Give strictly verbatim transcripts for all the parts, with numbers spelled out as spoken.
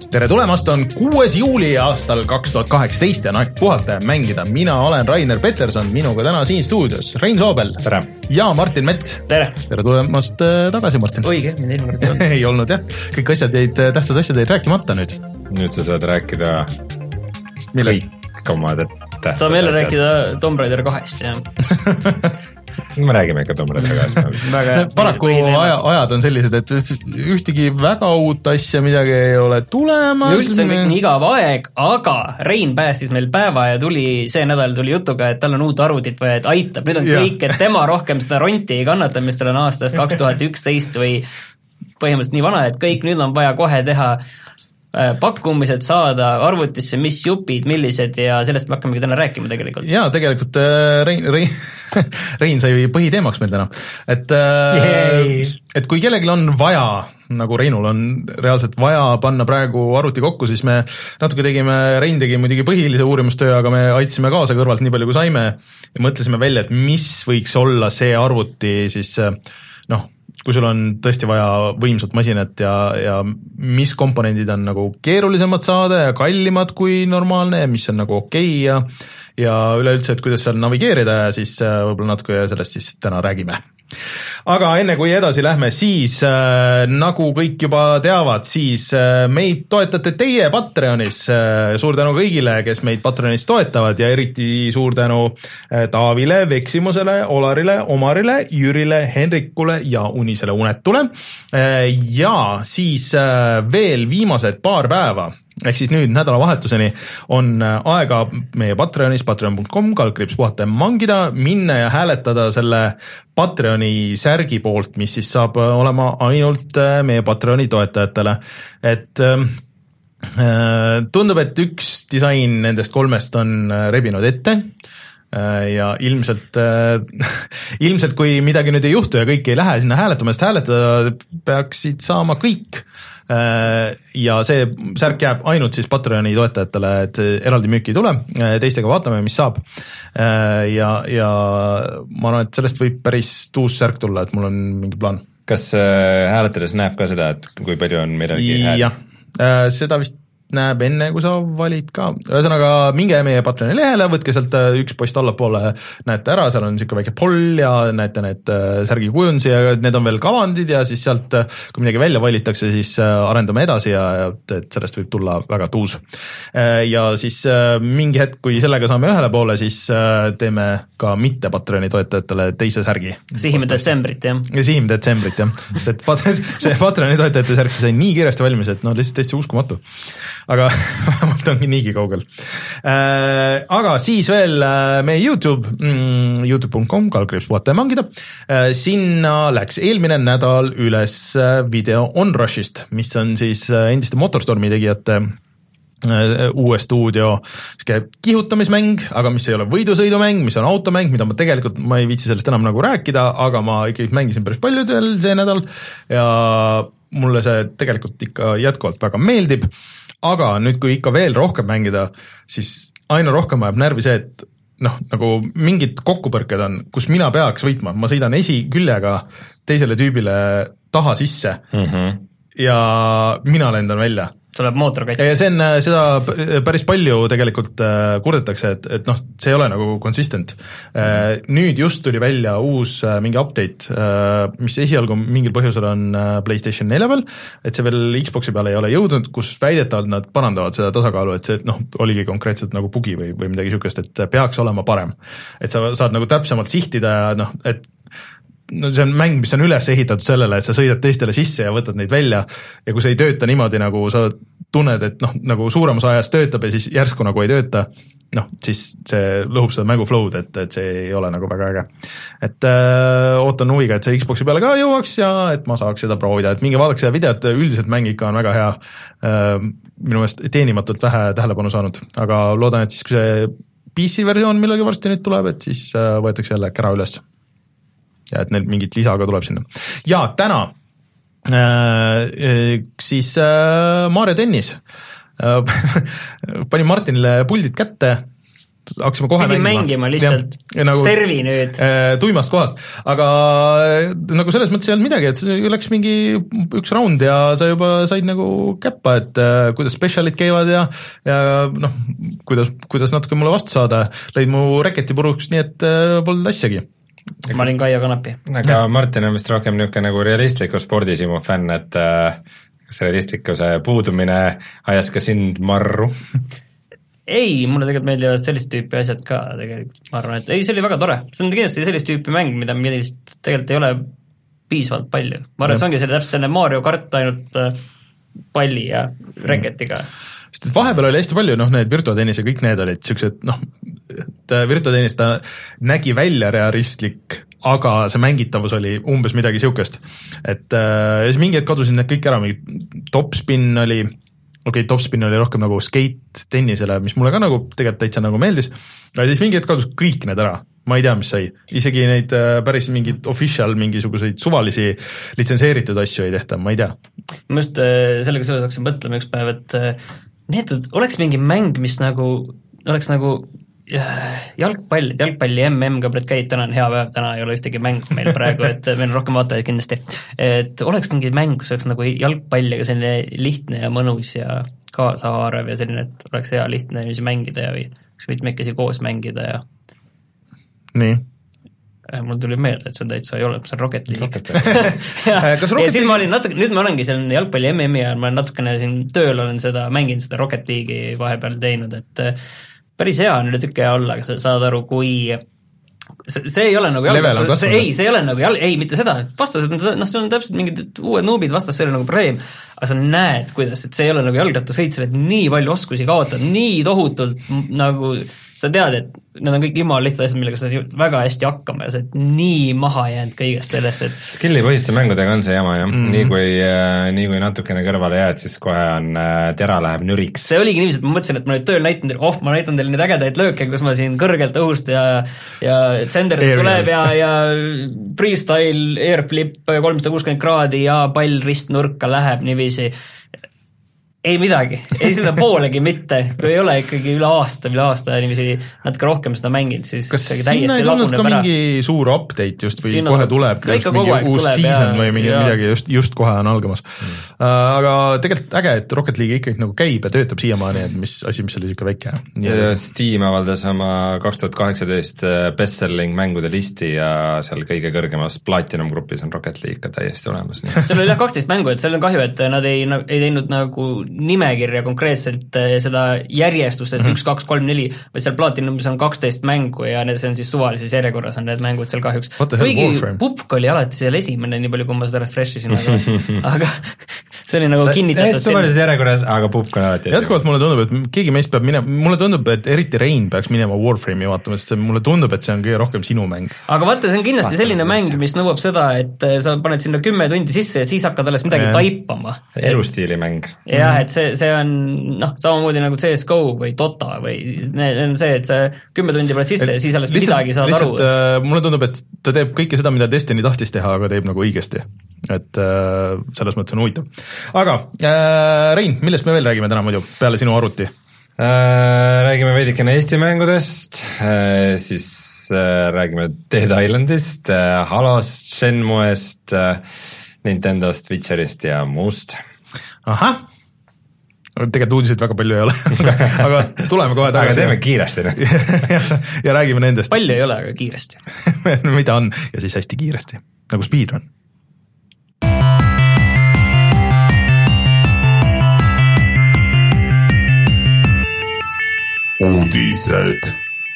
tere tulemast, on kuues juuli aastal kaks tuhat kaheksateist ja on aeg puhata ja mängida. Mina olen Rainer Peterson, minuga täna siin stuudios Rein Soobel tere. Ja Martin Mets. Tere. Tere tulemast tagasi, Martin. Õige, mida ilmselt ei olnud. Ei olnud jah, kõik asjad jäid, tähtsad asjad jäid rääkimata nüüd. Nüüd sa saad rääkida Millest? kõik omad tähtsad saame jälle rääkida Tomb Raider kahest, jah. Me räägime ikka Tomb Raider kahest. Paraku aja, ajad on sellised, et ühtegi väga uut asja midagi ei ole tulemas. Üldse on kõik nii igav aeg, aga Rein päästis meil päeva ja tuli see nädal tuli jutuga, et tal on uut arvutit või et aitab. Nüüd on ja. kõik, et tema rohkem seda ronti ei kannata, mis tal on aastast kaks tuhat üksteist või põhimõtteliselt nii vana, et kõik nüüd on vaja kohe teha pakkumised saada arvutisse, mis jupid, millised ja sellest me hakkamegi täna rääkima tegelikult. Jaa, tegelikult Rein, Rein, Rein sai põhiteemaks meil täna. Et, et kui kellelgi on vaja, nagu Reinul on reaalselt vaja panna praegu arvuti kokku, siis me natuke tegime, Rein tegi muidugi põhilise uurimustöö, aga me aitasime kaasa kõrvalt nii palju kui saime ja mõtlesime välja, et mis võiks olla see arvuti siis noh, kui sul on tõesti vaja võimsat masinat ja, ja mis komponendid on nagu keerulisemad saada ja kallimad kui normaalne ja mis on nagu okei ja, ja üleüldse, et kuidas seal navigeerida ja siis võib-olla natuke sellest siis täna räägime. Aga enne kui edasi lähme, siis äh, nagu kõik juba teavad, siis äh, meid toetate teie Patreonis. Äh, suur tänu kõigile, kes meid Patreonis toetavad ja eriti suur tänu äh, Taavile, Veksimusele, Olarile, Omarile, Jürile, Henrikule ja Unisele Unetule. Äh, ja siis äh, veel viimased paar päeva. Ehk siis nüüd nädalavahetuseni on aega meie Patreonis, patreon punkt com, kaldkriips puhata ja mangida, minna ja hääletada selle Patreoni särgi poolt, mis siis saab olema ainult meie Patreoni toetajatele. Et äh, tundub, et üks disain nendest kolmest on rebinud ette ja ilmselt, ilmselt kui midagi nüüd ei juhtu ja kõik ei lähe sinna hääletama, sest hääletada peaksid saama kõik. Ja see särk jääb ainult siis Patreoni toetajatele, et eraldi müüki ei tule, teistega vaatame, mis saab. Ja, ja ma arvan, et sellest võib päris tuus särk tulla, et mul on mingi plaan. Kas hääletades näeb ka seda, et kui palju on midagi hääl? Jah, seda vist näeb enne, kui sa valid ka. Ühesõnaga, minge meie Patreoni lehele, võtke sealt üks post allapoole, näete ära, seal on niisugune väike poll ja näete need särgi kujunsi ja need on veel kavandid ja siis sealt, kui midagi välja valitakse, siis arendame edasi ja et sellest võib tulla väga tuus. Ja siis mingi hetk, kui sellega saame ühele poole, siis teeme ka mitte Patreoni toetajatele teise särgi. Sihime detsembrit, jah. Sihime detsembrit, jah. Sest et see Patreoni toetajate särk sai nii kiiresti valmis, et no lihtsalt täitsa uskumatu. Aga vähemalt ongi niigi kaugel. Äh, aga siis veel äh, meie YouTube, mm, youtube punkt com, kaldkriips puhata ja mangida. Äh, sinna läks eelmine nädal üles äh, video Onrushist, mis on siis äh, endiste Motorstormi tegijate äh, uue stuudio kihutamismäng, aga mis ei ole võidusõidumäng, mis on automäng, mida ma tegelikult, ma ei viitsi sellest enam nagu rääkida, aga ma ikkagi mängisin päris paljudel see nädal ja mulle see tegelikult ikka jätkuvalt väga meeldib. Aga nüüd, kui ikka veel rohkem mängida, siis aina rohkem ajab närvi see, et noh, nagu mingid kokkupõrked on, kus mina peaks võitma. Ma sõidan esiküljega teisele tüübile taha sisse mm-hmm. ja mina lendan välja. Tuleb mootor kätte. Ja see on, seda päris palju tegelikult kurdetakse, et, et noh, see ei ole nagu consistent. Nüüd just tuli välja uus mingi update, mis esialgu mingil põhjusel on PlayStation neli peal, et see veel Xboxi peale ei ole jõudnud, kus väidetavalt nad parandavad seda tasakaalu, et see noh, oligi konkreetselt nagu bugi või, või midagi niisugust, et peaks olema parem. Et sa saad nagu täpsemalt sihtida ja noh, et no see on mäng, mis on üles ehitatud sellele, et sa sõidad teistele sisse ja võtad neid välja ja kui see ei tööta niimoodi, nagu sa tunned, et noh, nagu suurem osa ajast töötab ja siis järsku nagu ei tööta, noh, siis see lõhub seda mängu flow'd, et, et see ei ole nagu väga äge. Et äh, ootan huviga, et see Xboxi peale ka jõuaks ja et ma saaks seda proovida, et minge vaadake seda videot, üldiselt mäng ikka on väga hea, äh, minu meelest teenimatult vähe tähelepanu saanud, aga loodan, et siis kui see P C-versioon millegi varsti nüüd tuleb, et siis äh, võetakse jälle kära üles. Ja et neil mingit lisa ka tuleb sinna. Ja täna äh, siis äh, Mario tennis äh, pani Martinile puldid kätte hakkasime kohe Pidi mängima. mängima lihtsalt ja, nagu, servi nüüd. Tuimast kohast, aga nagu selles mõttes ei olnud midagi, et läks mingi üks round ja sa juba said nagu käppa, et kuidas specialid käivad ja, ja noh, kuidas, kuidas natuke mulle vastu saada, lõid mu reketi puruks, nii et polnud asjagi. Ma olin Kaia Kanapi. Aga Martin on vist rohkem niisugune nagu realistliku spordisimu fänn, et kas realistlikkuse puudumine ajas ka sind marru? Ei, mulle tegelikult meeldivad sellist tüüpi asjad ka tegelikult, ma arvan, et ei, see oli väga tore. See on kindlasti sellist tüüpi mäng, mida millist tegelikult ei ole piisavalt palju. Ma arvan, et see ongi selle täpselt selle Mario Kart ainult palli ja reketiga. Sest vahepeal oli hästi palju, noh, need virtuatennis ja kõik need olid siuksed, noh, et virtuatennis ta nägi välja realistlik, aga see mängitavus oli umbes midagi siukest. Et ja siis mingi hetk kadusid need kõik ära, mingi topspin oli, okei okay,, topspin oli rohkem nagu skate tennisele, mis mulle ka nagu tegelikult täitsa nagu meeldis, aga siis mingi hetk kadus kõik need ära, ma ei tea, mis sai, isegi neid päris mingid official mingisuguseid suvalisi litsenseeritud asju ei tehta, ma ei tea. Ma just sellega selles hakkasin mõtlema üks päev, et need oleks mingi mäng, mis nagu oleks nagu jalgpall, et jalgpalli M M ka praegu käib, täna on hea päev, täna ei ole ühtegi mängu meil praegu, et meil on rohkem vaatajaid kindlasti, et oleks mingi mäng, kus oleks nagu jalgpall, aga selline lihtne ja mõnus ja kaasahaarav ja selline, et oleks hea lihtne niiviisi mängida ja või mitmekesi koos mängida ja nii mul tuli meelde, et see on täitsa ei ole, see on Rocket League. ja, ja siis ma olin natuke, nüüd ma olengi seal jalgpalli M M-i ja ma olen natukene siin tööl olen seda, mänginud seda Rocket League'i vahepeal teinud, et päris hea on üle tükki olla, aga sa saad aru, kui see, see ei ole nagu jalg, see, ei, see ei ole nagu jalg, ei, mitte seda, vastased, noh, see on täpselt mingid uued nuubid vastas, see ei ole nagu probleem, aga sa näed, kuidas, et see ei ole nagu jalgrattasõit, sa oled nii palju oskusi kaotad, nii tohutult nagu sa tead, et need on kõik jumala lihtsad asjad, millega sa väga hästi hakkama ja sa oled nii maha jäänud kõigest sellest, et skilli põhiste mängudega on see jama, jah. Mm-hmm. Nii kui, nii kui natukene kõrvale jääd, siis kohe on, tera läheb nüriks. See oligi niiviselt, ma mõtlesin, et ma nüüd tööl näitan teile, oh, ma näitan teile neid ägedaid lööke, kus ma siin kõrgelt õhust ja, ja sender tuleb ja, ja freestyle, airflip, kolmsada kuuskümmend kraadi ja pall ristnurka läheb niiviisi. Ei midagi, ei seda poolegi mitte, kui ei ole ikkagi üle aasta, üle aasta niiviisi natuke rohkem seda mänginud, siis kas sinna ei tulnud ka ära. Mingi suur update just või Sina, kohe tuleb, just mingi uus tuleb, season ja, või mingi, midagi just, just kohe on algamas mm. uh, aga tegelikult äge, et Rocket League ikkagi nagu käib ja töötab siiamaani, et mis asi, mis oli siuke väike ja Steam avaldas oma kaks tuhat kaheksateist best-selling mängude listi ja seal kõige kõrgemas Platinum grupis on Rocket League ka täiesti olemas seal oli jah kaksteist mängu, et seal on kahju, et nad ei, ei teinud nagu nimekirja konkreetselt seda järjestust, et üks, kaks, kolm, neli, vaid seal Platinumis on kaksteist mängu ja need on siis suvalises järjekorras on need mängud seal kahjuks. Kuigi Pupk oli alati seal esimene, nii palju kui ma seda refreshisin, aga, aga see oli nagu kinnitatud. Suvalises järjekorras, aga Pupk on alati. Jätkuvalt mulle tundub, et keegi meist peab minema, mulle tundub, et eriti Rein peaks minema Warframe'i vaatama, sest see, mulle tundub, et see on kõige rohkem sinu mäng. Aga vaata, see on kindlasti selline mäng, mis nõuab seda, et sa paned sinna kümme tundi sisse ja siis hakkad alles midagi taipama. Elustiili mäng. Jah, et see, see on noh, samamoodi nagu C S G O või Dota või need on see, et see kümme tundi paned sisse ja siis alles lihtsalt, midagi saad lihtsalt, aru. Äh, mulle tundub, et ta teeb kõike seda, mida Destiny tahtis teha, aga teeb nagu õigesti. Et äh, selles mõttes on huvitav. Aga äh, Rein, millest me veel räägime täna muidu peale sinu arvuti? Äh, räägime veidikene Eesti mängudest, äh, siis äh, räägime Dead Islandist, äh, Halost, Shenmuest, äh, Nintendost, Witcherist ja muust. Ahah, tegelikult uudiseid väga palju ei ole aga tuleme kohe tagasi. Aga teeme kiiresti ja, ja räägime nendest. Palju ei ole, aga kiiresti mida on ja siis hästi kiiresti, nagu speedrun. Uudised.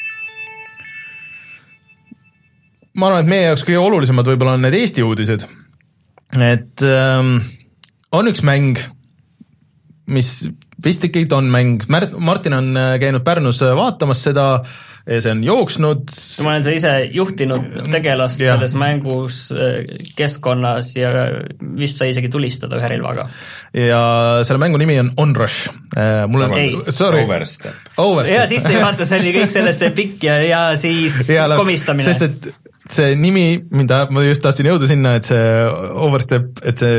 Ma arvan, et meie jaoks kõige olulisemad võib-olla on need Eesti uudised, et ähm, on üks mäng, mis vist ikkagi on mäng, Martin on käinud Pärnus vaatamas seda ja see on jooksnud. Ma olen seda ise juhtinud tegelast ja. Selles mängus keskkonnas ja vist sai isegi tulistada ühe relvaga. Ja selle mängu nimi on Onrush. Mul on, sorry. Overstep. Overstep. Ja siis ei vaata, see oli kõik sellesse pikk ja, ja siis ja, komistamine. Sest et see nimi, mida ma just tahtsin jõuda sinna, et see Overstep, et see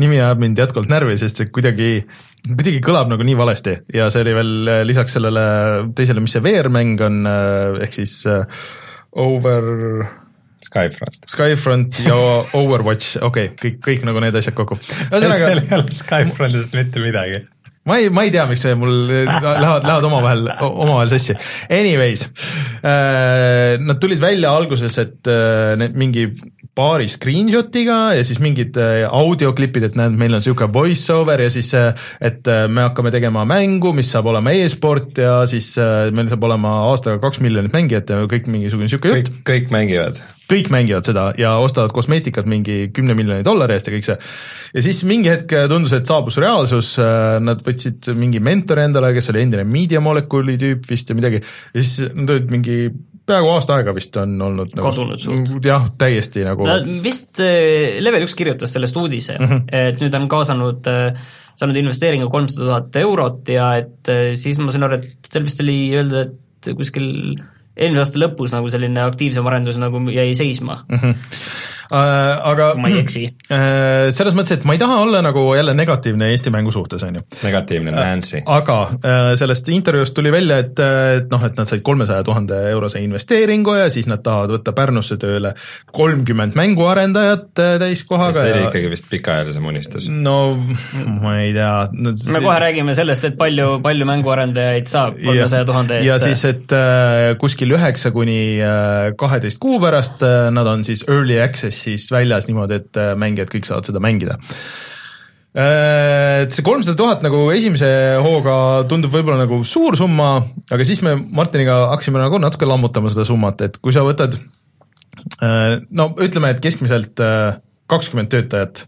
nimi ajab mind jätkuvalt närvi, sest see kuidagi, kuidagi kõlab nagu nii valesti ja see oli veel lisaks sellele teisele, mis see V R-mäng on, ehk siis Over... Skyfront. Skyfront ja Overwatch, okei okay,, kõik, kõik nagu need asjad kokku. Seal ei ole Skyfrontist mitte midagi. Ma ei, ma ei tea, miks see mul lähevad, lähevad omavahel, omavahel sassi. Anyways, äh, nad tulid välja alguses, et äh, need mingi paari screenshotiga ja siis mingid äh, audioklipid, et näed, meil on siuke voice over ja siis, äh, et äh, me hakkame tegema mängu, mis saab olema e-sport ja siis äh, meil saab olema aastaga kaks miljonit mängijat ja kõik mingisugune siuke jutt. Kõik, kõik mängivad. Kõik mängivad seda ja ostavad kosmeetikat mingi kümne miljoni dollari eest ja kõik see. Ja siis mingi hetk tundus, et saabus reaalsus, nad võtsid mingi mentori endale, kes oli endine Media Molecule'i tüüp vist ja midagi, ja siis nad olid mingi peaaegu aasta aega vist on olnud nagu, kadunud suht. Jah, täiesti nagu ta vist Level üks kirjutas sellest uudise, mm -hmm. et nüüd on kaasanud saanud investeeringu kolmsada tuhat eurot ja et siis ma sain aru, et seal vist oli öelda, et kuskil eelmise aasta lõpus nagu selline aktiivsem arendus nagu jäi seisma. Mm -hmm. äh, aga ma ei eksi. Äh, selles mõttes, et ma ei taha olla nagu jälle negatiivne Eesti mängu suhtes, on ju. Negatiivne Nancy. Äh, aga äh, sellest intervjuust tuli välja, et, et noh, et nad said kolmesaja tuhande eurose investeeringu ja siis nad tahavad võtta Pärnusse tööle kolmkümmend mänguarendajat täiskohaga. see oli ja... ikkagi vist pikaajalisem unistus. No ma ei tea. No, me kohe räägime sellest, et palju, palju mänguarendajaid saab kolmesaja tuhande eest. ja siis, et äh, kuskil üheksa kuni kaheteist kuu pärast nad on siis early access siis väljas niimoodi, et mängijad kõik saavad seda mängida. Et see kolmsada tuhat nagu esimese hooga tundub võib-olla nagu suur summa, aga siis me Martiniga hakkasime nagu natuke lammutama seda summat, et kui sa võtad, no ütleme, et keskmiselt kakskümmend töötajat,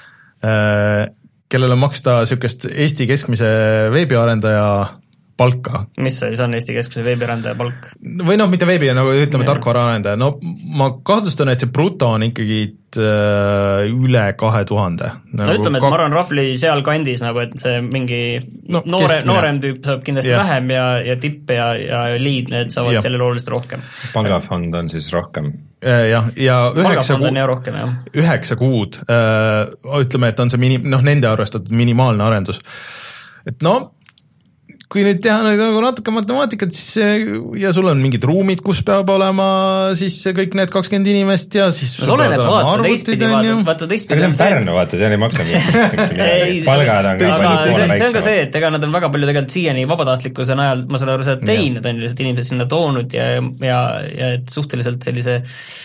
kellele maksta niisugust Eesti keskmise veebiarendaja palka. Mis see on Eesti keskmise veebiarendaja palk? Või noh, mitte veebi, nagu ütleme tarkvaraarendaja, no ma kahtlustan, et see bruto on ikkagi äh, üle kahe tuhande. No nagu ütleme, et kak... ma arvan rahvli seal kandis, nagu et see mingi no, noore, noorem tüüp saab kindlasti yeah. vähem ja, ja tipp ja, ja lead, need saavad yeah. sellel oluliselt rohkem. Palgafond on siis rohkem. Jah, ja üheksa kuud, rohkem, jah. üheksa kuud äh, ütleme, et on see mini, noh, nende arvestatud minimaalne arendus. Et no kui nüüd teha nagu natuke matemaatikat, siis ja sul on mingid ruumid, kus peab olema siis kõik need kakskümmend inimest ja siis no, oleneb, vaata teistpidi, vaata, vaata teistpidi. Aga see on Pärnu, vaata, see ei maksa midagi. Palgad on ka palju poole väiksema. See on ka see, et ega nad on väga palju tegelikult siiani vabatahtlikkuse najal, ma saan aru, seda teinud on lihtsalt inimesed sinna toonud ja, ja, ja et suhteliselt sellise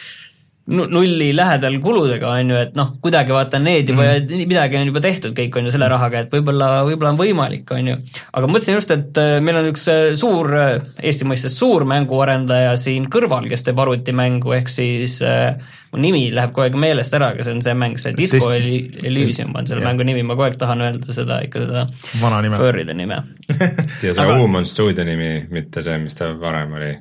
nulli lähedal kuludega on ju, et noh, kuidagi vaata need juba mm. midagi on juba tehtud, kõik on ju selle rahaga, et võib-olla, võib-olla on võimalik, on ju. Aga mõtlesin just, et meil on üks suur, Eesti mõistes suur mänguarendaja siin kõrval, kes teeb arvutimängu, ehk siis mu nimi läheb kogu aeg meelest ära, aga see on see mäng, see Disco Elysium on selle yeah. mängu nimi, ma kogu aeg tahan öelda seda ikka seda vana nime. Furry'de nime. ja see Uum on stuudio nimi, mitte see, mis ta varem oli.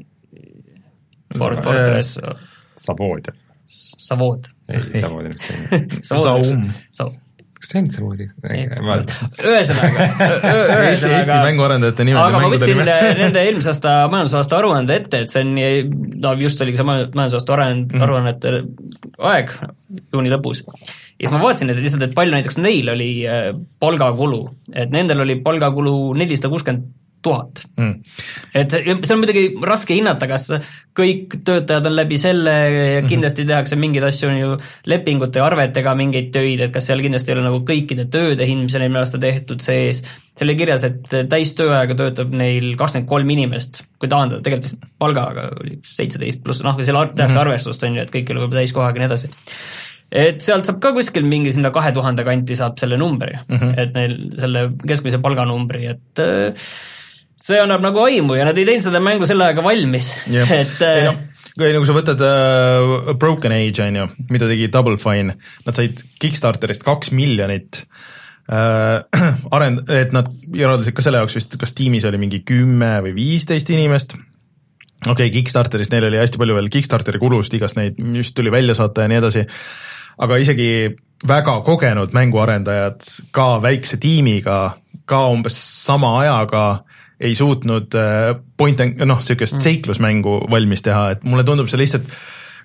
Fort Fortress. Savood. Savood. Ei, Savood on üks. Saum. Kas see on Savood? Ühesõnaga. Eesti, Eesti mänguarendajate nimed. Aga ma võtsin nende eelmise aasta majandusaasta aruande ette, et see on, no just oligi see majandusaasta aruande, aruannete aeg juuni lõpus. Ja siis ma vaatasin, et lihtsalt, et palju näiteks neil oli palgakulu, et nendel oli palgakulu nelisada kuuskümmend tuhat. Mm. Et see on muidugi raske hinnata, kas kõik töötajad on läbi selle ja kindlasti tehakse mingeid asju ju lepingute ja arvetega mingeid töid, et kas seal kindlasti ei ole nagu kõikide tööde hind, mis on eelmine aasta tehtud sees. Selle kirjas, et täistööaega töötab neil kakskümmend kolm inimest, kui taandada, tegelikult vist palgaga oli seitseteist pluss, noh, kui seal tehakse mm-hmm. arvestust on ju, et kõik ei ole võib-olla täiskohaga ja nii edasi. Et sealt saab ka kuskil mingi sinna kahe tuhande kanti saab selle numbri, mm-hmm. et neil selle keskmise palganumbri, et see annab nagu aimu ja nad ei teinud seda mängu selle aega valmis. Yeah. Et ei, no, kui nagu sa võtad uh, Broken Age, on ju, mida tegi Double Fine, nad said Kickstarterist kaks miljonit uh, arend-, et nad eraldasid ka selle jaoks vist, kas tiimis oli mingi kümme või viisteist inimest. Okei, okay, Kickstarterist neil oli hästi palju veel Kickstarteri kulust, igast neid just tuli välja saata ja nii edasi, aga isegi väga kogenud mänguarendajad ka väikse tiimiga, ka umbes sama ajaga ei suutnud point and, noh, sellist mm. seiklusmängu valmis teha, et mulle tundub see lihtsalt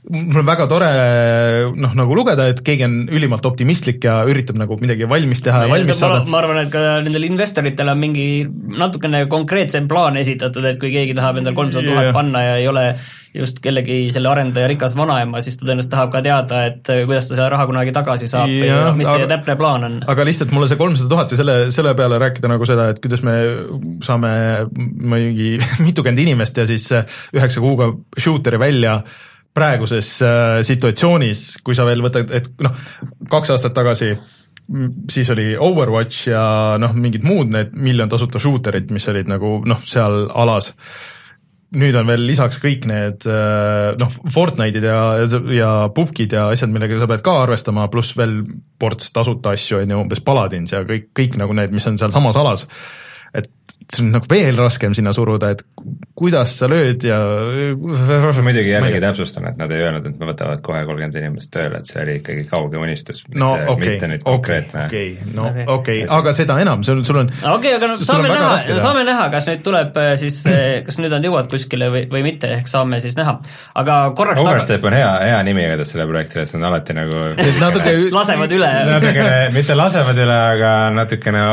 mul on väga tore noh, nagu lugeda, et keegi on ülimalt optimistlik ja üritab nagu midagi valmis teha ja, ja valmis saada. Ma arvan, et ka nendel investoritel on mingi natukene konkreetsem plaan esitatud, et kui keegi tahab endal kolmsada tuhat yeah. panna ja ei ole just kellegi selle arendaja rikas vanaema, siis ta tõenäoliselt tahab ka teada, et kuidas ta selle raha kunagi tagasi saab ja, ja mis aga, see täpne plaan on. Aga lihtsalt mulle see kolmsada tuhat ja selle, selle peale rääkida nagu seda, et kuidas me saame mingi mitukümmend inimest ja siis üheksa kuuga shooteri välja praeguses äh, situatsioonis, kui sa veel võtad, et noh, kaks aastat tagasi siis oli Overwatch ja noh, mingid muud need miljon tasuta shooterid, mis olid nagu noh, seal alas. Nüüd on veel lisaks kõik need noh, Fortnite'id ja, ja pubkid ja asjad, millega sa pead ka arvestama, pluss veel ports tasuta asju, on ju umbes Paladins ja kõik, kõik nagu need, mis on seal samas alas. Et see on nagu veel raskem sinna suruda, et kuidas sa lööd ja muidugi jällegi täpsustan, et nad ei öelnud, et me võtavad kohe kolmkümmend inimest tööle, et see oli ikkagi kauge unistus, no, mitte, okay, mitte nüüd konkreetne. Okei, okay, no okei, okay. aga seda enam, sul, sul on okei okay,, aga no, saame näha, saame näha, kas nüüd tuleb siis, kas nüüd on jõuad kuskile või, või mitte, ehk saame siis näha. Aga korraks Overstep on hea, hea nimi igatahes selle projektile, see on alati nagu natuke lasevad üle. natukene, mitte lasevad üle, aga natukene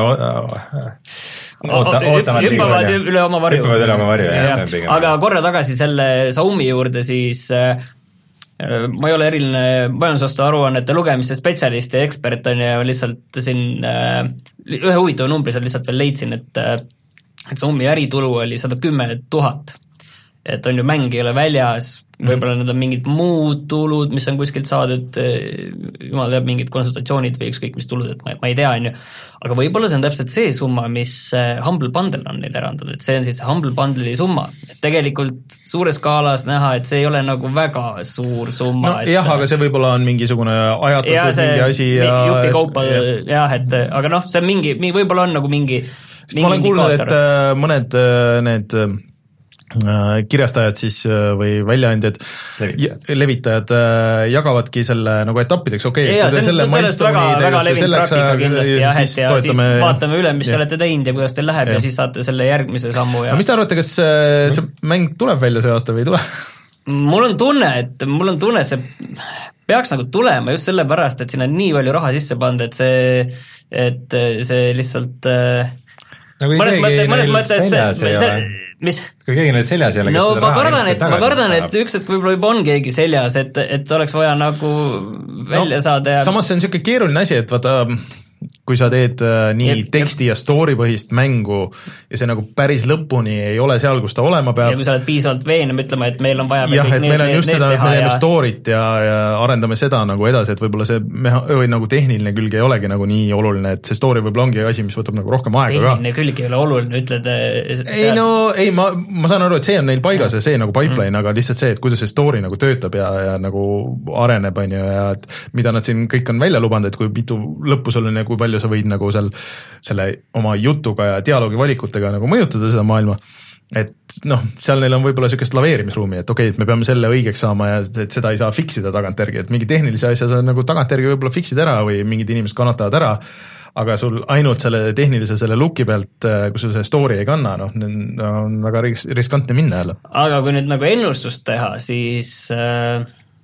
Oota, hüppavad üle oma varju. Hüppavad üle oma varju, jah. Aga korra tagasi selle Xiaomi juurde siis äh, ma ei ole eriline majandusaasta aruannete lugemise spetsialist ja ekspert on ja lihtsalt siin äh, ühe huvitava numbri seal lihtsalt veel leidsin, et, et Xiaomi äritulu oli sada kümme tuhat. Et on ju mäng ei ole väljas, võib-olla need on mingid muud tulud, mis on kuskilt saadud, jumal teab, mingid konsultatsioonid või ükskõik mis tulud, et ma, ma ei tea, on ju. Aga võib-olla see on täpselt see summa, mis Humble Bundle on neil erandud, et see on siis Humble Bundle'i summa. Et tegelikult suures skaalas näha, et see ei ole nagu väga suur summa. No, et, jah, aga see võib-olla on mingisugune ajatatud ja see, mingi asi. Ja jupi kaupa, et, jah, et aga noh, see on mingi, võib-olla on nagu mingi, mingi ma olen kuulnud, et mõned need kirjastajad siis või väljaandjad, levitajad, levitajad jagavadki selle nagu etappideks, okei okay,. Ja, see on tõenäoliselt väga, väga levinud praktika kindlasti jah, et ja toetame, siis vaatame üle, mis te olete teinud ja kuidas teil läheb ja, ja siis saate selle järgmise sammu. Ja... No, mis te arvate, kas see mäng tuleb välja see aasta või ei tule? Mul on tunne, et mul on tunne, et see peaks nagu tulema just sellepärast, et siin on nii palju raha sisse panda, et see, et see lihtsalt nagu mõnes mõttes, mõnes mõttes see, see, mis? Kui keegi need seljas ei ole, no ma kardan, et, ma kardan, et üks, et võib-olla juba on keegi seljas, et, et oleks vaja nagu välja no, saada ja... Samas see on niisugune keeruline asi, et vaata kui sa teed äh, nii jep, teksti ja story põhist mängu ja see nagu päris lõpuni ei ole seal, kus ta olema peab. Ja kui sa oled piisavalt veenem ütlema, et meil on vaja jah, et meil on just seda, et me teeme story't ja, ja arendame seda nagu edasi, et võib-olla see meha, või nagu tehniline külg ei olegi nagu nii oluline, et see story võib-olla ongi asi, mis võtab nagu rohkem aega tehniline ka. Tehniline külg ei ole oluline, ütled seal... ei no, ei, ma, ma saan aru, et see on neil paigas ja, ja see nagu pipeline mm., aga lihtsalt see, et kuidas see story nagu töötab ja, ja nagu areneb, on ju, ja et mida nad siin kõik on välja lubanud, et kui mitu lõppu sul on ja kui palju sa võid nagu seal selle oma jutuga ja dialoogi valikutega nagu mõjutada seda maailma, et noh, seal neil on võib-olla niisugust laveerimisruumi, et okei, et me peame selle õigeks saama ja et seda ei saa fiksida tagantjärgi, et mingi tehnilise asja sa nagu tagantjärgi võib-olla fiksid ära või mingid inimesed kannatavad ära, aga sul ainult selle tehnilise selle looki pealt, kui sul see story ei kanna, noh, on väga riskantne minna jälle. Aga kui nüüd nagu ennustust teha, siis äh...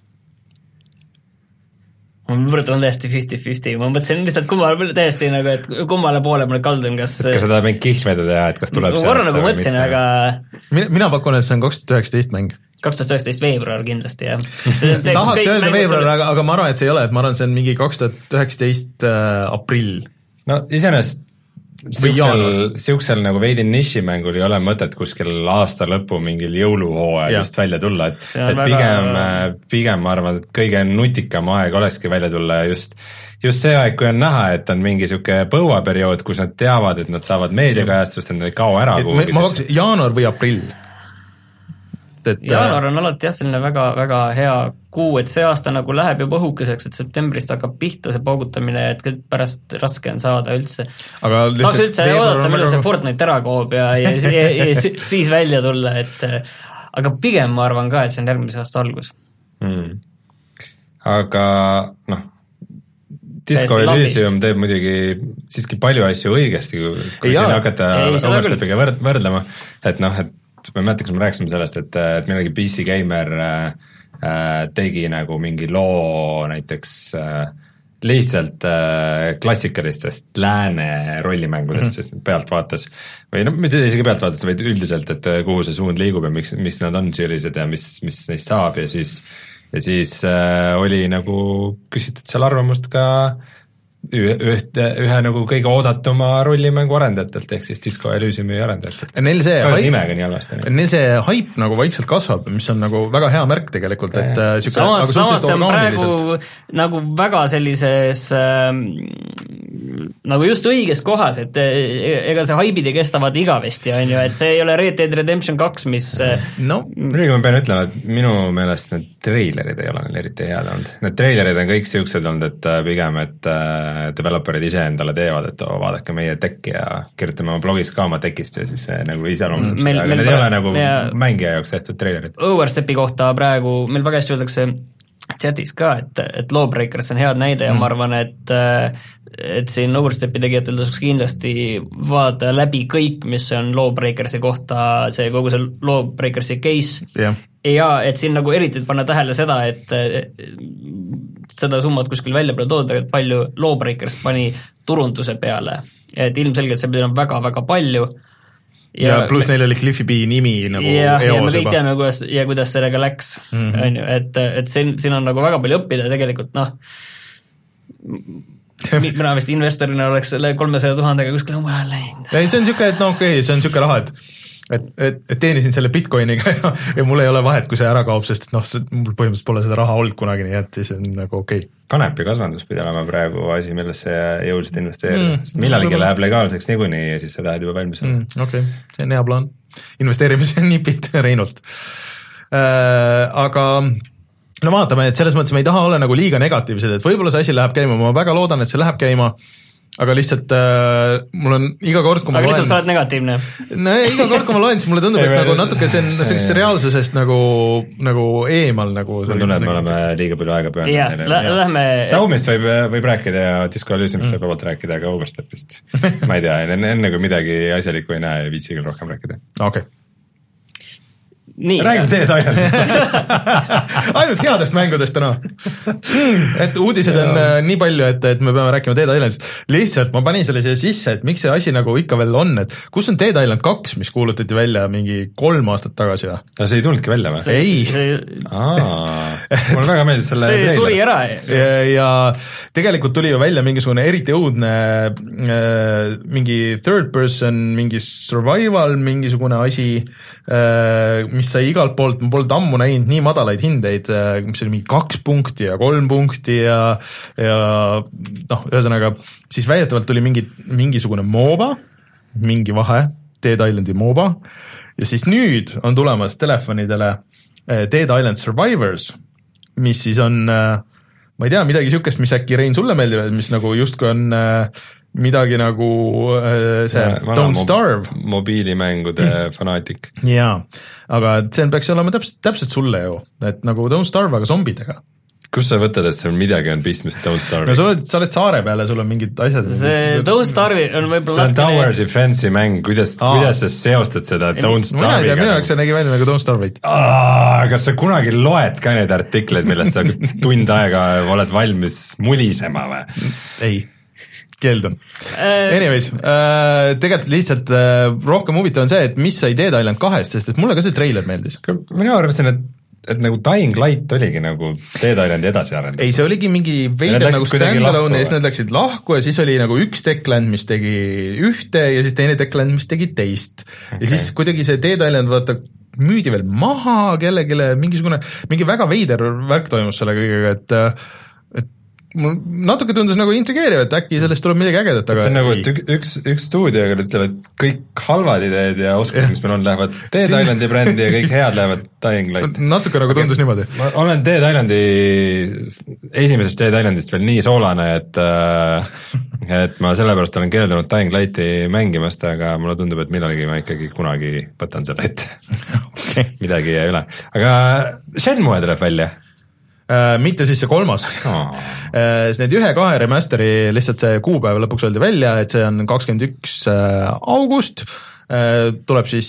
ma võrdlen täiesti fifty fifty, ma mõtlesin lihtsalt kummale täiesti nagu, et kummale poole mulle kaldun, kas et kas seda mingi kihlvedu teha, et kas tuleb see aasta nagu mõtlesin, aga mina, mina pakun, et see on kaks tuhat üheksateist mäng. kaks tuhat üheksateist veebruar kindlasti, jah. Tahaks öelda veebruar, aga, aga ma arvan, et see ei ole, et ma arvan, see on mingi kaks tuhat üheksateist äh, aprill. No iseenesest siuksel, siuksel nagu veidi nišimängul ei ole mõtet kuskil aasta lõpu mingil jõuluhooajast välja tulla, et, et pigem, väga... pigem ma arvan, et kõige nutikam aeg olekski välja tulla just, just see aeg, kui on näha, et on mingi siuke põuaperiood, kus nad teavad, et nad saavad meediakajastust, et nad ei kao ära kuhugi. Ma pakkusin jaanuar või aprill. Et, jaanuar on alati jah, selline väga, väga hea kuu, et see aasta nagu läheb juba õhukeseks, et septembrist hakkab pihta see paugutamine, et pärast raske on saada üldse. Tahaks üldse oodata, millal see Fortnite ära koob ja, ja, ja, ja, ja siis välja tulla, et aga pigem ma arvan ka, et see on järgmise aasta algus. Hmm. Aga noh, Disco Elysium teeb muidugi siiski palju asju õigesti, kui, kui siin hakata Overstepiga võrdlema, et noh, et ma ei mäleta, kas me rääkisime sellest, et, et millegi P C Gamer tegi nagu mingi loo näiteks lihtsalt klassikalistest lääne rollimängudest mm, -hmm. sest pealt vaatas või noh, mitte isegi pealt vaatas, vaid üldiselt, et kuhu see suund liigub ja miks, mis nad on sellised ja mis, mis neist saab ja siis ja siis äh, oli nagu küsitud seal arvamust ka ühe, ühe nagu kõige oodatuma rollimängu arendajatelt, ehk siis Disco Elysiumi arendajatelt. Neil see, nimega nii halvasti, neil see hype nagu vaikselt kasvab, mis on nagu väga hea märk tegelikult, et ja, süke, samas, samas see on praegu nagu väga sellises äh, nagu just õiges kohas, et ega see hype'id kestavad igavesti, on ju, et see ei ole Red Dead Redemption kaks, mis no, muidugi ma pean ütlema, et minu meelest need treilerid ei ole neil eriti head olnud. Need treilerid on kõik siuksed olnud, et pigem, et developerid ise endale teevad, et oh, vaadake meie tekki ja kirjutame oma blogis ka oma tekist ja siis see nagu ise loomustab seda, aga need ei ole nagu ja, mängija jaoks tehtud treilerid. Overstepi kohta praegu meil väga hästi öeldakse chatis ka, et, et Lawbreakers on head näide ja mm. ma arvan, et et siin Overstepi tegijatel tasuks kindlasti vaadata läbi kõik, mis on Lawbreakersi kohta, see kogu see Lawbreakersi case yeah. ja et siin nagu eriti panna tähele seda, et seda summat kuskil välja pole toodud, et palju Lawbreakers pani turunduse peale, et ilmselgelt see pidi on väga-väga palju ja, ja pluss neil oli Cliffy B nimi nagu ja, ja me kõik teame, kuidas, ja kuidas sellega läks mm, -hmm. on ju, et, et siin, siin on nagu väga palju õppida tegelikult, noh mina vist investorina oleks selle kolmesaja tuhandega kuskil mujal läinud. Ja see on niisugune, et no okei okay,, see on niisugune raha, et et, et, et teenisin selle Bitcoiniga ja, ja mul ei ole vahet, kui see ära kaob, sest et noh, mul põhimõtteliselt pole seda raha olnud kunagi, nii et siis on nagu okei okay.. Kanepi kasvandus pidi olema praegu asi, millesse jõuliselt investeerida, mm, sest millalgi mm, läheb legaalseks niikuinii ja siis sa lähed juba valmis mm,. Okei okay., see on hea plaan. Investeerimise nipid Reinult äh,. Aga no vaatame, et selles mõttes me ei taha olla nagu liiga negatiivsed, et võib-olla see asi läheb käima, ma väga loodan, et see läheb käima, aga lihtsalt äh, mul on iga kord, kui ma aga loen... Aga lihtsalt sa oled negatiivne? No iga kord, kui ma loen, siis mulle tundub, et nagu natuke see on sellist reaalsusest nagu, nagu eemal nagu... Mul tunneb, me oleme liiga palju aega pöörnud. Jah, lähme... Saumist võib, võib rääkida ja Disco Elysiumist mm. võib vabalt rääkida, aga Overstepist. Ma ei tea, enne, enne kui midagi asjalikku ei näe, viitsi küll rohkem rääkida. Okei. Okay. Nii, räägime Dead Islandist ainult headest mängudest täna et uudised on äh, nii palju, et, et me peame rääkima Dead Islandist. Lihtsalt ma panin selle siia sisse, et miks see asi nagu ikka veel on, et kus on Dead Island kaks, mis kuulutati välja mingi kolm aastat tagasi ja? No see ei tulnudki välja või? Ei mulle väga meeldis selle see treiler. Suri ära ja, ja tegelikult tuli ju välja mingisugune eriti õudne äh, mingi third person, mingi survival mingisugune asi äh, mis sai igalt poolt, ma polnud ammu näinud nii madalaid hindeid, mis oli mingi kaks punkti ja kolm punkti ja, ja noh, ühesõnaga siis väidetavalt tuli mingi, mingisugune MOBA, mingi vahe, Dead Islandi MOBA ja siis nüüd on tulemas telefonidele Dead Island Survivors, mis siis on, ma ei tea, midagi niisugust, mis äkki Rein sulle meeldib, mis nagu justkui on midagi nagu see Vana Don't Starve mob- mobiilimängude fanaatik. Jaa, aga see peaks olema täpselt, täpselt sulle ju, et nagu Don't Starve, aga zombidega. Kus sa võtad, et seal midagi on pistmist Don't Starve? No sa oled, sa oled saare peale, sul on mingid asjad. See Don't Starve on võib-olla see on Tower Defense'i mäng, kuidas, kuidas sa seostad seda Don't Starve'iga? Mina ei tea, minu jaoks see nägi välja nagu Don't Starve'id. Kas sa kunagi loed ka need artikleid, millest sa tund aega oled valmis mulisema või? Ei keeldun. Anyways, äh, tegelikult lihtsalt äh, rohkem huvitav on see, et mis sai Dead Island kahest, sest et mulle ka see treiler meeldis. Minu arvasin, et, et nagu Dying Light oligi nagu Dead Islandi edasi arendus. Ei, see oligi mingi veider nagu stand-alone ja siis nad läksid lahku ja siis oli nagu üks Techland, mis tegi ühte ja siis teine Techland, mis tegi teist. Okay. Ja siis kuidagi see Dead Island vaata müüdi veel maha kellegile, mingisugune, mingi väga veider värk toimus selle kõigega, et mul natuke tundus nagu intrigeeriv, et äkki sellest tuleb midagi ägedat, aga see on nagu, et üks, üks stuudioga ütleb, et kõik halvad ideed ja oskused, mis meil on, lähevad Dead Siin... Islandi brändi ja kõik head lähevad Dying Light. Natuke nagu tundus okay. niimoodi. Ma olen Dead Islandi, esimesest Dead Islandist veel nii soolane, et et ma sellepärast olen keeldunud Dying Lighti mängimast, aga mulle tundub, et millalgi ma ikkagi kunagi võtan selle ette okay. midagi ei ole. Aga Shenmue tuleb välja. Uh, mitte siis see kolmas oh. uh, need ühe-kahe remasteri lihtsalt see kuupäev lõpuks oldi välja, et see on kakskümmend üks august uh, tuleb siis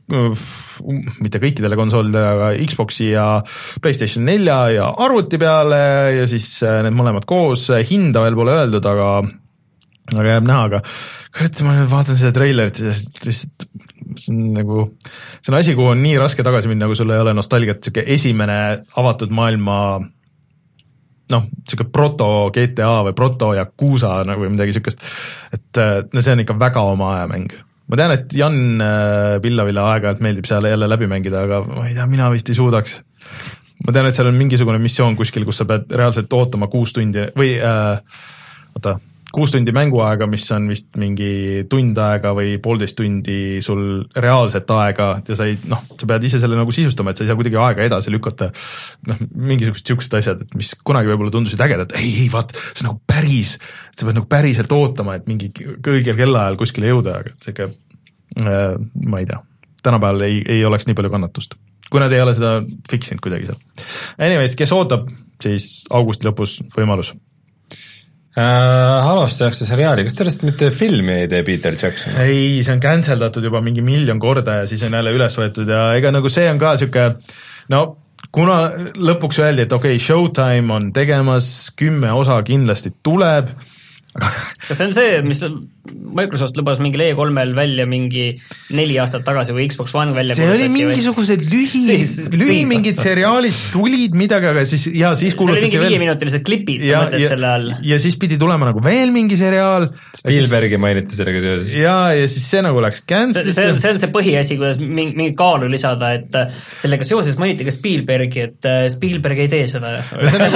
mitte kõikidele konsoolidele, aga Xboxi ja PlayStation nelja ja arvuti peale ja siis need mõlemad koos, hinda veel pole öeldud, aga aga jääb näha, aga kurat, ma nüüd vaatan seda treilerit ja lihtsalt see on nagu, see on asi, kuhu on nii raske tagasi minna, kui sul ei ole nostalgiat, siuke esimene avatud maailma noh, siuke proto G T A või proto Yakuza nagu või midagi siukest, et no see on ikka väga oma aja mäng. Ma tean, et Jan Pillavilla aeg-ajalt meeldib seal jälle läbi mängida, aga ma ei tea, mina vist ei suudaks. Ma tean, et seal on mingisugune missioon kuskil, kus sa pead reaalselt ootama kuus tundi või äh, oota, kuus tundi mänguaega, mis on vist mingi tund aega või poolteist tundi sul reaalset aega ja sa ei, noh, sa pead ise selle nagu sisustama, et sa ei saa kuidagi aega edasi lükata, noh, mingisugused siuksed asjad, et mis kunagi võib-olla tundusid ägedad, ei, ei, vaat, see on nagu päris, sa pead nagu päriselt ootama, et mingi õigel kellaajal kuskile jõuda, aga siuke, äh, ma ei tea, tänapäeval ei, ei oleks nii palju kannatust, kui nad ei ole seda fiksinud kuidagi seal. Anyways, kes ootab, siis augusti lõpus võimalus. Uh, Halost tehakse seriaali, kas sellest mitte filmi ei tee Peter Jackson? Ei, see on canceldatud juba mingi miljon korda ja siis on jälle üles võetud ja ega nagu see on ka siuke, no kuna lõpuks öeldi, et okei, okay, Showtime on tegemas, kümme osa kindlasti tuleb. Kas see on see, mis Microsoft lubas mingil E kolmel välja mingi neli aastat tagasi või Xbox One välja? See oli mingisugused lühi, siis, lühi siis mingid seriaalid tulid midagi, aga siis, ja siis see oli mingi viieminutilised klipid, sa mõtled selle all. Ja siis pidi tulema nagu veel mingi seriaal. Spielbergi siis, mainiti sellega seoses. Ja, ja siis see nagu läks cancel. See, see, see on see põhiasi, kuidas mingi, mingi kaalu lisada, et sellega seoses mainiti ka Spielbergi, et Spielberg ei tee seda. See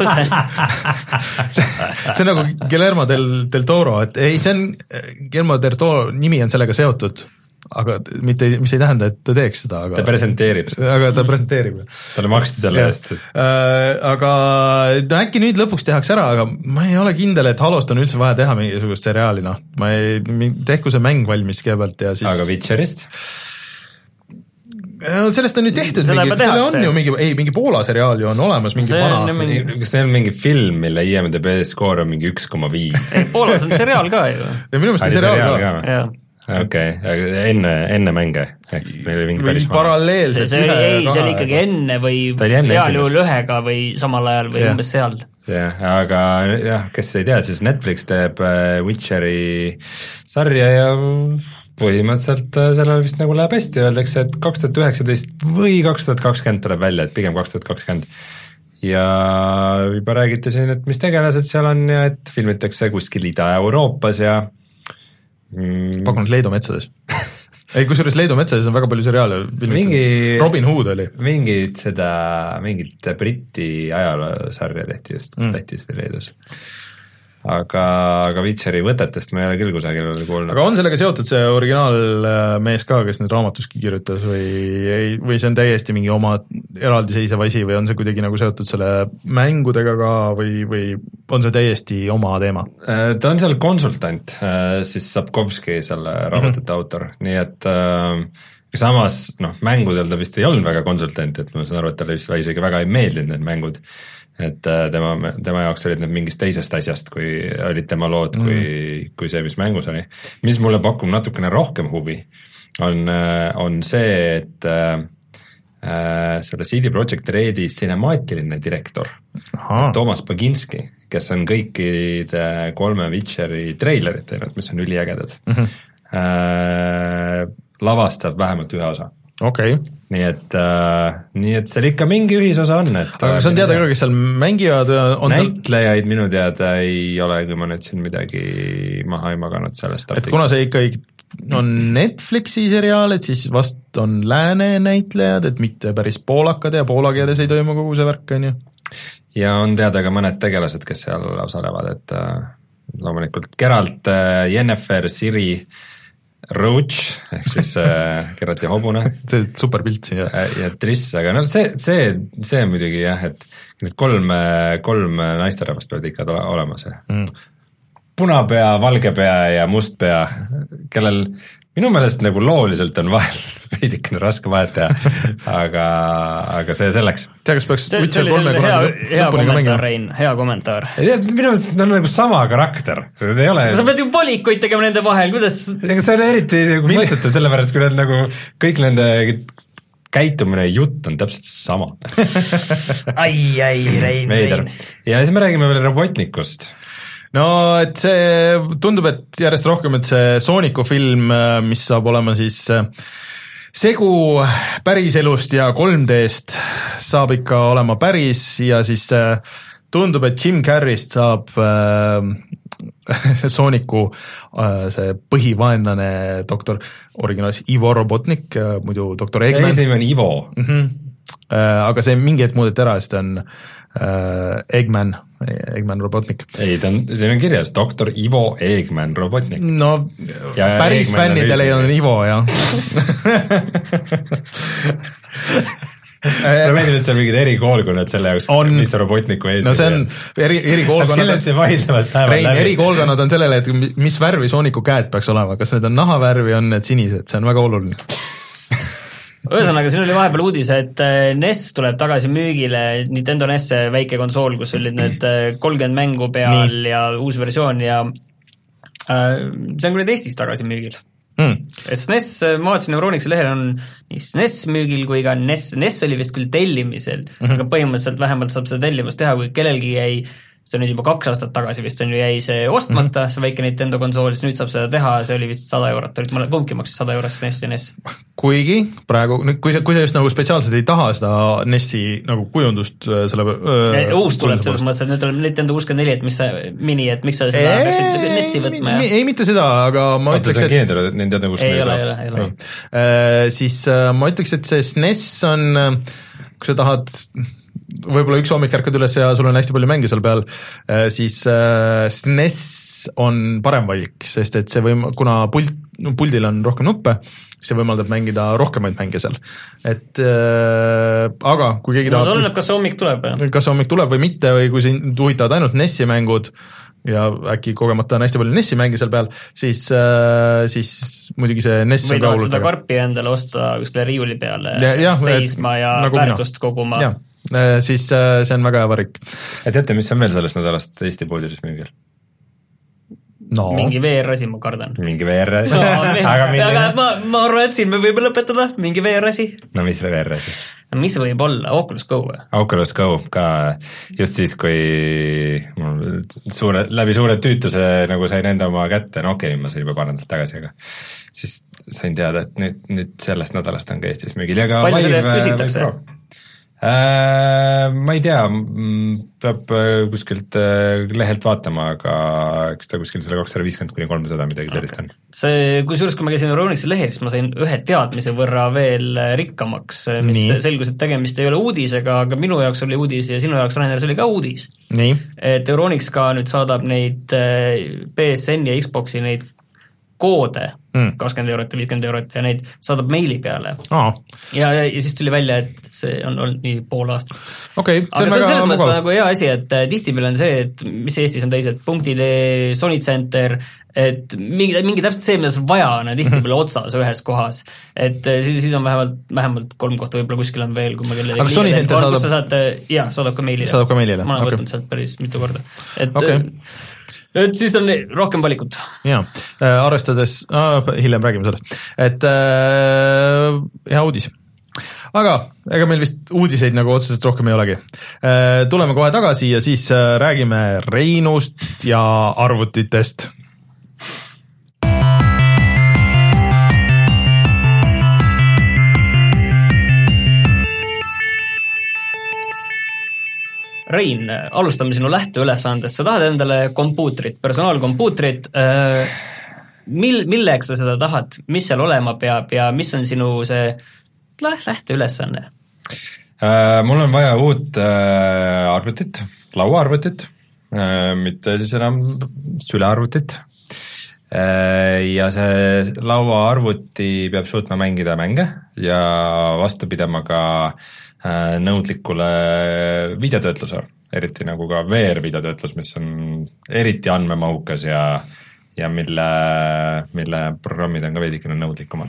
on nagu Guillermo del, del Toro, et ei, see on Guillermo del Toro nimi on sellega seotud, aga mitte, mis ei tähenda, et ta teeks seda, aga ta presenteerib seda. Aga ta presenteerib. Talle maksti selle eest. Äh, aga no äkki nüüd lõpuks tehakse ära, aga ma ei ole kindel, et Halost on üldse vaja teha mingisugust seriaali, noh, ma ei, tehku see mäng valmis kõigepealt ja siis aga Witcherist? Sellest on nüüd tehtud, mingi, selle on ju mingi, ei, mingi Poola seriaal ju on olemas, mingi pana. Mingi... Kas see on mingi film, mille I M D B skoor on mingi üks koma viis? Ei, Poolas on seriaal ka ju. Ja minu mõist on seriaal ka. ka. Okei, okay. enne, enne mänge, eks meil oli mingi päris paralleelselt. See, see oli, ei, see oli ikkagi enne või heal juhul ühega või samal ajal või yeah. umbes seal. jah, aga jah, kes ei tea, siis Netflix teeb Witcheri sarja ja põhimõtteliselt sellel vist nagu läheb hästi, öeldakse, et kaks tuhat üheksateist või kaks tuhat kakskümmend tuleb välja, et pigem kaks tuhat kakskümmend. Ja juba räägite siin, et mis tegelased seal on ja et filmitakse kuskil Ida-Euroopas ja mm... pakun Leedu metsades. Ei, kusjuures Leedu metsades on väga palju seriaale. Mingi... Robin Hood oli. Mingid seda, mingit Briti ajaloosarja tehti just mm. Lätis või Leedus. Aga, aga Witcheri võtetest ma ei ole küll kusagil kuulnud. Aga on sellega seotud see originaalmees ka, kes nüüd raamatuski kirjutas või, või see on täiesti mingi oma eraldiseisev asi või on see kuidagi nagu seotud selle mängudega ka või, või on see täiesti oma teema? Ta on seal konsultant, siis Sapkovski selle raamatute mm-hmm. autor, nii et äh, samas noh, mängudel ta vist ei olnud väga konsultant, et ma saan aru, et talle vist isegi väga ei meeldinud need mängud. Et tema, tema jaoks olid need mingist teisest asjast, kui olid tema lood, kui, mm. kui see, mis mängus oli. Mis mulle pakub natukene rohkem huvi, on, on see, et äh, selle C D Projekt Redi cinemaatiline direktor, Aha. Toomas Baginski, kes on kõikide kolme Witcheri treilerit teinud, mis on üliägedad, mm-hmm. äh, lavastab vähemalt ühe osa. Okei. Okay. Nii et, äh, nii et seal ikka mingi ühisosa on. Et, aga kas on teada ka, kes seal mängivad? On näitlejaid minu teada ei ole, kui ma nüüd siin midagi maha ei maganud sellest. Et kuna see ikka on Netflixi seriaal, et siis vast on lääne näitlejad, et mitte päris poolakad ja poola keeles ei toimu kogu see värk, on ju? Ja on teada ka mõned tegelased, kes seal osalevad, et äh, loomulikult Geralt, äh, Yennefer, Ciri, Roach, ehk siis äh, Geralt ja hobune. See super pilt siin, jah. Ja Triss, aga no see, see, see muidugi jah, et need kolm, kolm naisterahvast peavad ikka olema see. Mm. Punapea, valgepea ja mustpea, kellel minu meelest nagu looliselt on vahel veidikene raske vahet teha, aga, aga see selleks. tea, kas peaks see, see oli selline hea, hea kommentaar, Rein, hea kommentaar. Minu meelest on nagu sama karakter. Ei ole... sa pead ju valikuid tegema nende vahel, kuidas... Ega see on eriti nagu mõttetu, sellepärast kui need nagu kõik nende käitumine ja jutt on täpselt sama. ai, ai, Rein, Rein. Ja siis me räägime veel robotnikust. No, et see tundub, et järjest rohkem, et see Sooniku film, mis saab olema siis segu päriselust ja kolm D-st, saab ikka olema päris ja siis tundub, et Jim Carrey'st saab Sooniku see põhivaenlane doktor, originaalis Ivo Robotnik, muidu doktor Eggman. Ja eesnimi on Ivo. Mm-hmm. Aga see mingi hetk muudeti ära, sest on Eggman, Eggman Robotnik. Ei, ta on, see on kirjas, doktor Ivo Eggman Robotnik. No ja päris Eggman fännidel ei ole Ivo, jah. Ma meeldin, et see on mingid erikoolkonnad selle jaoks, on, mis on Robotniku ees. No see on eri, erikoolkonnad. Kellest ei vaidlevad päeval Rein, läbi. Erikoolkonnad on sellele, et mis värvi Sooniku käed peaks olema, kas need on nahavärvi, on need sinised, see on väga oluline. Ühesõnaga, siin oli vahepeal uudis, et N E S tuleb tagasi müügile, Nintendo N E S väike konsool, kus olid need kolmkümmend mängu peal Nii. ja uus versioon ja äh, see on küll Eestis tagasi müügil. Mm. Et S N E S, ma vaatasin Euronixi lehel on nii S N E S müügil kui ka N E S, N E S oli vist küll tellimisel, mm-hmm. aga põhimõtteliselt vähemalt saab seda tellimust teha, kui kellelgi jäi see on nüüd juba kaks aastat tagasi vist on ju jäi see ostmata, see väike Nintendo konsool, siis nüüd saab seda teha, see oli vist sada eurot, olid mulle kumbki maksis sada eurot S N E S ja N E S. Kuigi praegu, kui sa, kui sa just nagu spetsiaalselt ei taha seda N E S-i nagu kujundust selle öö, uus tuleb selles mõttes, et nüüd tuleb Nintendo kuuskümmend neli, et mis sa, mini, et miks sa seda eee, peaksid N E S-i võtma ja... ei, mitte seda, aga ma Oota, ütleks, et keendel, et Nintendo kuuskümmend ei ole, ei ole, ei ole. Äh, siis äh, ma ütleks, et see S N E S on, kui sa tahad võib-olla üks hommik ärkad üles ja sul on hästi palju mänge seal peal, siis S N E S on parem valik, sest et see võim-, kuna pult, puldil on rohkem nuppe, see võimaldab mängida rohkemaid mänge seal. Et äh, aga kui keegi no, tahab... Oleneb, kas hommik tuleb? Ja? Kas hommik tuleb või mitte, või kui siin huvitavad ainult N E S-i mängud ja äkki kogemata on hästi palju N E S-i mänge seal peal, siis, äh, siis muidugi see N E S või tahad seda karpi endale osta kuskile riiuli peale ja, ja, seisma et, ja nagu väärtust mina. Koguma. Ja. Siis see on väga hea varik. Ja teate, mis on veel sellest nädalast Eesti poodides müügil? No. Mingi V R-asi, ma kardan. Mingi V R-asi. No, aga aga ma, ma arvan, et siin me võime lõpetada. Mingi V R-asi. No mis V R-asi? No, mis võib olla? Oculus Go või? Oculus Go ka just siis, kui suure, läbi suure tüütuse nagu sain enda oma kätte, no okei, okay, ma sain juba paar nädalat tagasi, aga siis sain teada, et nüüd, nüüd sellest nädalast on ka Eestis müügil. Palju selle eest küsitakse? Äh, ma ei tea, peab kuskilt lehelt vaatama, aga eks ta kuskil selle kakssada viiskümmend kuni kolmsada midagi sellist on. See, kui suurus, kui ma käisin Euronixi lehel, siis ma sain ühe teadmise võrra veel rikkamaks, mis Nii. selgus, et tegemist ei ole uudisega, aga minu jaoks oli uudis ja sinu jaoks, Rainer, see oli ka uudis. Nii. Et Euronix ka nüüd saadab neid P S N ja Xboxi neid koode, mm. kakskümmend eurot ja viiskümmend eurot ja neid saadab meili peale. Aa. Ja, ja, ja siis tuli välja, et see on olnud nii pool aastat. Okay, aga see on selles mõttes nagu hea asi, et tihtipeale on see, et mis Eestis on teised punktid, Sony Center, et mingi, mingi täpselt see, mida sul vaja on, tihtipeale otsas ühes kohas. Et siis, siis on vähemalt, vähemalt kolm kohta, võib-olla kuskil on veel, kui ma kellegi aga Sony Center saadab... Sa saad, jah, saadab ka meilile. Saadab ka meilile. Ma olen okay. võtnud sealt päris mitu korda. Et okay. et siis on rohkem valikut. Jaa, äh, arvestades, äh, hiljem räägime sellest, et äh, hea uudis. Aga ega meil vist uudiseid nagu otseselt rohkem ei olegi. Äh, tuleme kohe tagasi ja siis äh, räägime Reinust ja arvutitest. Rein, alustame sinu lähteülesandest, sa tahad endale kompuutrit, personaalkompuutrit, mil, milleks sa seda tahad, mis seal olema peab ja mis on sinu see lähteülesanne? Mul on vaja uut arvutit, lauaarvutit, mitte siis enam sülearvutit ja see lauaarvuti peab suutma mängida mänge ja vastu pidama ka nõudlikule videotöötluse, eriti nagu ka V R-videotöötlus, mis on eriti andmemahukas ja, ja mille, mille programmid on ka veidikene nõudlikumad.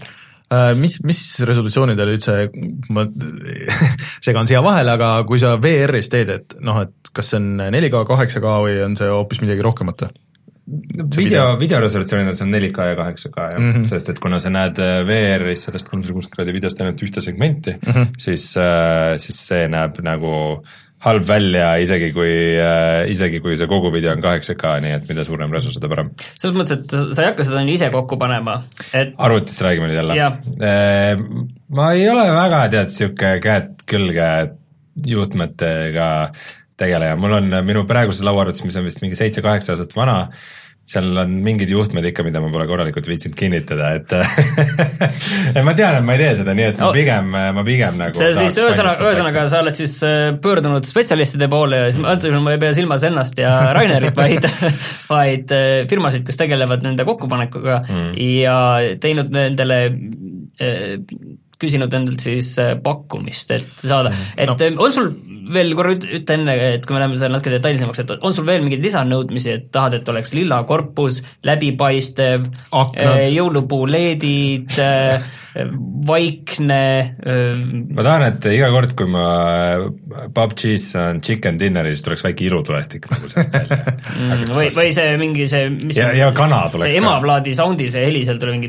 mis, mis resolutsioonidel üldse, ma segan siia vahele, aga kui sa V R-is teed, et noh, et kas see on neli K, kaheksa K või on see hoopis midagi rohkemat? video, videoresolutsioonidel see on neli K ja kaheksa K, jah, mm -hmm. sest et kuna sa näed V R-is sellest kolmsada kuuskümmend kraadi videost ainult ühte segmenti mm, -hmm. siis, siis see näeb nagu halb välja, isegi kui, isegi kui see kogu video on kaheksa K, nii et mida suurem resu, seda parem. selles mõttes, et sa ei hakka seda ise kokku panema, et arvutist räägime nüüd jälle. Ma ei ole väga, tead, siuke käed külge juhtmetega tegeleja, mul on minu praeguses lauaarvutis, mis on vist mingi seitse-kaheksa aastat vana, seal on mingid juhtmed ikka, mida ma pole korralikult viitsinud kinnitada, et ma tean, et ma ei tee seda, nii et ma pigem, ma pigem nagu see siis ühesõnaga, ühesõnaga sa oled siis pöördunud spetsialistide poole ja siis ma ütlen, ma ei pea silmas ennast ja Rainerit, vaid, vaid firmasid, kes tegelevad nende kokkupanekuga mm. ja teinud nendele küsinud endalt siis pakkumist, et saada, et no. on sul veel korra ütle enne, et kui me läheme seal natuke detailsemaks, et on sul veel mingeid lisanõudmisi, et tahad, et oleks lilla korpus, läbipaistev, jõulupuu leedid, vaikne. Ma tahan, et iga kord, kui ma P U B G-s on chicken dinner'i, siis tuleks väike ilutulestik nagu sealt välja. või, või see mingi see, mis ja, ja kana tuleks see emaplaadi soundi, see heli, seal tuleb mingi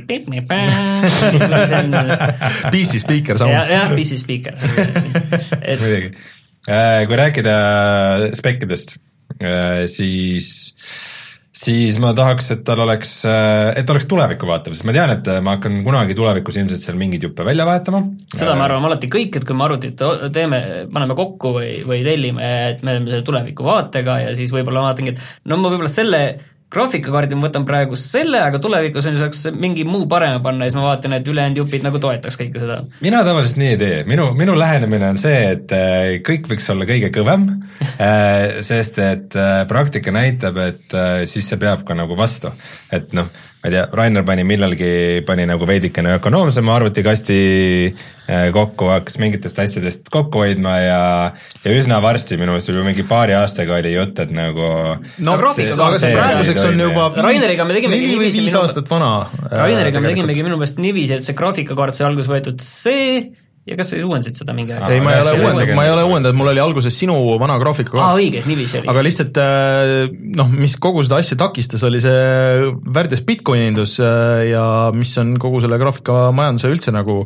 P C speaker sound. jah, ja, P C speaker. muidugi. Kui rääkida spekkidest, siis, siis ma tahaks, et tal oleks, et oleks tulevikku vaatav, sest ma tean, et ma hakkan kunagi tulevikus ilmselt seal mingid juppe välja vahetama. seda me arvame alati kõik, et kui me arvutit teeme, paneme kokku või, või tellime, et me oleme selle tuleviku vaatega ja siis võib-olla vaatangi, et no ma võib-olla selle graafikakaardi ma võtan praegu selle, aga tulevikus on ju saaks mingi muu parema panna ja siis ma vaatan, et ülejäänud jupid nagu toetaks kõike seda. Mina tavaliselt nii ei tee, minu, minu lähenemine on see, et kõik võiks olla kõige kõvem, sest et praktika näitab, et siis see peab ka nagu vastu, et noh, ma ei tea, Rainer pani millalgi, pani nagu veidikene ökonoomsema arvutikasti kokku, hakkas mingitest asjadest kokku hoidma ja, ja üsna varsti minu meelest juba mingi paari aastaga oli jutt, et nagu no graafikaga, aga see praeguseks on juba Raineriga me tegimegi niiviisi viis aastat vana. Raineriga me tegimegi minu meelest niiviisi, et see graafikakaart sai alguses võetud see ja kas sa uuendasid seda mingi aeg? ei, ma ei ole uuendanud, ma ei ole uuendanud, mul oli alguses sinu vana graafika aa, õige, niiviisi oli. aga lihtsalt noh, mis kogu seda asja takistas, oli see värdjas Bitcoinindus ja mis on kogu selle graafikamajanduse üldse nagu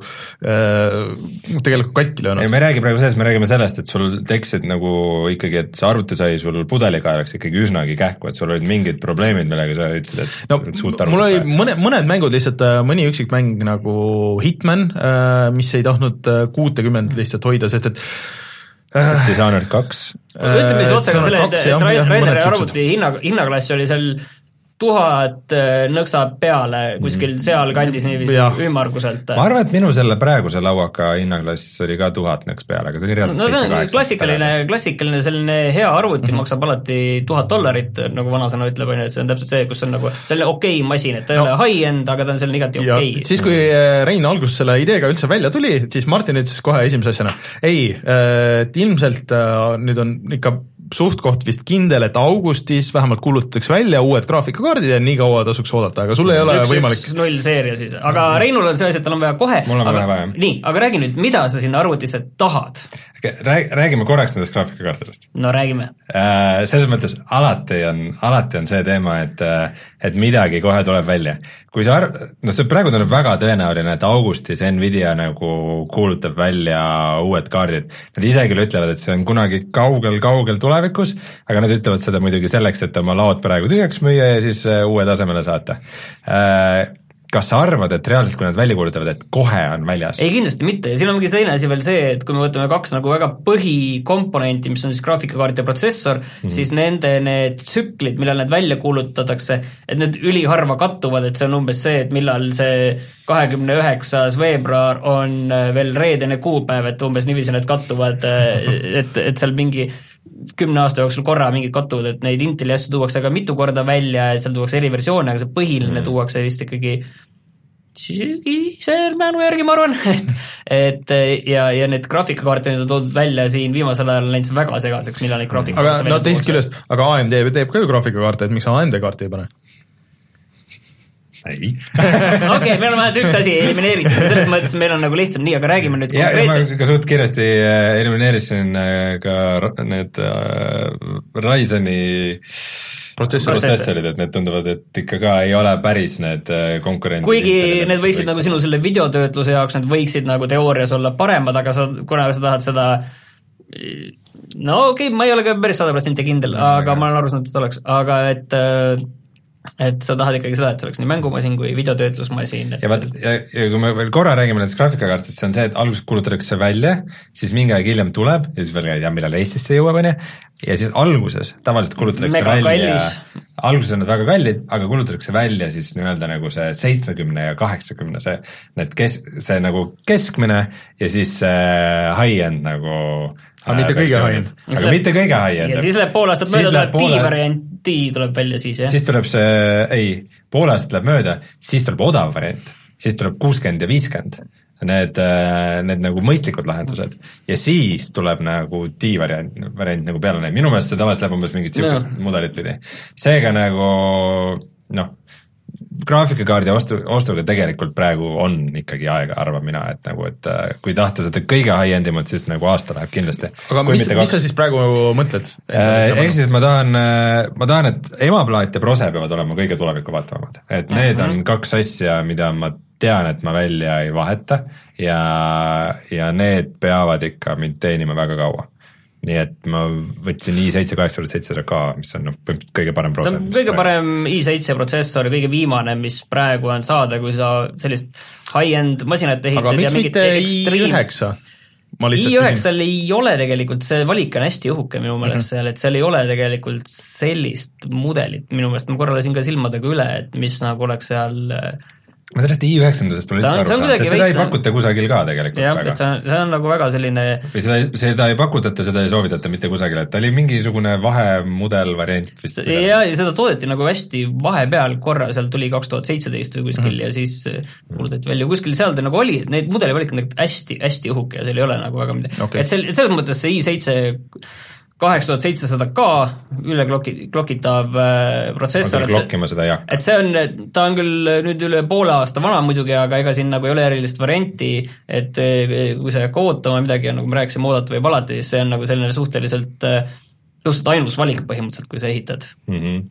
tegelikult katki löönud. ei, me ei räägi praegu sellest, me räägime sellest, et sul tekkisid nagu ikkagi, et see arvuti sai sul pudelikaelaks ikkagi üsnagi kähku, et sul olid mingid probleemid, millega sa ütlesid, et no, mul oli mõne, mõned mängud lihtsalt, mõni üksik mäng nagu Hitman, mis ei tahtnud kuutekümmend lihtsalt hoida, sest et äh, Dishonored kaks ütleme siis otsaga selle, et, et Raineri arvuti hinna, hinnaklass oli seal tuhat nõksa peale kuskil seal kandis niiviisi ümmarguselt. Ma arvan, et minu selle praeguse lauaka hinnaklass oli ka tuhat nõks peale, aga see oli reaalselt no, see on klassikaline, klassikaline selline hea arvuti mm -hmm. maksab alati tuhat dollarit, nagu vanasõna ütleb, et see on täpselt see, kus on nagu selline okei masin, et ta ei no. ole high-end, aga ta on selline igati okei. Okay. Siis kui Rein alguses selle ideega üldse välja tuli, siis Martin ütles kohe esimese asjana, ei, et ilmselt nüüd on ikka suht-koht vist kindel, et augustis vähemalt kuulutatakse välja uued graafikakaardid ja nii kaua tasuks oodata, aga sul ei ole üks, võimalik üks null seeria siis, aga Reinul on see asi, et tal on vaja kohe mul on aga, vaja vaja nii, aga räägi nüüd, mida sa sinna arvutisse tahad? Räägime korraks nendest graafikakaartidest. No räägime. Äh, selles mõttes alati on, alati on see teema, et, et midagi kohe tuleb välja. Kui sa arv... no see praegu tuleb väga tõenäoline, et augustis Nvidia nagu kuulutab välja uued kaardid. Nad ise küll ütlevad, et see on kunagi kaugel-kaugel tulevikus, aga nad ütlevad seda muidugi selleks, et oma laod praegu tühjaks müüa ja siis uue tasemele saata. Äh, kas sa arvad, et reaalselt, kui nad välja kuulutavad, et kohe on väljas? Ei, kindlasti mitte ja siin on mingi teine asi veel see, et kui me võtame kaks nagu väga põhikomponenti, mis on siis graafikakaart ja protsessor, mm-hmm. siis nende need tsüklid, millal need välja kuulutatakse, et need üliharva kattuvad, et see on umbes see, et millal see kahekümne üheksas veebruar on veel reedene kuupäev, et umbes niiviisi need kattuvad, et, et seal mingi kümne aasta jooksul korra mingid kattuvad, et neid Inteli asju tuuakse aga mitu korda välja, et seal tuuakse eri versioone, aga see põhiline mm. tuuakse vist ikkagi sügisel mänu järgi, ma arvan, et, et ja, ja need graafikakaarte on toodud välja siin viimasel ajal läinud väga segaseks, millal neid graafikakaarte aga no teist küljest, aga A M D teeb ka ju graafikakaarte, et miks A M D kaarti ei pane? ei. Okei, meil on vähemalt üks asi elimineeritud, selles mõttes meil on nagu lihtsam nii, aga räägime nüüd konkreetselt. Ma ka suht kiiresti elimineerisin ka need Ryzeni protsessorid, et need tunduvad, et ikka ka ei ole päris need konkurendid. Kuigi need võiksid nagu sinu selle videotöötluse jaoks, need võiksid nagu teoorias olla paremad, aga sa, kuna sa tahad seda no okei okay,, ma ei ole ka päris sada protsenti kindel, aga ma olen aru saanud, et oleks, aga et et sa tahad ikkagi seda, et see oleks nii mängumasin kui videotöötlusmasin. Ja, vaat, ja, ja kui me veel korra räägime nendest graafikakaartidest, see on see, et alguses kulutatakse välja, siis mingi aeg hiljem tuleb ja siis veel ei tea, millal Eestisse jõuab, ja siis alguses tavaliselt kulutatakse Mega välja, kallis. alguses on need väga kallid, aga kulutatakse välja siis nii-öelda nagu see seitsmekümne ja kaheksakümne, see, need kes, see nagu keskmine ja siis see high-end nagu aga mitte kõige high-end. Aga läheb, mitte kõige high-end. Ja siis läheb pool aastat mööda, tuleb D-variant, D tuleb välja siis, jah? Siis tuleb see, ei, pool aastat läheb mööda, siis tuleb odav variant, siis tuleb kuuskümmend ja viiskümmend, need, need nagu mõistlikud lahendused ja siis tuleb nagu D-variant variant nagu peale neid, minu meelest see tavaliselt läheb umbes mingit sihukest no. mudelit pidi. Seega nagu, noh, graafikakaardi ostu, ostuga tegelikult praegu on ikkagi aega, arvan mina, et nagu, et kui tahta seda kõige high-endimat, siis nagu aasta läheb kindlasti. Aga mis, mis sa siis praegu mõtled? Ehk siis ma tahan, ma tahan, et emaplaat ja prose peavad olema kõige tulevikku vaatavamad. Et need mm -hmm. on kaks asja, mida ma tean, et ma välja ei vaheta ja, ja need peavad ikka mind teenima väga kaua. Nii et ma võtsin i seitse kaheksasada seitse K, mis on no, kõige parem protsessor. See on kõige parem i seitse protsessor ja kõige viimane, mis praegu on saada, kui sa sellist high-end masinat ehitad. Aga miks mitte i üheksa? i üheksal ei ole tegelikult, see valik on hästi õhuke minu meelest mm -hmm. seal, et seal ei ole tegelikult sellist mudelit minu meelest, ma korra lasin ka silmadega üle, et mis nagu oleks seal ma sellest i üheksandusest pole üldse aru saanud, sest seda ei pakuta kusagil ka tegelikult jah, väga. See on, see on nagu väga selline või seda, seda ei pakutata, seda ei soovitata mitte kusagil, et ta oli mingisugune vahemudel variant vist. Ja, ja seda toodeti nagu hästi vahepeal korra, seal tuli kaks tuhat seitseteist või kuskil mm -hmm. ja siis kuulutati välja kuskil seal ta nagu oli, neid mudeli valik on hästi, hästi õhuke ja seal ei ole nagu väga midagi okay. et sel, et selles mõttes see i seitse kaheksa tuhat seitsesada K üle kloki, klokitav äh, protsessor, et, et see on, ta on küll nüüd üle poole aasta vana muidugi, aga ega siin nagu ei ole erilist varianti, et kui sa ei hakka ootama midagi ja nagu me rääkisime, oodata võib alati, siis see on nagu selline suhteliselt, suhteliselt ainus valik põhimõtteliselt, kui sa ehitad mm. -hmm.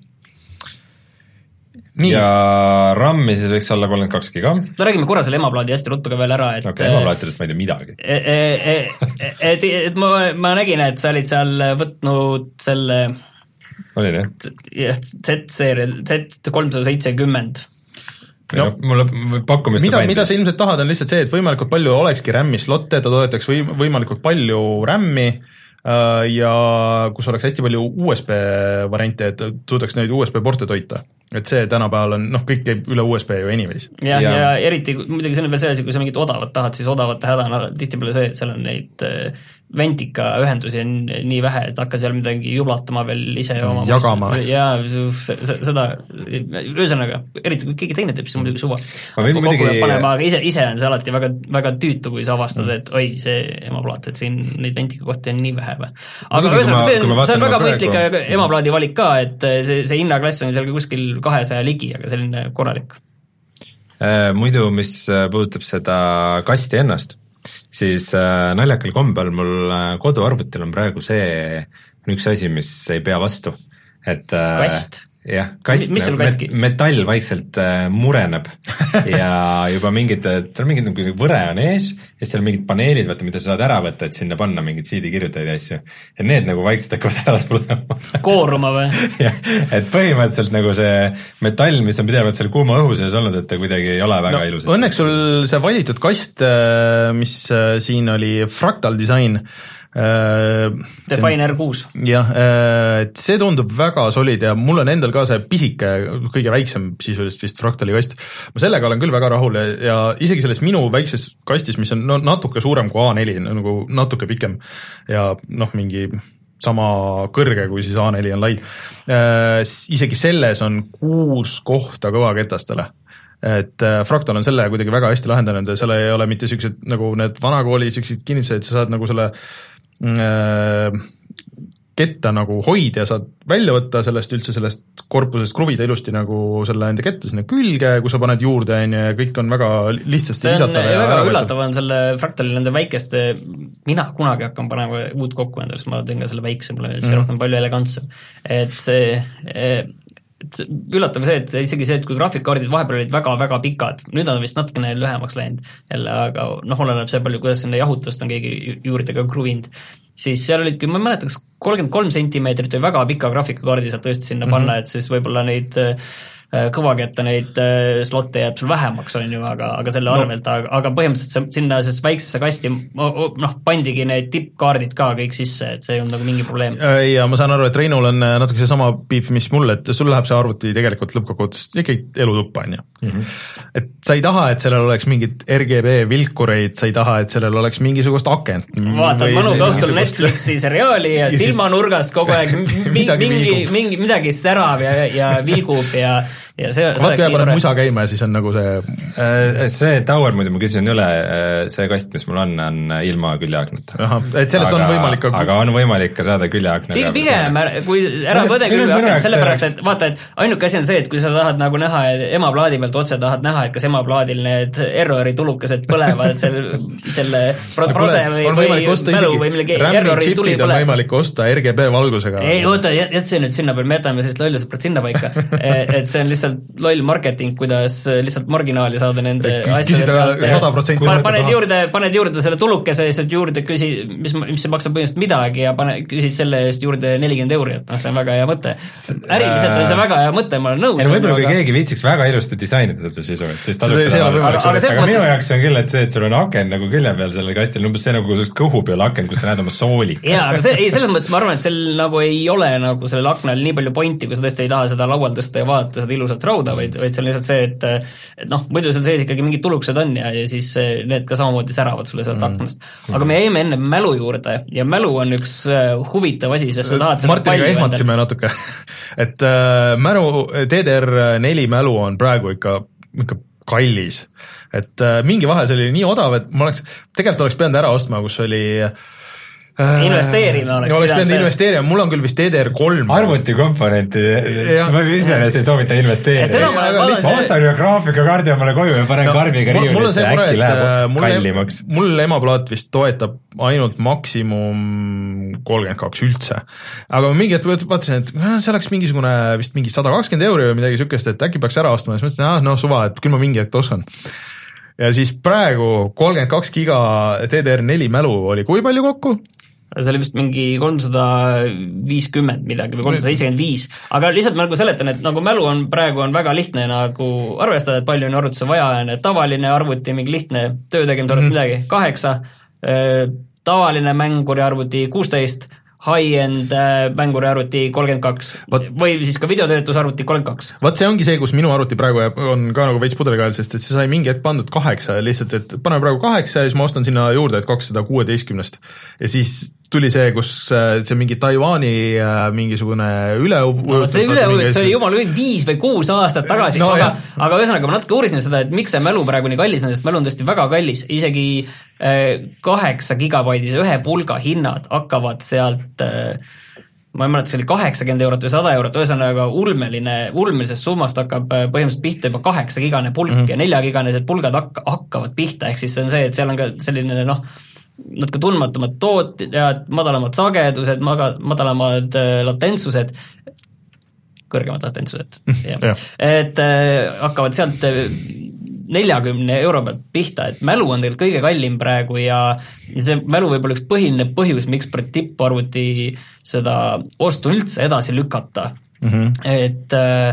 Nii. Ja RAM-i siis võiks olla kolmkümmend kaks giga. No räägime korra selle emaplaadi hästi ruttu ka veel ära, et okei, emaplaatidest ma ei tea midagi. Et, et, et, et ma, ma nägin, et sa olid seal võtnud selle oli nii? Z-seeria, Z kolmsada seitsekümmend. No, mulle pakkumist mida, mida sa ilmselt tahad, on lihtsalt see, et võimalikult palju olekski RAM-i slotte, ta toetaks või, võimalikult palju RAM-i ja kus oleks hästi palju U S B variante, et suudaks neid U S B porte toita. Et see tänapäeval on, noh, kõik käib üle U S B ju anyways. Ja, ja, ja eriti, muidugi see on veel see asi, kui sa mingit odavat tahad, siis odavate häda on tihtipeale see, et seal on neid ventika ühendusi on nii vähe, et hakkad seal midagi jublatama veel ise oma jagama. Ja seda, ühesõnaga, eriti kui keegi teine teeb, siis muidugi suva. Ma võin muidugi panema, aga ise, ise on see alati väga, väga tüütu, kui sa avastad, et oi, see emaplaat, et siin neid ventika kohti on nii vähe. Aga ühesõnaga, see, see on väga mõistlik emaplaadi valik ka, et see, see hinnaklass on seal kuskil kahesaja ligi, aga selline korralik. Muidu, mis puudutab seda kasti ennast, siis äh, naljakal kombel mul koduarvutil on praegu see üks asi, mis ei pea vastu. Et, äh, kast? Jah, kast, mis met, metall vaikselt äh, mureneb ja juba mingid, seal mingid nagu võre on ees ja seal mingid paneelid, vaata, mida sa saad ära võtta, et sinna panna mingid C D-kirjutajaid ja asju. Ja need nagu vaikselt hakkavad ära tulema. Kooruma või? jah, et põhimõtteliselt nagu see metall, mis on pidevalt seal kuuma õhu sees olnud, et ta kuidagi ei ole väga no, ilus. Õnneks sul see valitud kast, mis siin oli Fractal Design, Define R kuus. jah, et see tundub väga solid ja mul on endal ka see pisike, kõige väiksem sisuliselt vist Fractali kast. Ma sellega olen küll väga rahul ja, ja isegi selles minu väikses kastis, mis on no, natuke suurem kui A neli, nagu natuke pikem ja noh, mingi sama kõrge kui siis A neli on lai. Isegi selles on kuus kohta kõvaketastele. Et Fractal on selle kuidagi väga hästi lahendanud ja seal ei ole mitte sellised nagu need vanakooli sellised kinnitused, et sa saad nagu selle äh, ketta nagu hoida, saad välja võtta sellest üldse sellest korpusest, kruvida ilusti nagu selle enda ketta sinna külge, kui sa paned juurde ja kõik on väga lihtsasti lisatav. See on väga üllatav on selle Fractalil nende väikeste, mina kunagi hakkan panema uut kokku endale, siis ma teen ka selle väikse, mulle mm. see rohkem palju elegantsem. Et see, et üllatav see, et isegi see, et kui graafikkaardid vahepeal olid väga-väga pikad, nüüd on vist natukene lühemaks läinud jälle, aga noh, oleneb see palju, kuidas sinna jahutust on keegi juurde ka kruvinud, siis seal olid, kui ma mäletan, kas kolmkümmend kolm sentimeetrit või väga pika graafikakaardi saab tõesti sinna mm-hmm. panna, et siis võib-olla neid kõvaketta neid slotte jääb sul vähemaks, on ju, aga, aga selle arvelt, no. aga, aga põhimõtteliselt sinna siis väiksesse kasti noh, pandigi need tippkaardid ka kõik sisse, et see ei olnud nagu mingi probleem. Ja ma saan aru, et Reinul on natuke see sama piif, mis mulle, et sul läheb see arvuti tegelikult lõppkokkuvõttes ikkagi elutuppa, on ju. Mm-hmm. Et sa ei taha, et sellel oleks mingid R G B vilkureid, sa ei taha, et sellel oleks mingisugust akent. Vaatad mõnuga õhtul Netflixi seriaali ja, ja silmanurgast kogu aeg midagi, mingi, mingi, midagi särav ja, ja vilgub ja ja see, vaat kui paned musa käima ja siis on nagu see see tower, muidu ma küsisin üle, see kast, mis mul on, on ilma küljeaknata. Et sellest aga, on võimalik ka aga on võimalik ka saada küljeaknaga. Pigem, kui ära võde küljeaknat, sellepärast, et vaata, et ainuke asi on see, et kui sa tahad nagu näha emaplaadi pealt otse tahad näha, et kas emaplaadil need errori tulukesed põlevad, et selle, selle prose või, või mälu või millegi errori tuli põlevad. On võimalik osta R G B valgusega. Ei, oota, jätsi nüüd sinna peal, me jätame sellist lollu sõprad sinna paika, et see on lihtsalt loll marketing, kuidas lihtsalt marginaali saada nende asjade pealt. Paned juurde, paned juurde selle tulukese ja lihtsalt juurde küsi, mis, mis see maksab põhimõtteliselt midagi ja pane, küsid selle eest juurde nelikümmend euri, et noh, see on väga hea mõte. Äriliselt on see väga hea mõte, ma olen nõus. Ja võib-olla kui aga... keegi viitsiks väga ilusti disainida seda sisu, et siis tasuks seda aga, aga, aga, aga minu jaoks on küll, et see, et sul on aken nagu külje peal selle kastil, umbes see nagu kõhu peal aken, kus sa näed oma sooli. Jaa, aga see, ei, selles mõttes ma arvan, et sel nagu ei ole nagu sellel aknal nii palju pointi, kui sa tõesti ei taha seda laual tõsta ja vaadata seda ilusat rauda, vaid, vaid see on lihtsalt see, et, et noh, muidu seal sees ikkagi mingid tuluksed on ja, ja siis need ka samamoodi säravad sulle sealt mm. aknast. Aga me jäime enne mälu juurde ja mälu on üks huvitav asi, sest sa tahad seda Martiniga ehmatsime natuke, et äh, mälu, D D R neli mälu on praegu ikka, ikka kallis. Et äh, mingi vahe see oli nii odav, et ma oleks, tegelikult oleks pidanud ära ostma, kus oli investeerima oleks, oleks pidanud investeerima, mul on küll vist D D R kolm arvutikomponenti, ma iseenesest ei soovita investeerida. Ma ostan ju graafikakaardi omale koju ja panen no, karbiga riiulisse ja äkki läheb kallimaks. Mul emaplaat vist toetab ainult maksimum kolmkümmend kaks üldse, aga mingi hetk vaatasin, et see oleks mingisugune vist mingi sada kakskümmend euri või midagi sükest, et äkki peaks ära ostma ja siis mõtlesin, ah, no suva, et küll ma mingi hetk oskan. Ja siis praegu kolmkümmend kaks giga D D R neli mälu oli kui palju kokku? See oli vist mingi kolmsada viiskümmend midagi või kolmsada seitsekümmend viis, aga lihtsalt ma nagu seletan, et nagu mälu on praegu on väga lihtne nagu arvestada, et palju on arvutusse vaja, on tavaline arvuti, mingi lihtne töö tegemise arvuti mm-hmm. midagi, kaheksa, tavaline mänguri arvuti kuusteist, high-end mänguri arvuti kolmkümmend kaks või siis ka videotöötlusarvuti kolmkümmend kaks. Vaat see ongi see, kus minu arvuti praegu on ka nagu veits pudelikael, sest et see sai mingi hetk pandud kaheksa lihtsalt, et paneme praegu kaheksa ja siis ma ostan sinna juurde, et kakssada kuueteistkümnest ja siis tuli see, kus see mingi Taiwani mingisugune üle no, see üle, see oli jumal viis või kuus aastat tagasi, no, aga, aga ühesõnaga ma natuke uurisin seda, et miks see mälu praegu nii kallis on, sest mälu on tõesti väga kallis, isegi kaheksa gigabaidise ühe pulga hinnad hakkavad sealt ma ei mäleta, see oli kaheksakümmend eurot või sada eurot, ühesõnaga ulmeline, ulmelisest summast hakkab põhimõtteliselt pihta juba kaheksa gigane pulk mm-hmm. ja nelja giganesed pulgad hakka, hakkavad pihta, ehk siis see on see, et seal on ka selline noh, natuke tundmatumad tootjad, madalamad sagedused, maga, madalamad äh, latentsused, kõrgemad latentsused, ja. et äh, hakkavad sealt äh, neljakümne euro pealt pihta, et mälu on tegelikult kõige kallim praegu ja see mälu võib olla üks põhiline põhjus, miks tipparvuti seda ostu üldse edasi lükata. Mm-hmm. Et,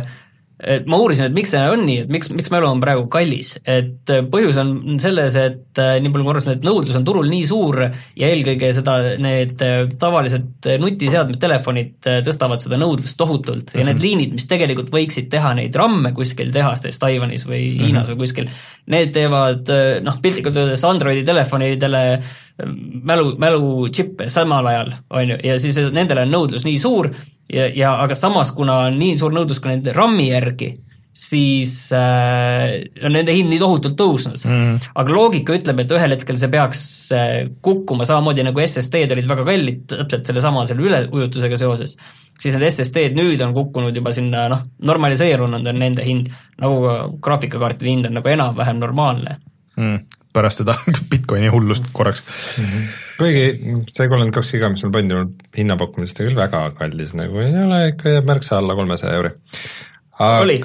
et ma uurisin, et miks see on nii, et miks, miks mälu on praegu kallis, et põhjus on selles, et nii palju korras, et nõudlus on turul nii suur ja eelkõige seda, need tavalised nutiseadmed, telefonid tõstavad seda nõudlust tohutult ja mm-hmm. need liinid, mis tegelikult võiksid teha neid ramme kuskil tehastes Taiwanis või mm-hmm. Hiinas või kuskil, need teevad, noh, piltlikult öeldes Androidi telefonidele mälu, mälu chippe samal ajal, on ju, ja siis nendele on nõudlus nii suur ja, ja aga samas, kuna on nii suur nõudlus ka nende RAM-i järgi, siis äh, on nende hind nii tohutult tõusnud mm.. aga loogika ütleb, et ühel hetkel see peaks äh, kukkuma samamoodi nagu S S D-d olid väga kallid, täpselt selle sama selle üleujutusega seoses, siis need S S D-d nüüd on kukkunud juba sinna, noh, normaliseerunud on nende hind, nagu graafikakaartide hind on nagu enam-vähem normaalne mm.. pärast seda Bitcoini hullust korraks mm-hmm. kuigi see kolmkümmend kaks giga, mis on pandud hinnapakkumist küll väga kallis, nagu ei ole, ikka jääb märksa alla kolmesaja euri. Aga Oli.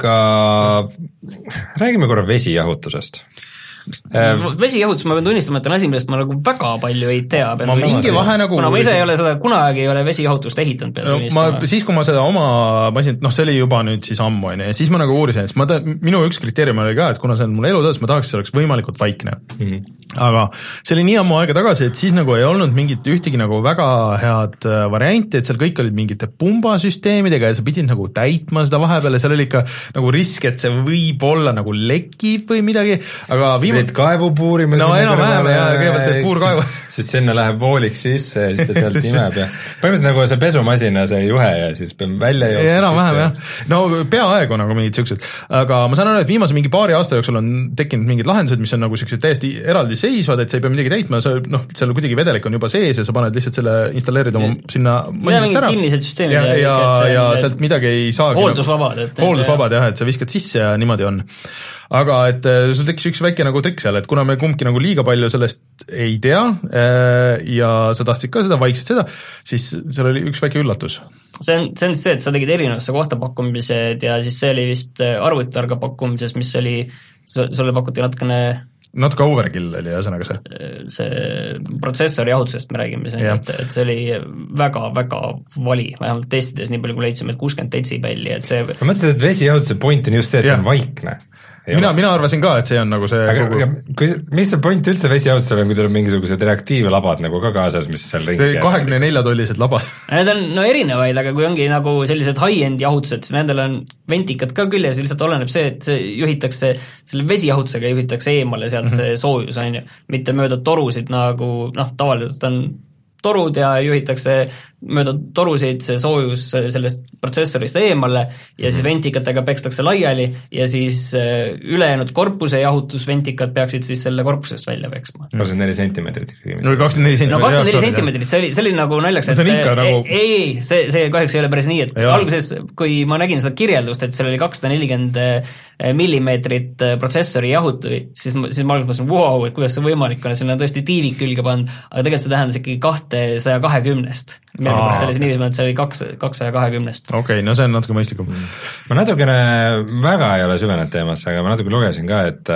räägime korra vesijahutusest. Vesijahutus, ma pean tunnistama, et on asi, millest ma nagu väga palju ei tea. Ma mingi vahe nagu... kuna ma ise ei ole seda, kunagi ei ole vesijahutust ehitanud. No, ma, siis, kui ma seda oma masin, noh, see oli juba nüüd siis ammu, ja siis ma nagu uurisin, et ma ta, minu üks kriteerium oli ka, et kuna see on mul elutöös, ma tahaks, et see oleks võimalikult vaikne. Mm-hmm. Aga see oli nii ammu aega tagasi, et siis nagu ei olnud mingit ühtegi nagu väga head varianti, et seal kõik olid mingite pumbasüsteemidega ja sa pidid nagu täitma seda vahepeal ja seal oli ikka nagu risk, et see võib olla nagu lekib või midagi, aga viimalt kaevu puurima. No enam-vähem ja kõigepealt teeb puurkaevu. Siis sinna läheb vooliks sisse ja siis ta sealt imeb ja põhimõtteliselt nagu see pesumasina, see juhe ja siis peab välja jooksma. Enam-vähem jah. No peaaegu nagu mingid siuksed, aga ma saan aru, et viimase mingi paari aasta jooksul on tekkinud mingid lahendused, mis on nagu siuksed täiesti eraldi seisvad, et sa ei pea midagi täitma, sa, noh, seal kuidagi vedelik on juba sees ja sa paned lihtsalt selle, installeerid oma sinna masinast ära. Kinnised süsteemid. Ja, ja, ja, ja sealt midagi ei saagi. Hooldusvabad. Nagu, hooldusvabad jah, et sa viskad sisse ja niimoodi on. Aga et sul tekkis üks väike nagu trikk seal, et kuna me kumbki nagu liiga palju sellest ei tea ja sa tahtsid ka seda vaikselt seda, siis seal oli üks väike üllatus. See on, see on see, et sa tegid erinevasse kohta pakkumised ja siis see oli vist arvutitarga pakkumises, mis oli, sulle pakuti natukene natuke overkill oli ühesõnaga see. See protsessori jahutusest me räägime, see, et, et see oli väga-väga vali, vähemalt testides nii palju, kui leidsime, et kuuskümmend detsibelli, et see... ma mõtlesin, et vesijahutuse point on just see, et ja. On vaikne. Mina, mina arvasin ka, et see on nagu see aga, kogu... aga kui, mis see point üldse vesijahutusel on, kui teil on mingisugused reaktiivlabad nagu ka kaasas, mis seal ringi kahekümne nelja tollised labad. Need on no erinevaid, aga kui ongi nagu sellised high-end jahutused, siis nendel on ventikad ka küljes, lihtsalt oleneb see, et see juhitakse, selle vesijahutusega juhitakse eemale sealt mm-hmm. see soojus, on ju, mitte mööda torusid nagu, noh, tavaliselt on torud ja juhitakse mööda torusid see soojus sellest protsessorist eemale ja siis ventikatega pekstakse laiali ja siis ülejäänud korpuse jahutusventikad peaksid siis selle korpusest välja peksma. kakskümmend neli sentimeetrit. No kakskümmend neli sentimeetrit. No kakskümmend neli sentimeetrit, see oli, see oli nagu naljaks, et see ikka, nagu... ei, ei, see, see kahjuks ei ole päris nii, et ja. Alguses, kui ma nägin seda kirjeldust, et seal oli kakssada nelikümmend millimeetrit protsessori jahutu, siis, siis ma alguses mõtlesin, wow, et kuidas see võimalik on, sinna on tõesti tiivik külge pannud, aga tegelikult see tähendas ikkagi kahtesaja kahekümnest. Millegipärast oli see niiviisi, et see oli kaksasaja kahekümnest. Okei, okay, no see on natuke mõistlikum. Ma natukene väga ei ole süvenenud teemasse, aga ma natuke lugesin ka, et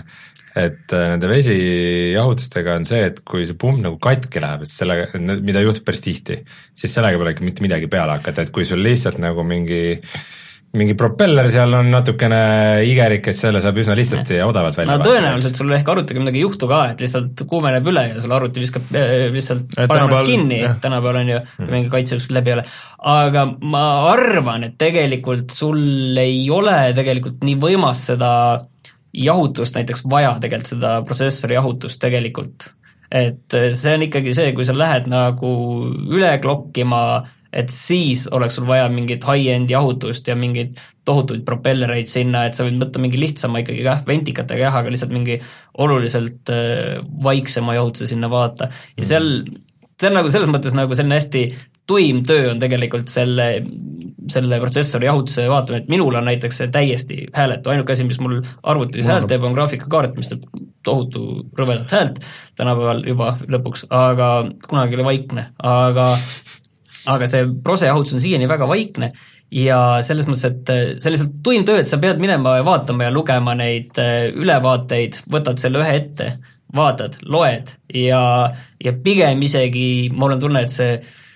et nende vesijahutustega on see, et kui see pump nagu katki läheb, et selle, mida juhtub päris tihti, siis sellega pole mitte midagi peale hakata, et kui sul lihtsalt nagu mingi mingi propeller seal on natukene igerik, et selle saab üsna lihtsasti ja odavalt välja. No tõenäoliselt sul ehk arvutiga midagi juhtu ka, et lihtsalt kuumeneb üle ja sul arvuti viskab lihtsalt panemast kinni, tänapäeval on ju hmm. mingi kaitse kuskil läbi ei ole. Aga ma arvan, et tegelikult sul ei ole tegelikult nii võimas seda jahutust näiteks vaja, tegelikult seda protsessori jahutust tegelikult. Et see on ikkagi see, kui sa lähed nagu üle klokkima, et siis oleks sul vaja mingit high-end jahutust ja mingit tohutuid propellereid sinna, et sa võid võtta mingi lihtsama ikkagi jah, ventikatega jah, aga lihtsalt mingi oluliselt äh, vaiksema jahutuse sinna vaata. Ja seal, see on nagu selles mõttes nagu selline hästi tuim töö on tegelikult selle, selle protsessori jahutuse vaatamine, et minul on näiteks see täiesti hääletu, ainuke asi, mis mul arvutis häält teeb, on graafikakaart, mis teeb tohutu rõvedat häält tänapäeval juba lõpuks, aga kunagi oli vaikne, aga aga see prosejahutus on siiani väga vaikne ja selles mõttes, et see on lihtsalt tuim töö, et sa pead minema ja vaatama ja lugema neid ülevaateid, võtad selle ühe ette, vaatad, loed ja, ja pigem isegi mul on tunne, et see,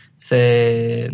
see,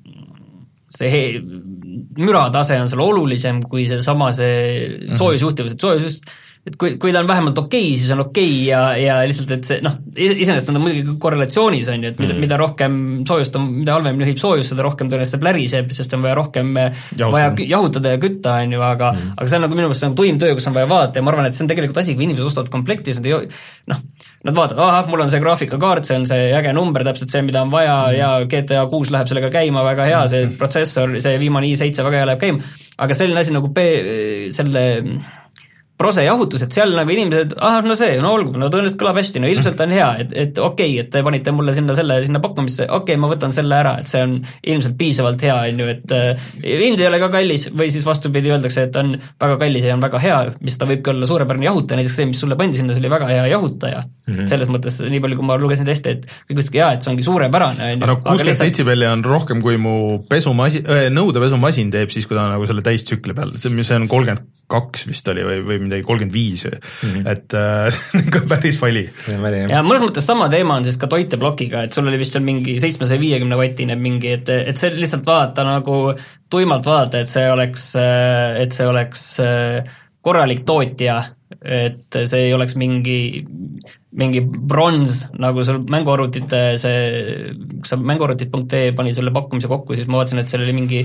see müratase on seal olulisem kui see sama see soojusjuhtivus, et soojusjuht et kui, kui ta on vähemalt okei, siis on okei ja, ja lihtsalt, et see, noh, iseenesest nad on muidugi korrelatsioonis, on ju, et mida, mm. mida rohkem soojust on, mida halvem juhib soojust, seda rohkem tõenäoliselt pläriseb, sest on vaja rohkem Jahutada. vaja jahutada ja kütta, on ju, aga, mm. aga see on nagu minu meelest nagu tuim töö, kus on vaja vaadata ja ma arvan, et see on tegelikult asi, kui inimesed ostavad komplekti, siis nad ei, noh, nad vaatavad, ahah, mul on see graafikakaart, see on see äge number, täpselt see, mida on vaja mm. ja G T A kuus läheb sellega käima, väga hea, see mm. protsessor, see viimane i seitse väga hea läheb käima, aga selline asi nagu P, selle prose jahutus, et seal nagu inimesed, ah, no see, no olgu, no tõenäoliselt kõlab hästi, no ilmselt on hea, et, et okei okay,, et te panite mulle sinna selle, sinna pakkumisse, okei okay,, ma võtan selle ära, et see on ilmselt piisavalt hea, on ju, et äh, hind ei ole ka kallis või siis vastupidi öeldakse, et on väga kallis ja on väga hea, mis ta võibki olla suurepärane jahutaja, näiteks see, mis sulle pandi sinna, see oli väga hea jahutaja. Mm-hmm. Selles mõttes, nii palju kui ma lugesin testi, et kõik ütleski jaa, et see ongi suurepärane. No kuuskümmend detsibelli on rohkem, kui mu pesumasin, nõudepesumasin teeb siis, kui ta on nagu selle täistsükli peal, see on kolmkümmend kaks vist oli või, või midagi kolmkümmend viis, mm-hmm. et äh, see on ka päris vali. Ja mõnes mõttes sama teema on siis ka toiteblokiga, et sul oli vist seal mingi seitsmesaja viiekümne vattine mingi, et, et see lihtsalt vaadata nagu tuimalt vaadata, et see oleks, et see oleks korralik tootja, et see ei oleks mingi, mingi brons, nagu sul mänguarvutite see, kui sa mänguarvutit punkt ee pani selle pakkumise kokku, siis ma vaatasin, et seal oli mingi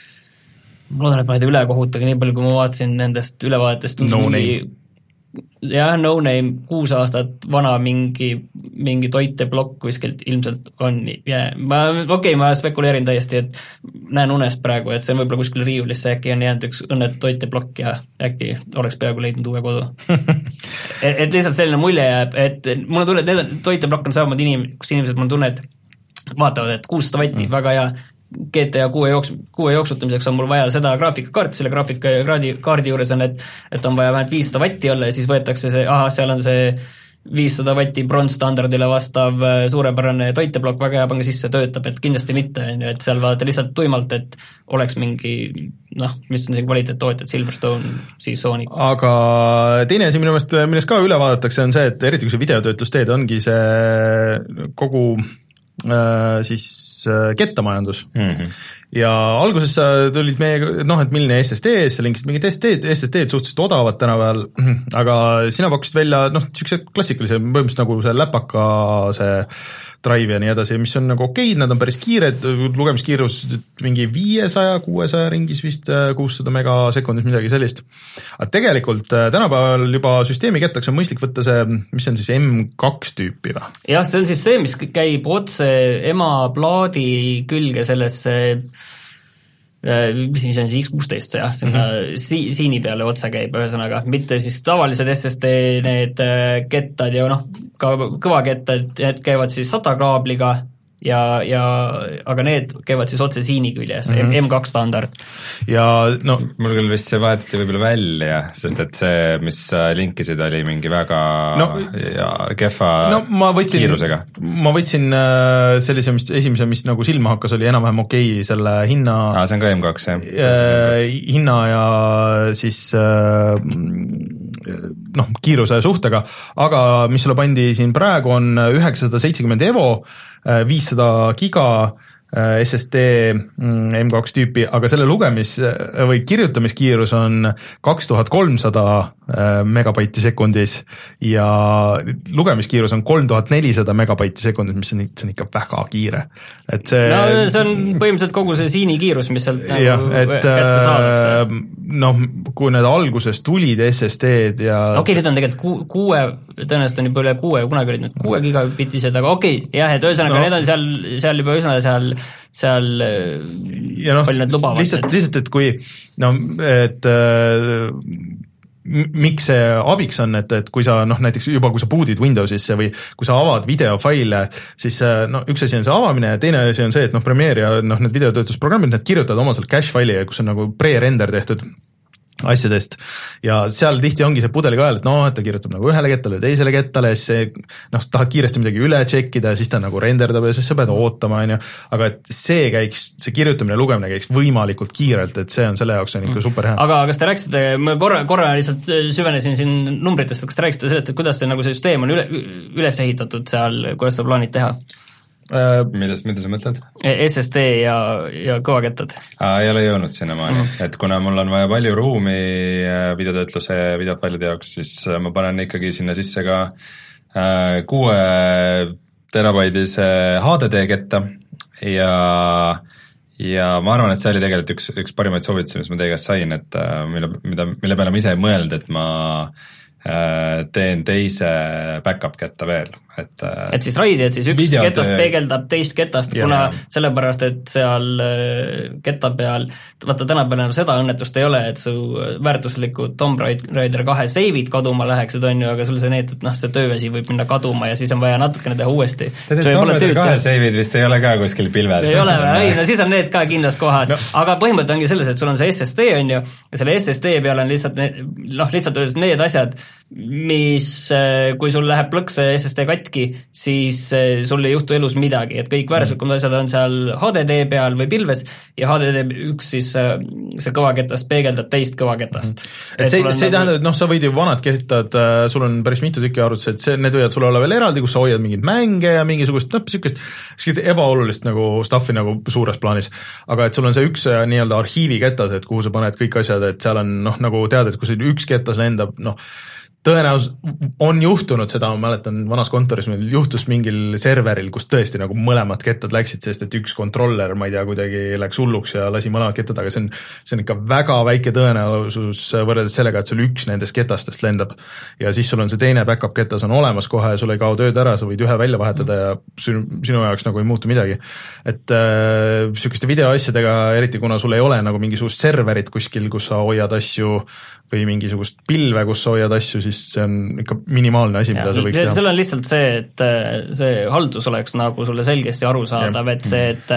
ma loodan, et ma ei tea üle kohuta, aga nii palju, kui ma vaatasin nendest ülevaatest no mingi, jah, no name, kuus aastat vana mingi, mingi toiteblokk kuskilt ilmselt on, yeah. ma, okei okay,, ma spekuleerin täiesti, et näen unest praegu, et see on võib-olla kuskil riiulisse, äkki on jäänud üks õnnet toiteblokk ja äkki oleks peaaegu leidnud uue kodu. et, et lihtsalt selline mulje jääb, et mul on tunne, et need toiteblokk on samad inim-, kus inimesed mul on tunne, et vaatavad, et kuussada vatti, mm. väga hea, G T A kuue jooks, kuue jooksutamiseks on mul vaja seda graafikakaarti, selle graafikakaardi kaardi juures on, et, et on vaja vähemalt viissada vatti olla ja siis võetakse see, aha, seal on see viissada vatti bronsstandardile vastav suurepärane toiteblokk, väga hea, pange sisse, töötab, et kindlasti mitte, et seal vaadata lihtsalt tuimalt, et oleks mingi, noh, mis on siin kvaliteettootjad, Silverstone, siis Sonic. Aga teine asi, minu meelest, millest ka üle vaadatakse, on see, et eriti kui see videotöötlus teed, ongi see kogu äh, siis kettamajandus mm-hmm. ja alguses sa tulid meiega, noh, et milline S S D, sa linkisid mingid S S D-d, S S D-d suhteliselt odavad tänapäeval, aga sina pakkusid välja, noh, niisuguse klassikalise, põhimõtteliselt nagu see läpaka see drive ja nii edasi, mis on nagu okei, nad on päris kiired, lugemiskiirus mingi viiesaja, kuuesaja ringis vist, kuussada megasekundis, midagi sellist. Aga tegelikult tänapäeval juba süsteemi kettaks on mõistlik võtta see, mis on siis M kaks tüüpi või? Jah, see on siis see, mis käib otse ema plaadi külge sellesse mis see on siis X kuusteist, jah, sinna mm-hmm. si, siini peale otsa käib, ühesõnaga, mitte siis tavalised S S D need kettad ja noh, ka kõvakettad, need käivad siis SATA kaabliga ja, ja aga need käivad siis otse siini küljes mm, -hmm. M kaks standard. Ja no mul küll vist see vahetati võib-olla välja, sest et see, mis linkisid, oli mingi väga no, ja kehva no, ma võtsin, kiirusega. Ma võtsin sellise, mis esimese, mis nagu silma hakkas, oli enam-vähem okei selle hinna ah, see on ka M kaks, jah. Äh, hinna ja siis äh, noh, kiiruse suhtega, aga mis sulle pandi siin praegu on üheksasada seitsekümmend Evo, viissada giga S S D M kaks tüüpi, aga selle lugemis- või kirjutamiskiirus on kaks tuhat kolmsada megabaiti sekundis ja lugemiskiirus on kolm tuhat nelisada megabaiti sekundis, mis on, see on ikka väga kiire. Et see, no see on põhimõtteliselt kogu see siini kiirus, mis sealt ja, nagu et, kätte saadakse. Noh, kui need alguses tulid S S D-d ja okei okay,, need on tegelikult ku, kuue, tõenäoliselt on juba üle kuue, kunagi olid need kuue gigabitised, aga okei okay,, jah, et ühesõnaga no, need on seal, seal juba üsna seal seal ja noh, lihtsalt, lihtsalt, et kui no, et äh, miks see abiks on, et, et kui sa noh, näiteks juba kui sa boot'id Windowsisse või kui sa avad videofaile, siis no üks asi on see avamine ja teine asi on see, et noh, Premiere ja noh, need videotöötlusprogrammid, need kirjutavad oma seal cache faili, kus on nagu pre-render tehtud asjadest ja seal tihti ongi see pudelikael, et noh, et ta kirjutab nagu ühele kettale, teisele kettale, siis see, noh, tahad kiiresti midagi üle tšekkida ja siis ta nagu renderdab ja siis sa pead ootama, on ju, aga et see käiks, see kirjutamine ja lugemine käiks võimalikult kiirelt, et see on selle jaoks on ikka super hea. Aga kas te rääkisite, ma korra, korra lihtsalt süvenesin siin numbritest, kas te rääkisite sellest, et kuidas see, nagu see süsteem on üle, üles ehitatud seal, kuidas sa plaanid teha? Millest, mida sa mõtled? S S D ja, ja kõvakettad. Ei ole jõudnud sinnamaani, mm. et kuna mul on vaja palju ruumi videotöötluse ja videofailide jaoks, siis ma panen ikkagi sinna sisse ka kuue terabaidise H D D ketta ja ja ma arvan, et see oli tegelikult üks, üks parimaid soovitusi, mis ma teie käest sain, et mille, mida, mille peale ma ise ei mõelnud, et ma teen teise back-up ketta veel, et et siis raidi, et siis üks videode... ketast peegeldab teist ketast, ja, kuna ja. sellepärast, et seal ketta peal, vaata tänapäeval enam seda õnnetust ei ole, et su väärtuslikud Tomb Raider kahe seivid kaduma läheksid, on ju, aga sul see need, et noh, see töövesi võib minna kaduma ja siis on vaja natukene teha uuesti. Tomb Raider kahe seivid vist ei ole ka kuskil pilves. ei ole, ei, no siis on need ka kindlas kohas, no. aga põhimõte ongi selles, et sul on see S S D, on ju, ja selle S S D peal on lihtsalt need, noh, lihtsalt öeldes need asjad, mis, kui sul läheb plõks S S D katki, siis sul ei juhtu elus midagi, et kõik väärtuslikumad asjad on seal H D D peal või pilves ja H D D üks siis see kõvaketast peegeldab teist kõvaketast. Et, et see, see nagu... tähendab, et noh, sa võid ju vanad kettad, sul on päris mitu tükki arvutis, et see, need võivad sulle olla veel eraldi, kus sa hoiad mingeid mänge ja mingisugust, noh, sükest, sükest ebaolulist nagu stuffi nagu suures plaanis, aga et sul on see üks nii-öelda arhiiviketas, et kuhu sa paned kõik asjad, et seal on noh, nagu tead, et kui see üks ketas lendab, noh, tõenäoliselt on juhtunud seda, ma mäletan vanas kontoris meil juhtus mingil serveril, kus tõesti nagu mõlemad kettad läksid, sest et üks kontroller, ma ei tea, kuidagi läks hulluks ja lasi mõlemad kettad, aga see on, see on ikka väga väike tõenäosus võrreldes sellega, et sul üks nendest ketastest lendab ja siis sul on see teine backup ketas on olemas kohe ja sul ei kao tööd ära, sa võid ühe välja vahetada ja sinu, sinu jaoks nagu ei muutu midagi. Et äh, sükeste videoasjadega, eriti kuna sul ei ole nagu mingisugust serverit kuskil, kus sa hoiad asju või mingisugust pilve, kus sa hoiad asju, siis see on ikka minimaalne asi, mida sa võiks teha. Seal on lihtsalt see, et see haldus oleks nagu sulle selgesti arusaadav, et see, et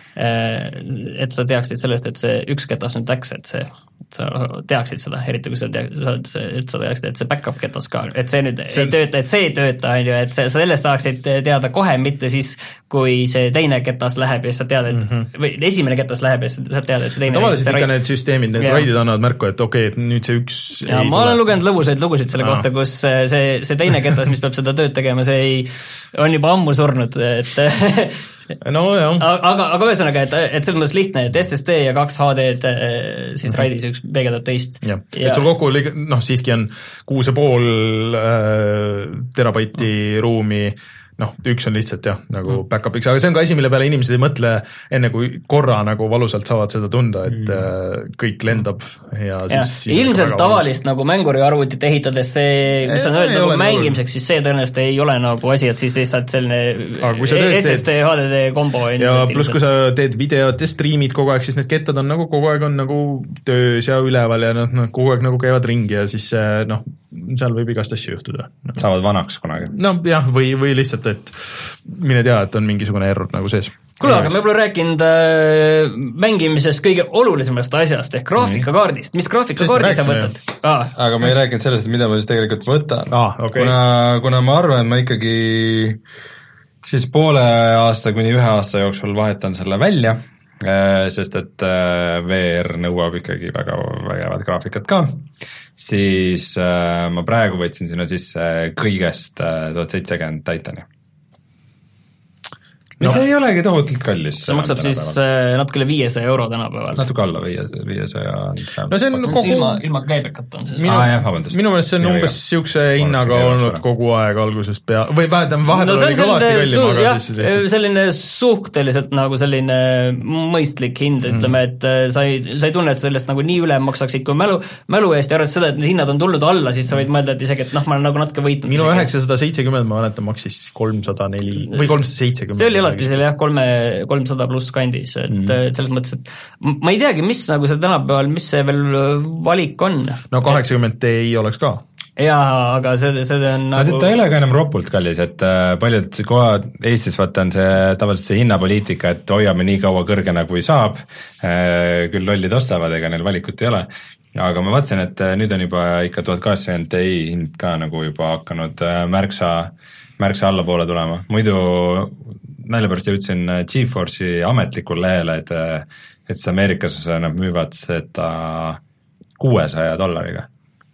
et sa teaksid sellest, et see üks ketas nüüd läks, et see, et sa teaksid seda, eriti kui sa teaksid, et sa teaksid, et see backup ketas ka, et see nüüd see... ei tööta, et see ei tööta, on ju, et see, sellest saaksid teada kohe, mitte siis, kui see teine ketas läheb ja sa tead, et mm -hmm. või esimene ketas läheb ja sa tead, et see teine tavaliselt ikka need süsteemid, need raidid annavad märku, et okei, okay, et nüüd see üks ja ma olen lugenud lõbusaid lugusid selle Aa. kohta, kus see, see teine ketas, mis peab seda tööd tegema, see ei, on juba ammu surnud, et no jah. aga, aga ühesõnaga, et, et selles mõttes lihtne, et S S D ja kaks H D-d siis raidis üks peegeldab teist. jah, et sul kokku noh, siiski on kuus ja pool äh, terabaiti ruumi, noh, üks on lihtsalt jah, nagu back-up'iks, aga see on ka asi, mille peale inimesed ei mõtle enne, kui korra nagu valusalt saavad seda tunda, et mm. kõik lendab ja siis ja, ilmselt tavalist nagu mänguriarvutit ehitades see, kus on öeldud nagu mängimiseks, siis see tõenäoliselt ei ole nagu asi, et siis lihtsalt selline S S D H D D kombo ja pluss, kui sa teed videot ja striimid kogu aeg, siis need kettad on nagu kogu aeg on nagu töös ja üleval ja noh, kogu aeg nagu käivad ringi ja siis noh, seal võib igast asju juhtuda. Saavad vanaks kunagi. No jah, või, või lihtsalt, et mine tea, et on mingisugune error nagu sees. Kuule, aga me pole rääkinud äh, mängimisest kõige olulisemast asjast ehk graafikakaardist. Mis graafikakaardi sa võtad? Ah. Aga me ei rääkinud sellest, mida ma siis tegelikult võtan. Ah, okay. kuna, kuna ma arvan, et ma ikkagi siis poole aasta kuni ühe aasta jooksul vahetan selle välja, sest et V R nõuab ikkagi väga vägevad graafikat ka, siis ma praegu võtsin sinna sisse kõigest tuhat seitsekümmend Titani. mis no. ei olegi tohutult kallis. see maksab siis natuke üle viiesaja euro tänapäeval. natuke alla viiesaja. no see on kogu... ilma, ilma käibekat on see. Minu, ah, jah, minu meelest see on umbes siukse hinnaga olnud kogu aeg algusest pea, või vahepeal vahepeal no, oli kõvasti kallim, aga jah, siis lihtsalt. Selline suhteliselt nagu selline mõistlik hind, ütleme, et sa ei, sa ei tunne, et sellest nagu nii üle maksaksid kui mälu, mälu eest ja arvestades seda, et need hinnad on tulnud alla, siis sa võid mõelda, et isegi, et noh, ma olen nagu natuke võitnud. Minu üheksasada seitsekümmend ma mäletan maksis kolmsada neli või kolmsada seitsekümmend. See oli alati seal jah, kolme, kolmsada pluss kandis, et mm. selles mõttes, et ma ei teagi, mis nagu see tänapäeval, mis see veel valik on. No kaheksakümmend Ti oleks ka. Jaa, aga see, see on nagu... Ta ei ole ka enam ropult kallis, et paljud kohad Eestis vaata on see tavaliselt see hinnapoliitika, et hoiame nii kaua kõrgena kui saab, küll lollid ostavad, ega neil valikut ei ole. Aga ma vaatasin, et nüüd on juba ikka tuhat kaheksakümmend Ti hind ka nagu juba hakanud märksa, märksa alla poole tulema. Muidu nalja pärast jõudsin GeForce'i ametlikul lehele, et, et see Ameerikas nad müüvad seda kuuesaja dollariga.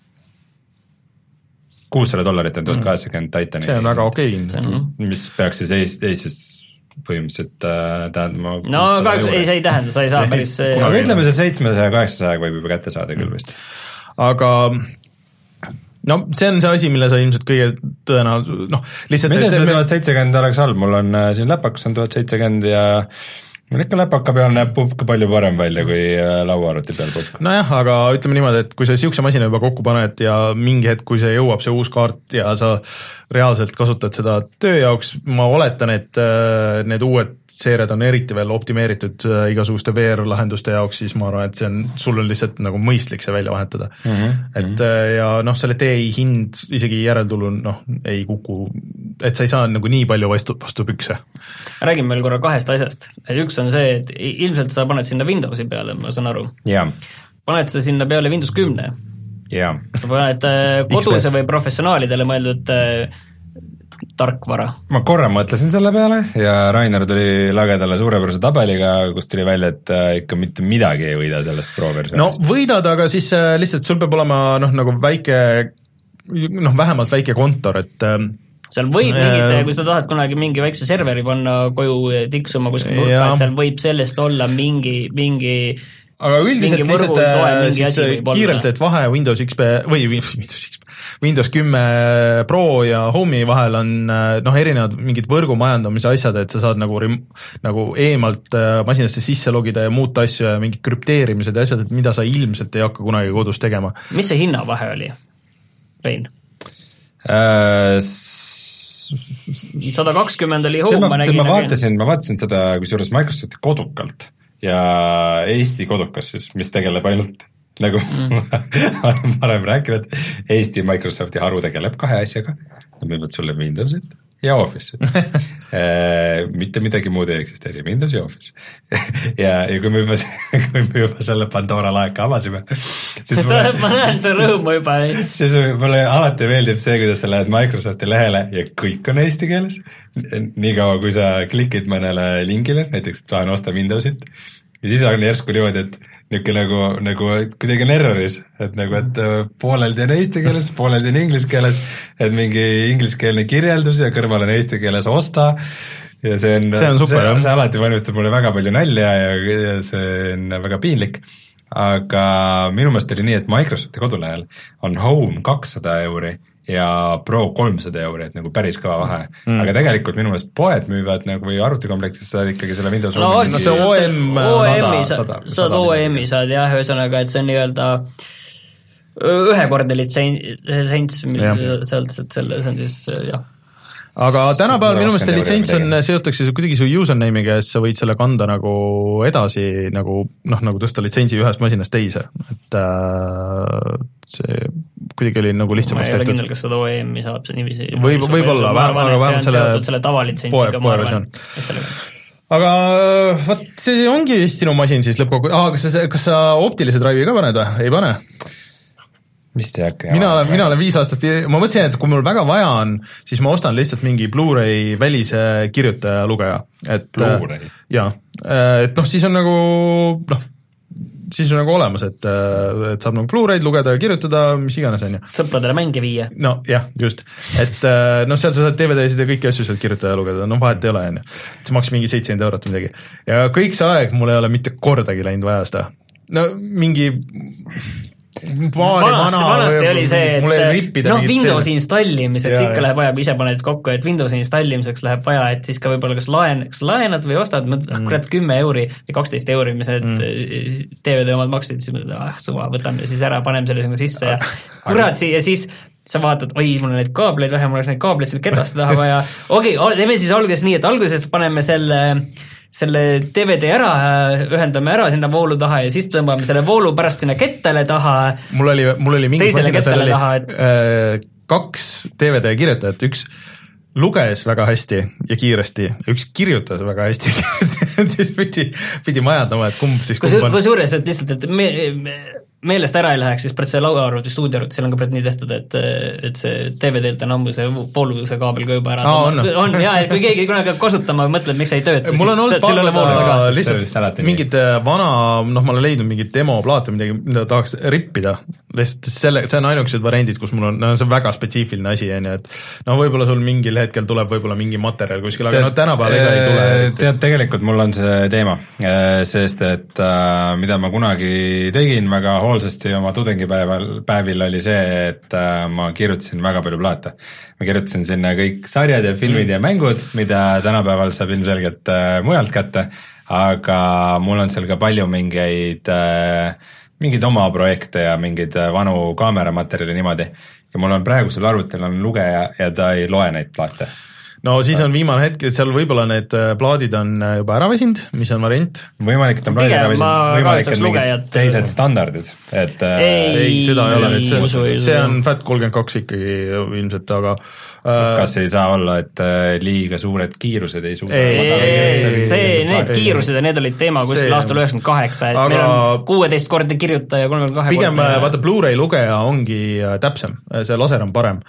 kuussada dollarit on tuhat kaheksakümmend Titani. See on väga okei. Okay. Mis peaks siis Eestis põhimõtteliselt tähendama. No kahjuks ei, see ei tähenda, sa ei saa päris... Aga ütleme see seitsmesaja kaheksasada võib juba kätte saada küll vist. Aga... no see on see asi, mille sa ilmselt kõige tõenäoliselt, noh, lihtsalt... Mida see tuhat seitsekümmend oleks halb, mul on siin läpakus on tuhat seitsekümmend ja ikka läpaka peal näeb pupk palju parem välja kui lauaarvuti peal pupk. Nojah, aga ütleme niimoodi, et kui sa siukse masina juba kokku paned ja mingi hetk, kui see jõuab, see uus kaart ja sa reaalselt kasutad seda töö jaoks, ma oletan, et need uued seeriad on eriti veel optimeeritud igasuguste V R-lahenduste jaoks, siis ma arvan, et see on, sul on lihtsalt nagu mõistlik see välja vahetada. Mm-hmm. Et ja noh, selle T I hind isegi järeltulu noh, ei kuku, et sa ei saa nagu nii palju vastu, vastu pükse. Räägime veel korra kahest asjast. Üks on see, et ilmselt sa paned sinna Windowsi peale, ma saan aru. Yeah. Paned sa sinna peale Windows kümme. Yeah. Kas sa paned koduse või professionaalidele mõeldud tarkvara. Ma korra mõtlesin selle peale ja Rainer tuli lagedale suurepärase tabeliga, kus tuli välja, et ikka mitte midagi ei võida sellest pro-versioonist. No võidad, aga siis lihtsalt sul peab olema noh, nagu väike, noh vähemalt väike kontor, et seal võib mingid, kui sa tahad kunagi mingi väikse serveri panna koju tiksuma kuskil nurka, et seal võib sellest olla mingi, mingi aga üldiselt lihtsalt siis kiirelt, et vahe Windows X P või Windows X P Windows kümme Pro ja Home'i vahel on noh, erinevad mingid võrgumajandamise asjad, et sa saad nagu, nagu eemalt masinasse sisse logida ja muuta asju ja mingid krüpteerimised ja asjad, et mida sa ilmselt ei hakka kunagi kodus tegema. Mis see hinnavahe oli, Rein? Äh, sada kakskümmend oli Home, ma nägin. Ma vaatasin, ma vaatasin seda kusjuures Microsofti kodukalt ja Eesti kodukas siis, mis tegeleb ainult nagu mm. varem rääkinud, Eesti Microsofti haru tegeleb kahe asjaga, nad müüvad sulle Windowsit ja Office'it mitte midagi muud ei eksisteeri, Windows ja Office ja, ja kui me juba, kui me juba selle Pandora laeka avasime siis mulle, ma näen, see rõõmu juba siis mulle alati meeldib see, kuidas sa lähed Microsofti lehele ja kõik on eesti keeles nii kaua, kui sa klikid mõnele lingile, näiteks et tahan osta Windowsit ja siis on järsku niimoodi, et niisugune nagu, nagu kuidagi on erroris, et nagu, et pooleldi on eesti keeles, pooleldi on inglise keeles, et mingi ingliskeelne kirjeldus ja kõrval on eesti keeles osta ja see on, see on super, see, see alati valmistab mulle väga palju nalja ja, ja see on väga piinlik, aga minu meelest oli nii, et Microsofti kodulehel on Home kakssada euri ja Pro kolmsada euri, et nagu päris kõva vahe. Mm. Aga tegelikult minu meelest poed müüvad nagu või arvutikomplektis saad ikkagi selle Windows no, no see O M saad O M-i saad jah, ühesõnaga, et see on nii-öelda ühekordne litsents, sealt selle, see on siis jah. Aga tänapäeval minu meelest litsents on, seotakse kuidagi su username'iga ja sa võid selle kanda nagu edasi, nagu noh, nagu tõsta litsentsi ühest masinast teise, et äh, see kuidagi oli nagu lihtsamast tehtud. Ma ei ole kindel, kas seda O E M-i saab see niiviisi. Võib, võib-olla, aga vähemalt selle, selle tavalitsentsiga, ma arvan, et sellega. Aga vaat see ongi vist sinu masin siis lõppkogu, ah, kas sa, kas sa optilise drive'i ka paned või? Ei pane? Vist ei hakka. Mina olen, mina olen viis aastat, ma mõtlesin, et kui mul väga vaja on, siis ma ostan lihtsalt mingi Blu-ray välise kirjutaja lugeja. Et, Blu-ray? Jaa, et noh, siis on nagu, noh, siis on nagu olemas, et, et saab nagu Blu-ray'd lugeda ja kirjutada, mis iganes on ju. Sõpradele mänge viia. No jah, just. Et noh, seal sa saad D V D-sid ja kõiki asju saad kirjutada ja lugeda, noh vahet ei ole, on ju. See maks mingi seitsekümmend eurot midagi. Ja kõik see aeg mul ei ole mitte kordagi läinud vaja seda. No mingi vanasti, vanasti oli see, et noh, Windowsi installimiseks ja, ikka ja. Läheb vaja, kui ise paned kokku, et Windowsi installimiseks läheb vaja, et siis ka võib-olla kas laen, kas laenad või ostad, mõtled, mm. kurat kümme euri või kaksteist euri, mis need mm. D V D omad maksid, siis mõtled, ah suva, võtame siis ära, paneme selle sinna sisse ja kurat, ja siis sa vaatad, oi, mul on neid kaableid vähem, mul oleks neid kaableid selle ketaste taha vaja, okei, okay, teeme siis alguses nii, et alguses paneme selle selle D V D ära, ühendame ära sinna voolu taha ja siis tõmbame selle voolu pärast sinna kettale taha. Mul oli, mul oli mingi teisele kettale oli, taha, et äh, kaks D V D kirjutajat, üks luges väga hästi ja kiiresti, üks kirjutas väga hästi siis pidi, pidi majandama, et kumb siis kumb on. Kus juures, et lihtsalt, et me, me meelest ära ei läheks, siis pärast see lauaarvuti stuudiarvuti, seal on ka pärast nii tehtud, et, et see D V D-lt on ammu see vooluse kaabel ka juba ära. Aa, on, on jah, et kui keegi kunagi kasutama mõtleb, miks ei tööta, mul on siis seal ole voolu taga. Lihtsalt mingid vana, noh ma olen leidnud mingid demoplaate, midagi, mida tahaks rippida. Lihtsalt selle, see on ainukesed variandid, kus mul on, no see on väga spetsiifiline asi, et no võib-olla sul mingil hetkel tuleb võib-olla mingi materjal kuskil, aga no tänapäeval ega ei tule. Tead, tegelikult mul on see teema, sest et mida ma kunagi tegin väga hoolsasti oma tudengipäeval, päevil oli see, et ma kirjutasin väga palju plaate. Ma kirjutasin sinna kõik sarjad ja filmid mm. ja mängud, mida tänapäeval saab ilmselgelt mujalt kätte, aga mul on seal ka palju mingeid äh, mingeid oma projekte ja mingeid vanu kaameramaterjali niimoodi ja mul on praegusel arvutil on lugeja ja ta ei loe neid plaate. No siis on viimane hetk, et seal võib-olla need plaadid on juba ära väsinud, mis on variant. Võimalik, et on plaadid ära väsinud, võimalik, et mingid teised standardid. Et, ei, ei, seda ei ole nüüd, see, see on F A T kolmkümmend kaks ikkagi ilmselt, aga kas ei saa olla, et liiga suured kiirused ei suuda? Ei, see, need kiirused ja need olid teema kuskil aastal üheksakümmend kaheksa, et aga meil on kuueteist korda kirjutaja ja kolmekümne kahe pigem korda. Vaata, Blu-ray lugeja ongi täpsem, see laser on parem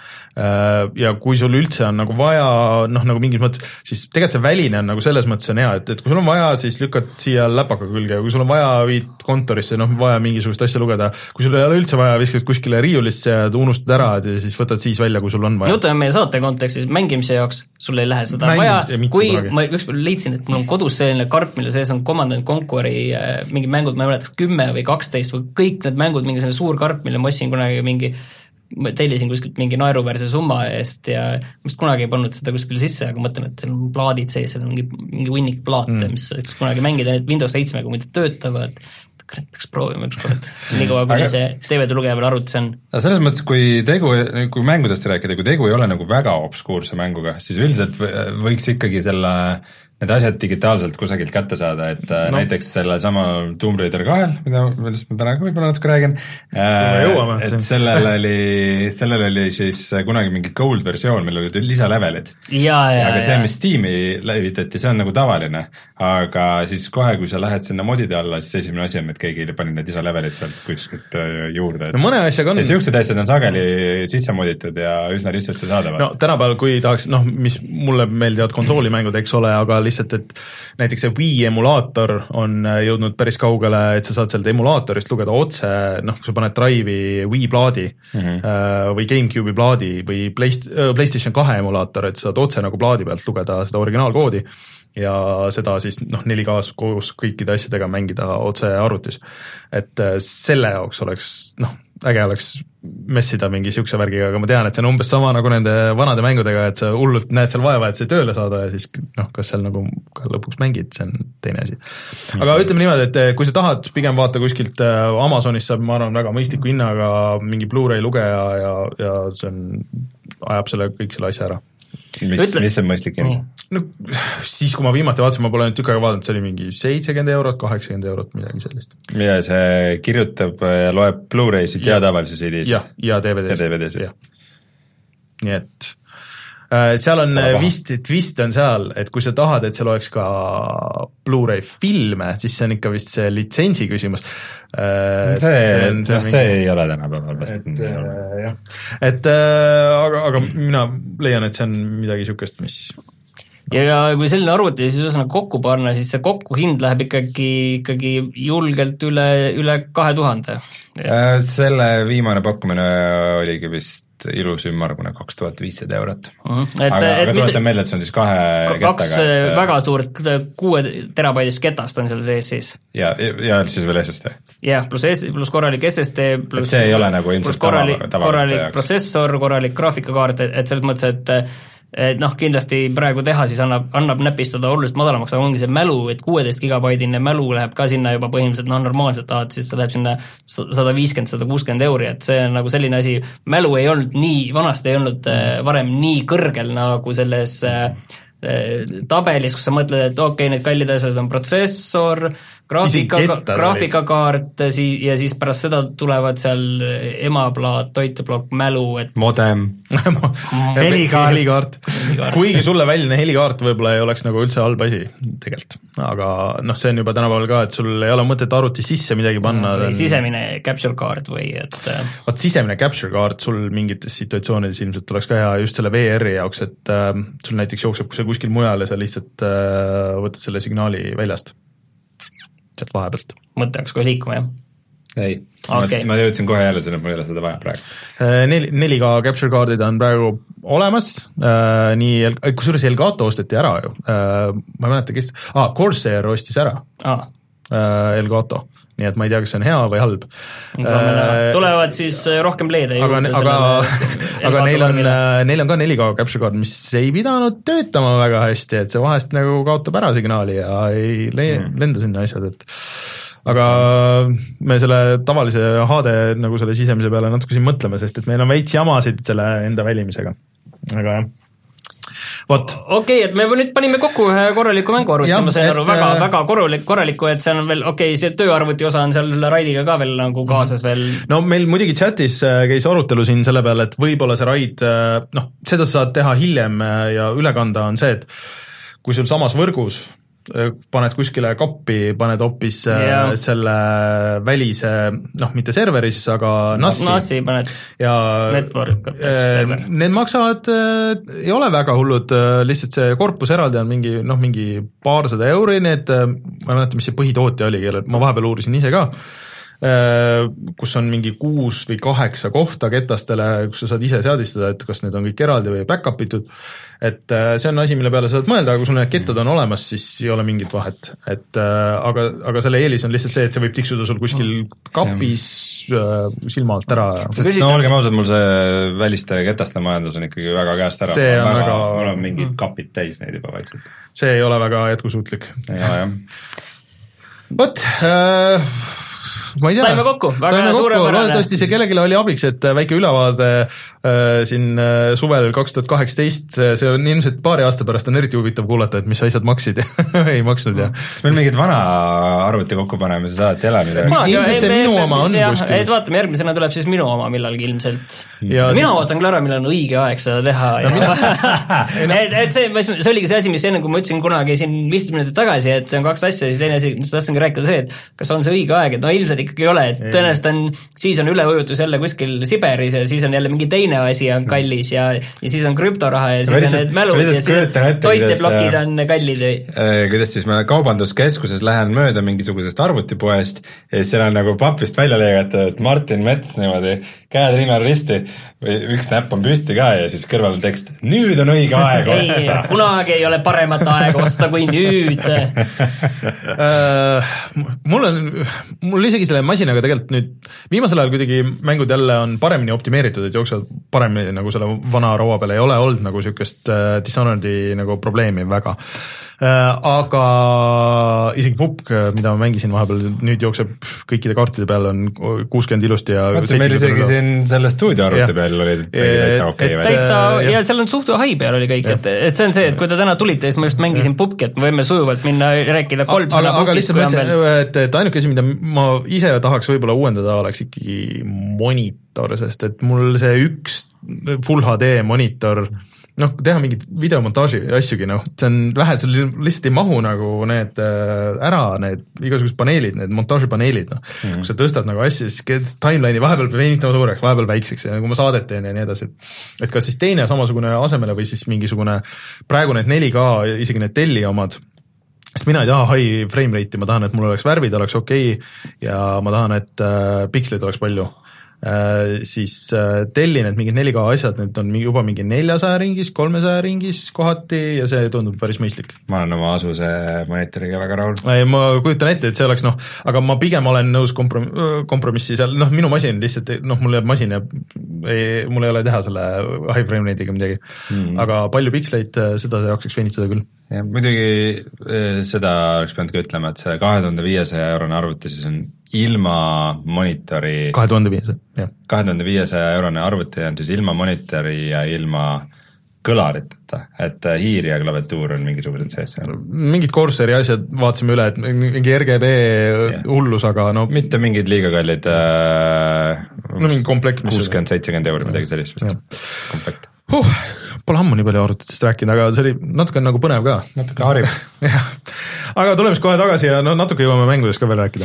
ja kui sul üldse on nagu vaja, noh nagu mingis mõttes, siis tegelikult see väline on nagu selles mõttes on hea, et, et kui sul on vaja, siis lükkad siia läpaka külge ja kui sul on vaja viid kontorisse, noh vaja mingisugust asja lugeda, kui sul ei ole üldse vaja, viskad kuskile riiulisse ja unustad ära ja siis võtad siis välja, kui sul on vaja. Jutt on meie saate kontekstis, mängimise jaoks sul ei lähe seda Mängimist vaja, kui kunagi. Ma ükspäev leidsin, et mul on kodus selline karp, mille sees on Command and Conqueri äh, mingid mängud, ma ei mäletaks kümme või kaksteist või kõik need mängud, mingi selline suur karp, mille ma ostsin kunagi mingi ma tellisin kuskilt mingi naeruväärse summa eest ja vist kunagi ei pannud seda kuskile sisse, aga mõtlen, et seal on plaadid sees, seal on mingi, mingi hunnik plaate mm., mis võiks kunagi mängida, need Windows seitsmega muidu töötavad, kurat, peaks proovima ükskord, nii kaua kui aga... see D V D lugeja veel arvutis on. Selles mõttes, kui tegu, kui mängudest rääkida, kui tegu ei ole nagu väga obskuurse mänguga, siis üldiselt võiks ikkagi selle need asjad digitaalselt kusagilt kätte saada, et no. näiteks selle sama Tomb Raider kahel, mida, millest ma täna ka võib-olla natuke räägin, äh, et sellel oli, sellel oli siis kunagi mingi gold versioon, millel olid lisalevelid. Ja, ja, aga see, ja. mis Steam'i levitati, see on nagu tavaline, aga siis kohe, kui sa lähed sinna modide alla, siis esimene asi on, et keegi pani need lisalevelid sealt kuskilt juurde. No mõne asjaga on. Ja siuksed asjad on sageli sisse moditud ja üsna lihtsalt see saadavad. No tänapäeval, kui tahaks, noh, mis mulle meeldivad konsoolimängud, eks ole, aga lihtsalt, et näiteks see Wii emulaator on jõudnud päris kaugele, et sa saad sealt emulaatorist lugeda otse, noh, kui sa paned Drive'i Wii plaadi mm -hmm. või GameCube'i plaadi või PlayStation kahe emulaator, et saad otse nagu plaadi pealt lugeda seda originaalkoodi ja seda siis noh, neli K-s koos kõikide asjadega mängida otse arvutis. Et selle jaoks oleks, noh, äge oleks messida mingi siukse värgiga, aga ma tean, et see on umbes sama nagu nende vanade mängudega, et sa hullult näed seal vaeva, et see tööle saada ja siis noh, kas seal nagu ka lõpuks mängid, see on teine asi. Aga mm-hmm. ütleme niimoodi, et kui sa tahad, pigem vaata kuskilt Amazonist saab, ma arvan, väga mõistliku hinnaga mingi Blu-ray lugeja ja, ja see on, ajab selle kõik selle asja ära. Mis, Ütle... mis on mõistlik hind? No siis, kui ma viimati vaatasin, ma pole nüüd tükk aega vaadanud, see oli mingi seitsekümmend eurot, kaheksakümmend eurot, midagi sellist. Ja see kirjutab ja loeb Blu-ray'sid ja, ja tavalisi C D-sid? Jah, ja D V D-sid. Ja D V D-sid. Nii et äh, seal on vist, vist on seal, et kui sa tahad, et seal oleks ka Blu-ray filme, siis see on ikka vist see litsentsi küsimus. Äh, see, see, on, see, no, see ei ole tänapäeval vast. Et, äh, jah. et äh, aga, aga mina leian, et see on midagi siukest, mis ja, ja kui selline arvuti siis ühesõnaga kokku panna, siis see kokku hind läheb ikkagi, ikkagi julgelt üle, üle kahe tuhande. Selle viimane pakkumine oligi vist ilus ümmargune kaks tuhat viissada eurot. Uh-huh. Et, aga, et aga tuletan meelde, et see on siis kahe kaks kettaga. Et... väga suurt kuue terabaidist ketast on seal sees siis. Ja, ja siis veel S S D. Jah, pluss, plus korralik S S D, plus, see ei ole nagu ilmselt korralik, korralik protsessor, korralik graafikakaart, et, et selles mõttes, et et noh, kindlasti praegu teha siis annab, annab näpistada oluliselt madalamaks, aga ongi see mälu, et kuueteist gigabaidine mälu läheb ka sinna juba põhimõtteliselt, no normaalselt ahad, siis ta läheb sinna sada viiskümmend, sada kuuskümmend euri, et see on nagu selline asi, mälu ei olnud nii, vanasti ei olnud varem nii kõrgel nagu selles tabelis, kus sa mõtled, et okei okay,, need kallid asjad on protsessor, graafika, graafikakaart ja siis pärast seda tulevad seal emaplaat, toiteplokk, mälu, et modem helikaart, helikaart. kuigi sulle väline helikaart võib-olla ei oleks nagu üldse halb asi tegelikult, aga noh, see on juba tänapäeval ka, et sul ei ole mõtet arvuti sisse midagi panna või sisemine capture card või et vaat sisemine capture card sul mingites situatsioonides ilmselt oleks ka hea just selle V R-i jaoks, et äh, sul näiteks jookseb, kui sa kuskil mujal ja sa lihtsalt äh, võtad selle signaali väljast sealt vahepealt. Mõte hakkas kohe liikuma, jah? Ei, okay. ma, ma jõudsin kohe jälle selle, mul ei ole seda vaja praegu. Neli, neli K capture cardid on praegu olemas, äh, nii, kusjuures Elgato osteti ära ju, äh, ma ei mäleta, kes, ah, Corsair ostis ära ah. äh, Elgato, nii et ma ei tea, kas see on hea või halb. Tulevad siis rohkem play'de aga, aga, aga neil on, neil on ka neli K capture card, mis ei pidanud töötama väga hästi, et see vahest nagu kaotab ära signaali ja ei le- mm. lenda sinna asjad, et aga me selle tavalise H D nagu selle sisemise peale natuke siin mõtleme, sest et meil on veits jamasid selle enda välimisega, aga jah. Vot. Okei, et me nüüd panime kokku ühe korraliku mängu arvuti, ma sain aru, väga, väga korralik, korraliku, et seal on veel, okei, see tööarvuti osa on seal Raidiga ka veel nagu kaasas veel. No meil muidugi chatis käis arutelu siin selle peale, et võib-olla see Raid, noh, seda saad teha hiljem ja üle kanda on see, et kui sul samas võrgus paned kuskile kappi, paned hoopis yeah. selle välise, noh, mitte serveris, aga NAS-i. NAS-i paned ja network. Need maksavad, ei ole väga hullud, lihtsalt see korpus eraldi on mingi, noh, mingi paarsada euri, need, ma ei mäleta, mis see põhitootja oli, ma vahepeal uurisin ise ka, kus on mingi kuus või kaheksa kohta ketastele, kus sa saad ise seadistada, et kas need on kõik eraldi või back-up itud, et see on asi, mille peale saad mõelda, aga kui sul need kettad on olemas, siis ei ole mingit vahet, et aga, aga selle eelis on lihtsalt see, et see võib tiksuda sul kuskil kapis ja. silma alt ära. Sest no olgem ausad, mul see väliste ketaste majandus on ikkagi väga käest ära, see on väga, mul on mingid kapid täis neid juba vaikselt. See ei ole väga jätkusuutlik. Ja, jah. Vot, äh, ma ei tea. Saime kokku, väga suurepärane. Loodetavasti see kellelegi oli abiks, et väike ülevaade äh, siin äh, suvel kaks tuhat kaheksateist, see on ilmselt paari aasta pärast on eriti huvitav kuulata, et mis asjad maksid ja ei maksnud. Ja. Kas meil mingid vana arvuti kokku paneme, sa saad tela midagi? Ilmselt see minu oma on kuskil. Et vaatame, järgmisena tuleb siis minu oma millalgi ilmselt. Ja mina siis... ootan küll ära, millal on õige aeg seda teha. No, mina... et, et see, see oligi see asi, mis enne, kui ma ütlesin kunagi siin viisteist minutit tagasi, et on kaks asja, siis teine asi, mis tahtsingi rääkida see, et kas on see õige aeg, et no ilmselt ikkagi ei ole, et tõenäoliselt on, siis on üleujutus jälle kuskil Siberis ja siis on jälle mingi teine asi on kallis ja, ja siis on krüptoraha ja siis on need mälud ja siis toiteblokid on kallid. Kuidas siis ma kaubanduskeskuses lähen mööda mingisugusest arvutipoest ja siis seal on nagu papist välja leegatud, et Martin Mets niimoodi käed rinnal risti või üks näpp on püsti ka ja siis kõrval on tekst, nüüd on õige aeg osta. Ei, kunagi ei ole paremat aega osta kui nüüd. Mul on, mul isegi selle masinaga tegelikult nüüd viimasel ajal kuidagi mängud jälle on paremini optimeeritud, et jooksevad paremini nagu selle vana raua peale ei ole olnud nagu sükest äh, Dishonored'i nagu probleemi väga. Äh, aga isegi P U B G, mida ma mängisin vahepeal, nüüd jookseb kõikide kaartide peal on kuuskümmend ilusti ja Võtsi, meil isegi siin selle stuudioarvuti peal oli täitsa okei okay, täitsa, ja, ja seal on suht hai peal oli kõik, et, et see on see, et kui ta täna tulite, siis ma just mängisin P U B G, et me võime sujuvalt minna rääkida kolm sõna aga, aga lihtsalt mõtlesin, et, et ainuke asi, mida ma ise tahaks võib-olla uuendada, oleks ikkagi monitor, sest et mul see üks Full H D monitor, noh, teha mingit videomontaaži asjugi, noh, see on vähe, sul lihtsalt ei mahu nagu need ära, need igasugused paneelid, need montaažipaneelid, noh, mm. kui sa tõstad nagu asja, siis timeline'i vahepeal venitama suureks, vahepeal väikseks ja nagu ma saadet teen ja nii edasi. Et kas siis teine samasugune asemele või siis mingisugune, praegu need neli K, isegi need telli omad, sest mina ei taha high frame rate'i, ma tahan, et mul oleks värvid, oleks okei okay, ja ma tahan, et äh, pikslid oleks palju. Äh, siis äh, tellin, et mingid neli K asjad, need on juba mingi neljasaja ringis, kolmesaja ringis kohati ja see tundub päris mõistlik. Ma olen oma Asuse monitoriga väga rahul. Ei, ma kujutan ette, et see oleks, noh, aga ma pigem olen nõus komprom- kompromissi seal, noh, minu masin lihtsalt, noh, mul jääb masin ja ei, mul ei ole teha selle high frame rate'iga midagi, mm. aga palju piksleid, seda jaksaks venitada küll. Ja muidugi seda oleks pidanud ka ütlema, et see kahe tuhande viiesaja eurone arvuti siis on ilma monitori kahe tuhande viiesaja, jah. kahe tuhande viiesaja eurone arvuti on siis ilma monitori ja ilma kõlariteta, et hiir ja klaviatuur on mingisugused sees. Mingid Corsari asjad vaatasime üle, et mingi R G B yeah. hullus, aga no mitte mingid liiga kallid äh, no mingi komplekt kuuskümmend seitsekümmend euri midagi sellist vist. Komplekt. Huh, pole ammu nii palju arvutitest rääkinud, aga see oli natuke nagu põnev ka. Natuke harib. jah. Aga tuleme siis kohe tagasi ja no natuke jõuame mängudest ka veel rääkida.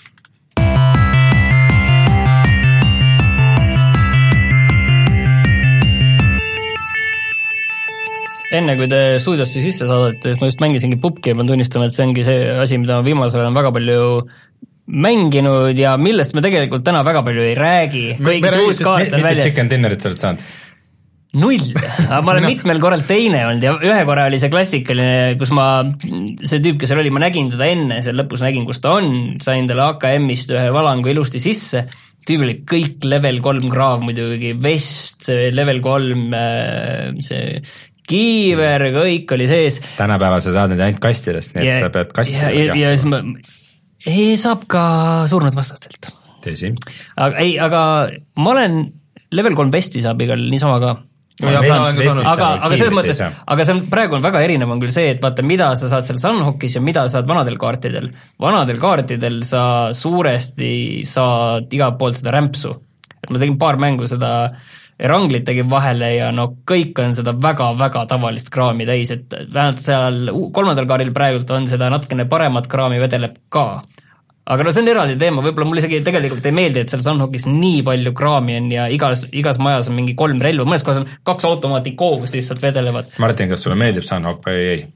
Enne kui te stuudiosse sisse saadate, siis ma just mängisingi P U B G ja ma tunnistan, et see ongi see asi, mida ma viimasel olen väga palju mänginud ja millest me tegelikult täna väga palju ei räägi. Kõigis uus kaart on väljas. Mitu chicken dinnerit sa oled saanud? null, aga ma olen mitmel korral teine olnud ja ühe korra oli see klassikaline, kus ma, see tüüp, kes seal oli, ma nägin teda enne, seal lõpus nägin, kus ta on, sain talle A K M-ist ühe valangu ilusti sisse, tüüp oli kõik level kolm kraav muidugi, vest, level kolm, see kiiver, kõik oli sees. Tänapäeval sa saad neid ainult kastidest, nii et ja, sa pead kastidele. Ja, ja, ja siis ma, ei, saab ka surnud vastastelt. Tõsi. Aga, ei, aga ma olen level kolm besti saab igal niisama ka. Ja, saan, aga, aga selles mõttes, aga see on, praegu on väga erinev on küll see, et vaata, mida sa saad seal Sunhawkis ja mida saad vanadel kaartidel. Vanadel kaartidel sa suuresti saad igalt poolt seda rämpsu. Et ma tegin paar mängu seda Eranglit tegin vahele ja no kõik on seda väga-väga tavalist kraami täis, et vähemalt seal kolmandal kaaril praegult on seda natukene paremat kraami vedeleb ka. Aga no see on eraldi teema, võib-olla mul isegi tegelikult ei meeldi, et seal Sunhawkis nii palju kraami on ja igas, igas majas on mingi kolm relva, mõnes kohas on kaks automaati koogust lihtsalt vedelevad. Martin, kas sulle meeldib Sunhawk või ei?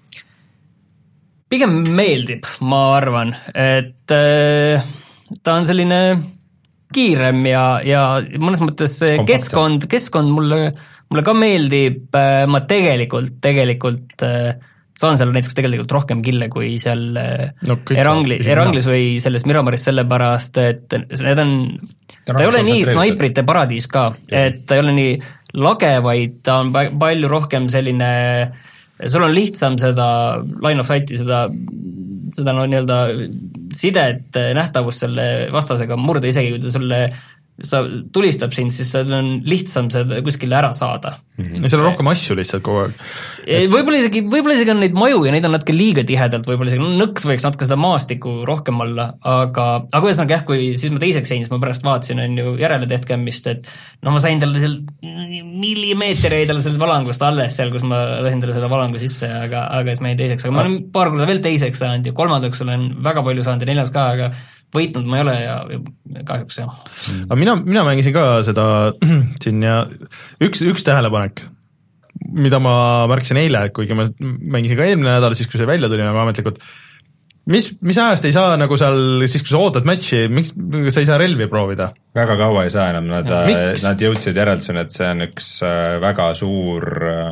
Pigem meeldib, ma arvan, et äh, ta on selline kiirem ja, ja mõnes mõttes keskkond, keskkond mulle, mulle ka meeldib, ma tegelikult, tegelikult äh, saan seal näiteks tegelikult rohkem kille kui seal no, Erangli, Eranglis või selles Miramaris sellepärast, et need on, ta ei ole nii snaiprite paradiis ka, et ta ei ole nii lage, vaid ta on palju rohkem selline, sul on lihtsam seda line of sight'i, seda, seda no nii-öelda sidet, nähtavust selle vastasega murda, isegi kui ta sulle sa tulistab sind, siis on lihtsam seda kuskile ära saada. Mm-hmm. Ja seal on rohkem asju lihtsalt kogu aeg. Võib-olla isegi, võib-olla isegi on neid maju ja neid on natuke liiga tihedalt, võib-olla isegi nõks võiks natuke seda maastikku rohkem olla, aga, aga ühesõnaga jah, kui siis ma teiseks jäin, siis ma pärast vaatasin, on ju järele tehtkämmist, et no ma sain talle seal millimeeter jäi talle sellest valangust alles seal, kus ma lasin talle selle valangu sisse, aga, aga siis ma jäin teiseks, aga ma olen paar korda veel teiseks saanud ja kolmandaks olen väga palju saanud ja neljas ka, aga võitnud ma ei ole ja, ja kahjuks jah. Aga mina, mina mängisin ka seda siin ja üks, üks tähelepanek, mida ma märkisin eile, kuigi ma mängisin ka eelmine nädal, siis kui see välja tuli nagu ametlikult, mis, mis ajast ei saa nagu seal, siis kui sa ootad matchi, miks sa ei saa relvi proovida? Väga kaua ei saa enam, nad, nad jõudsid järeldusena, et see on üks väga suur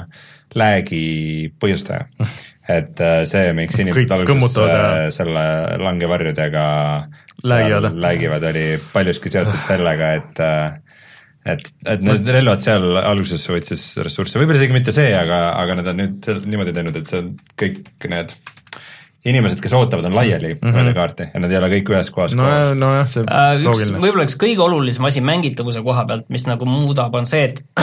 läägi põhjustaja. Et see, miks inimesed alguses selle langevarjudega läägivad. läägivad, oli paljuski seotud sellega, et et, et need relvad seal alguses võtsis ressursse, võib-olla isegi mitte see, aga, aga nad on nüüd niimoodi teinud, et see kõik need inimesed, kes ootavad, on laiali mm -hmm. kaarti ja nad ei ole kõik ühes kohas no, koos. No jah, see uh, üks, võib-olla üks kõige olulisem asi mängitavuse koha pealt, mis nagu muudab, on see, et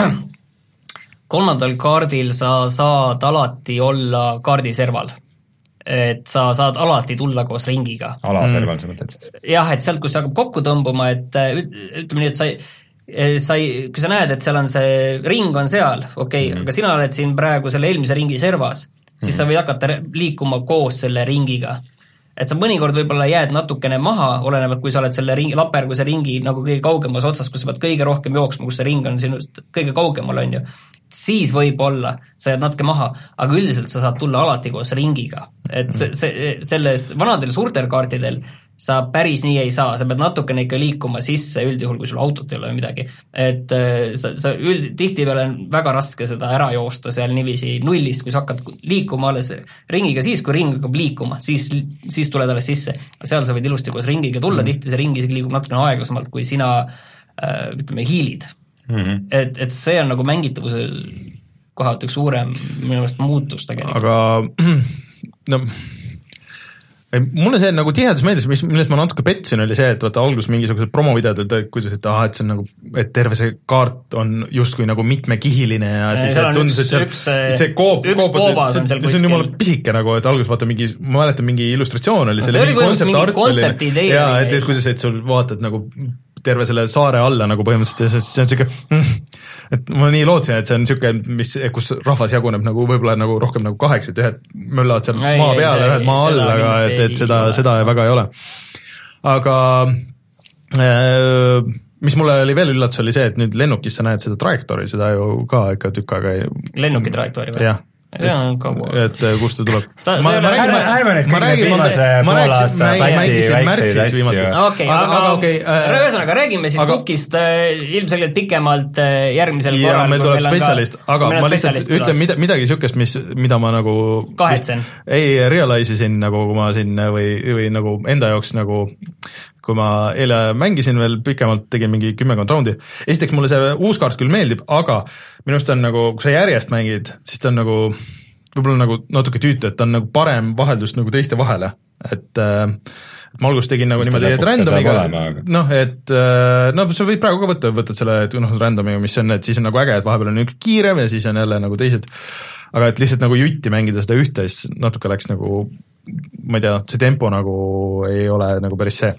kolmandal kaardil sa saad alati olla kaardiserval. Et sa saad alati tulla koos ringiga. Alaserval mm. sa mõtled siis? Jah, et sealt, kus sa hakkab kokku tõmbuma, et ütleme nii, et sa ei, sa ei, kui sa näed, et seal on see ring on seal, okei okay, mm., aga sina oled siin praegu selle eelmise ringi servas, siis mm. sa võid hakata liikuma koos selle ringiga. Et sa mõnikord võib-olla jääd natukene maha, olenevalt kui sa oled selle ringi, laperguse ringi nagu kõige kaugemas otsas, kus sa pead kõige rohkem jooksma, kus see ring on sinust kõige kaugemal, on ju. Siis võib olla, sa jääd natuke maha, aga üldiselt sa saad tulla alati koos ringiga. Et see, see, selles vanadel suurtel kaartidel sa päris nii ei saa, sa pead natukene ikka liikuma sisse üldjuhul, kui sul autot ei ole midagi. Et sa, sa üld, tihti peale on väga raske seda ära joosta seal niiviisi nullist, kui sa hakkad liikuma alles ringiga siis, kui ring hakkab liikuma, siis, siis tuled alles sisse. Seal sa võid ilusti koos ringiga tulla, mm. tihti see ring isegi liigub natukene aeglasemalt, kui sina äh, ütleme, hiilid. Mm-hmm. Et, et see on nagu mängitavuse kohalt üks suurem minu meelest muutus tegelikult. Aga no, mulle see nagu tihedus meeldis, mis, millest ma natuke petsin, oli see, et vaata algus mingisugused promovideod, et kuidas, et aha, et see on nagu, et terve see kaart on justkui nagu mitmekihiline ja siis see tundus, et seal, üks, see koop, üks koobas on seal kuskil. See on jumala pisike nagu, et algus vaata mingi, ma mäletan mingi illustratsioon oli, see oli mingi kontsepti idee. Ja, et, et kuidas, et sul vaatad nagu terve selle saare alla nagu põhimõtteliselt ja see on siuke, et ma nii lootsin, et see on siuke, mis, kus rahvas jaguneb nagu võib-olla nagu rohkem nagu kaheks, et ühed möllavad seal ei, maa peal ja ühed maa all, aga et, et seda, seda väga ei ole. Aga äh, mis mulle oli veel üllatus oli see, et nüüd lennukis sa näed seda trajektoori, seda ju ka ikka tükk aega ei... Lennuki trajektoori või? Jah. et kust ta tuleb. ärme nüüd kõik need viimase pool aasta patsi väikseid asju. okei, aga ühesõnaga räägime siis Bookist ilmselgelt pikemalt järgmisel korral. ja meil tuleb spetsialist, aga ma lihtsalt ütlen midagi niisugust, mis, mida ma nagu kahetsen. ei realize isin nagu, kui ma siin või, või nagu enda jaoks nagu kui ma eile mängisin veel pikemalt, tegin mingi kümmekond raundi. Esiteks mulle see uus kaart küll meeldib, aga minu arust on nagu, kui sa järjest mängid, siis ta on nagu, võib-olla nagu natuke tüütu, et ta on nagu parem vaheldust nagu teiste vahele. Et äh, ma alguses tegin nagu niimoodi, et randomiga, noh, et no sa võid praegu ka võtta, võtad selle, et noh, randomiga, mis on, et siis on nagu äge, et vahepeal on üks kiirem ja siis on jälle nagu teised, aga et lihtsalt nagu jutti mängida seda ühte, siis natuke läks nagu ma ei tea, see tempo nagu ei ole nagu päris see.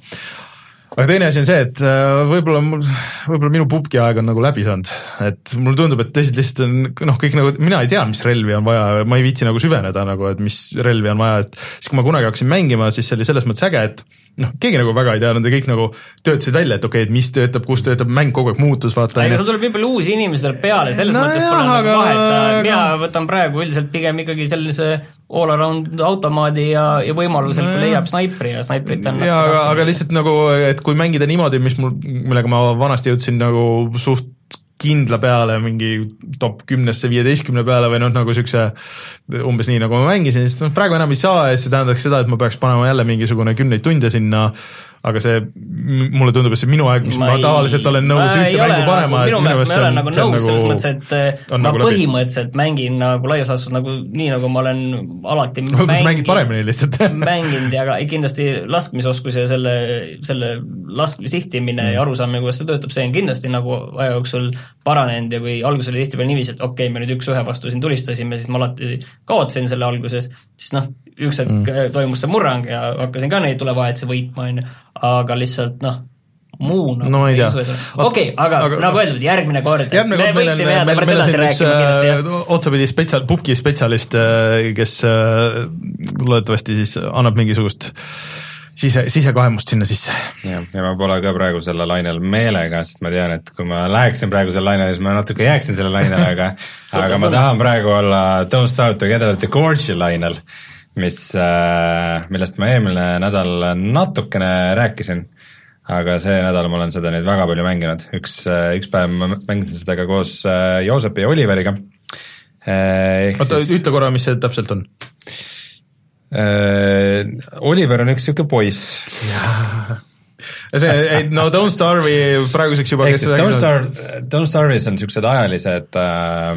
Aga teine asi on see, et võib-olla, võib-olla minu pubki aeg on nagu läbi saanud, et mulle tundub, et teised lihtsalt on, noh, kõik nagu, mina ei tea, mis relvi on vaja, ma ei viitsi nagu süveneda nagu, et mis relvi on vaja, et siis kui ma kunagi hakkasin mängima, siis see oli selles mõttes äge, et noh, keegi nagu väga ei tea, nad kõik nagu töötasid välja, et okei, et mis töötab, kus töötab, mäng kogu aeg muutus, vaata. Aga sul tuleb nii palju uusi inimesi tuleb peale, selles no mõttes pole nagu vahet, sa, mina võtan praegu üldiselt pigem ikkagi sellise all around automaadi ja, ja võimalusel, kui leiab snaipri ja snaiprit on ja, aga, aga lihtsalt nagu, et kui mängida niimoodi, mis mul, millega ma vanasti jõudsin nagu suht kindla peale, mingi top kümnesse viieteistkümne peale või noh, nagu siukse umbes nii, nagu ma mängisin, siis no, praegu enam ei saa ja see tähendaks seda, et ma peaks panema jälle mingisugune kümneid tunde sinna, aga see, mulle tundub, et see minu aeg, mis ma, ma ei, tavaliselt olen nõus ühte mängu panema. Minu meelest ma ei ole nagu nõus selles mõttes, et ma nagu põhimõtteliselt mängin nagu laias laastus nagu nii, nagu ma olen alati mängid paremini lihtsalt mänginud ja kindlasti laskmisoskus ja selle, selle lask- sihtimine mm. ja arusaamine, kuidas see töötab, see on kindlasti nagu aja jooksul paranenud ja kui alguses oli tihti peal niiviisi, et okei okay,, me nüüd üks ühe vastu siin tulistasime, siis ma alati kaotasin selle alguses, siis noh, üks hetk mm. toimus see murrang ja hakkasin ka neid tulevahetuse võitma, aga lihtsalt noh, muu nagu no, ei usu, et okei, okay, aga, aga nagu öeldud, järgmine kord, järgmine me kord võiksime jääda pärast edasi rääkima kindlasti. Otsapidi spetsial, pubki spetsialist, kes loodetavasti siis annab mingisugust sise, sisekaemust sinna sisse. Ja, ja ma pole ka praegu selle lainel meelega, sest ma tean, et kui ma läheksin praegu selle lainele, siis ma natuke jääksin selle lainele, aga aga ma tahan praegu olla Don't Start Together the Gorge lainel, mis, millest ma eelmine nädal natukene rääkisin, aga see nädal ma olen seda nüüd väga palju mänginud. Üks, üks päev ma mängisin seda ka koos Joosepi ja Oliveriga. Oota, siis... ütle korra, mis see täpselt on? Uh, Oliver on üks siuke poiss. see, ei, no Don't Starve'i praeguseks juba kes Don't, Starve, Don't Starve'is on siuksed ajalised uh,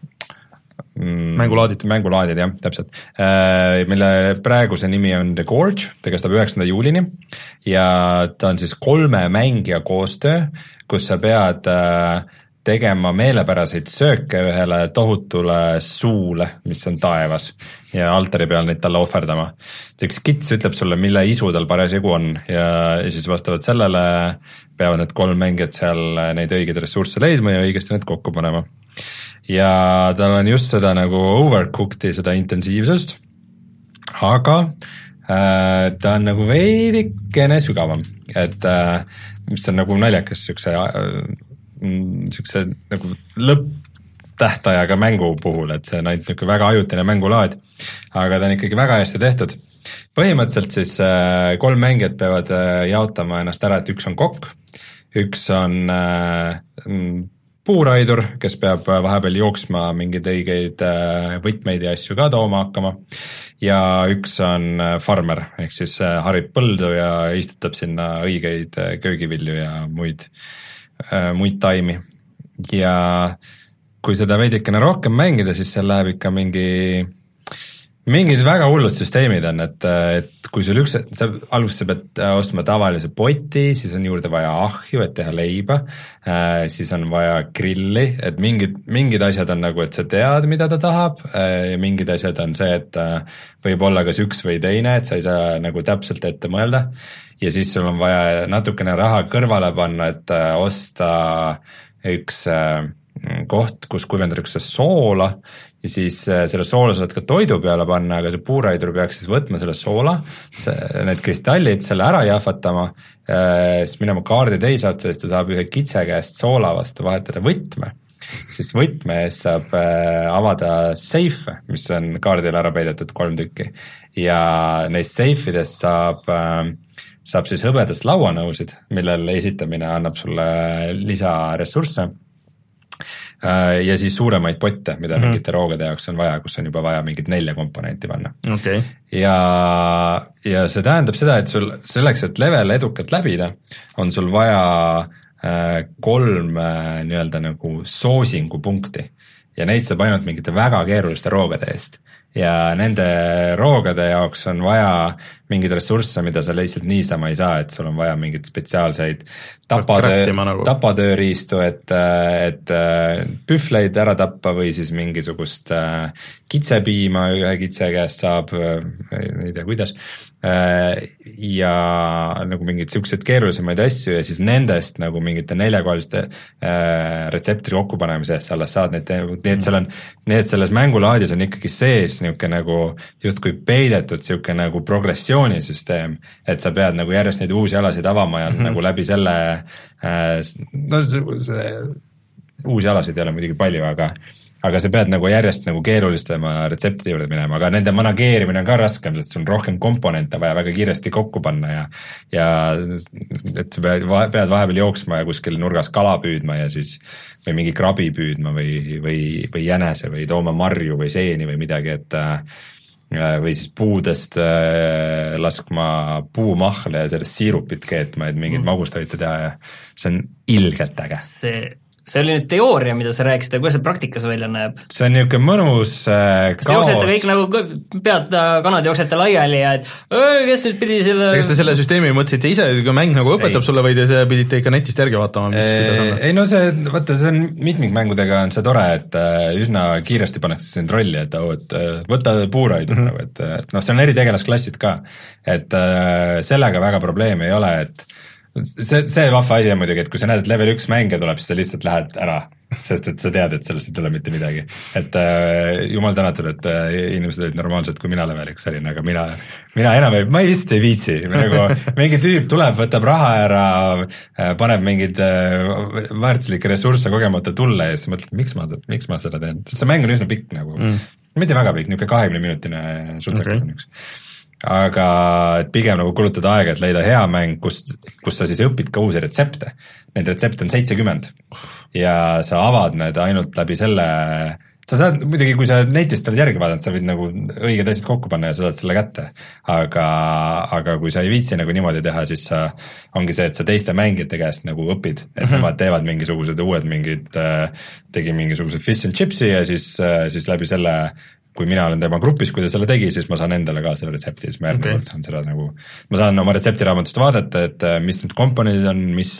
mängulaadid. mängulaadid, jah, täpselt. Uh, mille praeguse nimi on The Gorge, ta kestab üheksanda juulini ja ta on siis kolme mängija koostöö, kus sa pead uh, tegema meelepäraseid sööke ühele tohutule suule, mis on taevas ja altari peal neid talle ohverdama. Üks kits ütleb sulle, mille isu tal parasjagu on ja, ja siis vastavalt sellele peavad need kolm mängijat seal neid õigeid ressursse leidma ja õigesti need kokku panema. Ja tal on just seda nagu overcooked'i, seda intensiivsust, aga äh, ta on nagu veidikene sügavam, et äh, mis on nagu naljakas siukse äh, siukse nagu lõpptähtajaga mängu puhul, et see on ainult niisugune väga ajutine mängulaad, aga ta on ikkagi väga hästi tehtud. Põhimõtteliselt siis äh, kolm mängijat peavad äh, jaotama ennast ära, et üks on kokk, üks on äh, puuraidur, kes peab vahepeal jooksma mingeid õigeid äh, võtmeid ja asju ka tooma hakkama ja üks on äh, farmer, ehk siis äh, harib põldu ja istutab sinna õigeid äh, köögivilju ja muid muid taimi ja kui seda veidikene rohkem mängida, siis seal läheb ikka mingi mingid väga hullud süsteemid on, et, et kui sul üks, sa alguses sa pead ostma tavalise poti, siis on juurde vaja ahju, et teha leiba, siis on vaja grilli, et mingid, mingid asjad on nagu, et sa tead, mida ta tahab ja mingid asjad on see, et võib olla kas üks või teine, et sa ei saa nagu täpselt ette mõelda ja siis sul on vaja natukene raha kõrvale panna, et osta üks koht, kus kuivendatakse soola ja siis selle soola saad ka toidu peale panna, aga see puuraidur peaks siis võtma selle soola, need kristallid, selle ära jahvatama, siis minema kaardi teise otsa, siis ta saab ühe kitse käest soola vastu vahetada võtme siis võtme ees saab äh, avada seife, mis on kaardil ära peidetud kolm tükki ja neist seifidest saab äh, saab siis hõbedast lauanõusid, millel esitamine annab sulle lisaressursse ja siis suuremaid potte, mida mm -hmm. mingite roogade jaoks on vaja, kus on juba vaja mingit nelja komponenti panna. Okay. ja, ja see tähendab seda, et sul selleks, et level edukalt läbida, on sul vaja kolm nii-öelda nagu soosingupunkti ja neid saab ainult mingite väga keeruliste roogade eest. Ja nende roogade jaoks on vaja mingeid ressursse, mida sa lihtsalt niisama ei saa, et sul on vaja mingeid spetsiaalseid tapatöö, nagu. tapatööriistu, et, et pühvleid ära tappa või siis mingisugust kitsepiima ühe kitse käest saab, ei tea kuidas, ja nagu mingeid siukseid keerulisemaid asju ja siis nendest nagu mingite neljakohaliste retseptri kokkupanemise eest sa alles saad neid, nii et seal on, nii et selles mängulaadis on ikkagi sees niisugune nagu justkui peidetud niisugune nagu progressioonisüsteem, et sa pead nagu järjest neid uusi alasid avama ja mm -hmm. nagu läbi selle no see, uusi alasid ei ole muidugi palju, aga aga sa pead nagu järjest nagu keerulistema retseptide juurde minema, aga nende manageerimine on ka raskem, sest sul on rohkem komponente vaja väga kiiresti kokku panna ja ja et sa pead, pead vahepeal jooksma ja kuskil nurgas kala püüdma ja siis või mingi krabi püüdma või, või, või jänese või tooma marju või seeni või midagi, et või siis puudest laskma puumahle ja sellest siirupit keetma, et mingid mm. magustoite teha ja see on ilgelt äge. See see oli nüüd teooria, mida sa rääkisid, aga kuidas see praktikas välja näeb? See on niisugune mõnus äh, kas te jooksete kõik nagu pead kanad jooksete laiali ja et öö, kes nüüd pidi selle kas te selle süsteemi mõtlesite ise, kui mäng nagu õpetab ei. sulle või te pidite ikka netist järgi vaatama, mis ei, ei no see, vaata see on mitmikmängudega on see tore, et üsna kiiresti pannakse sind rolli, et, oh, et võta puuraidu mm, -hmm. et, et noh, see on eritegelassklassid ka, et sellega väga probleemi ei ole, et see, see vahva asi on muidugi, et kui sa näed, et level üks mänge tuleb, siis sa lihtsalt lähed ära, sest et sa tead, et sellest ei tule mitte midagi. Et äh, jumal tänatud, et äh, inimesed olid normaalsed, kui mina level üks olin, aga mina, mina enam ei, ma ei vist ei viitsi, nagu mingi tüüp tuleb, võtab raha ära, paneb mingeid äh, väärtuslikke ressursse kogemata tulle ja siis mõtled, miks ma, miks ma seda teen, sest see mäng on üsna pikk nagu mm., mitte väga pikk, niisugune kahekümne minutine suhteliselt on üks. Aga pigem nagu kulutada aega, et leida hea mäng, kus, kus sa siis õpid ka uusi retsepte. Neid retsepte on seitsekümmend ja sa avad need ainult läbi selle, sa saad muidugi, kui sa netist oled järgi vaadanud, sa võid nagu õiged asjad kokku panna ja sa saad selle kätte, aga, aga kui sa ei viitsi nagu niimoodi teha, siis sa, ongi see, et sa teiste mängijate käest nagu õpid, et mm-hmm. nemad teevad mingisugused uued mingid, tegi mingisuguse fish and chipsi ja siis, siis läbi selle kui mina olen tema grupis, kui ta selle tegi, siis ma saan endale ka selle retsepti, siis ma järgmine okay. saan seda nagu, ma saan oma retseptiraamatust vaadata, et mis need komponendid on, mis,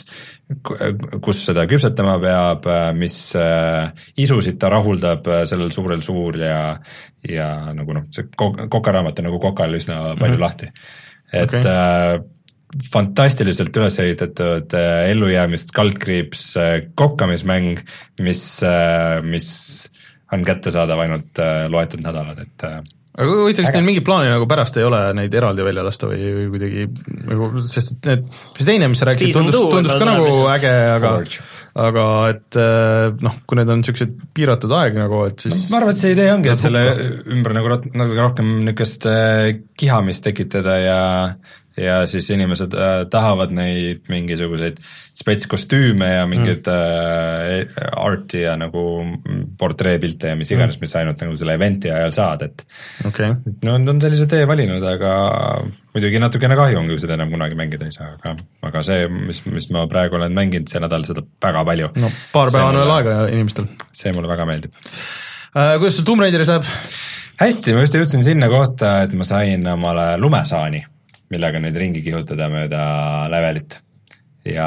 kus seda küpsetama peab, mis isusid ta rahuldab sellel suurel suur ja, ja nagu noh, see kokaraamat on nagu kokal üsna palju mm-hmm. lahti. Et okay. äh, fantastiliselt üles ehitatud ellujäämist kaldkriips kokkamismäng, mis, mis on kättesaadav ainult loetud nädalad, et aga huvitaks, neil mingi plaani nagu pärast ei ole neid eraldi välja lasta või, või kuidagi nagu, sest et need, mis teine, mis sa rääkisid, tundus, tundus ka nagu äge, aga aga et noh, kui need on niisugused piiratud aeg nagu, et siis ma arvan, et see idee ongi, et selle ümber nagu, nagu rohkem niisugust kihamist tekitada ja ja siis inimesed äh, tahavad neid mingisuguseid spetskostüüme ja mingeid mm. äh, arti ja nagu portreepilte ja mis iganes mm., mis ainult nagu selle eventi ajal saad, et okay. no on sellise tee valinud, aga muidugi natukene kahju on, kui seda enam kunagi mängida ei saa, aga, aga see, mis, mis ma praegu olen mänginud see nädal, seda väga palju. No paar päeva on veel aega inimestel. See mulle väga meeldib äh,. Kuidas sul Tomb Raideris läheb? Hästi, ma just jõudsin sinna kohta, et ma sain omale lumesaani, millega nüüd ringi kihutada mööda levelit ja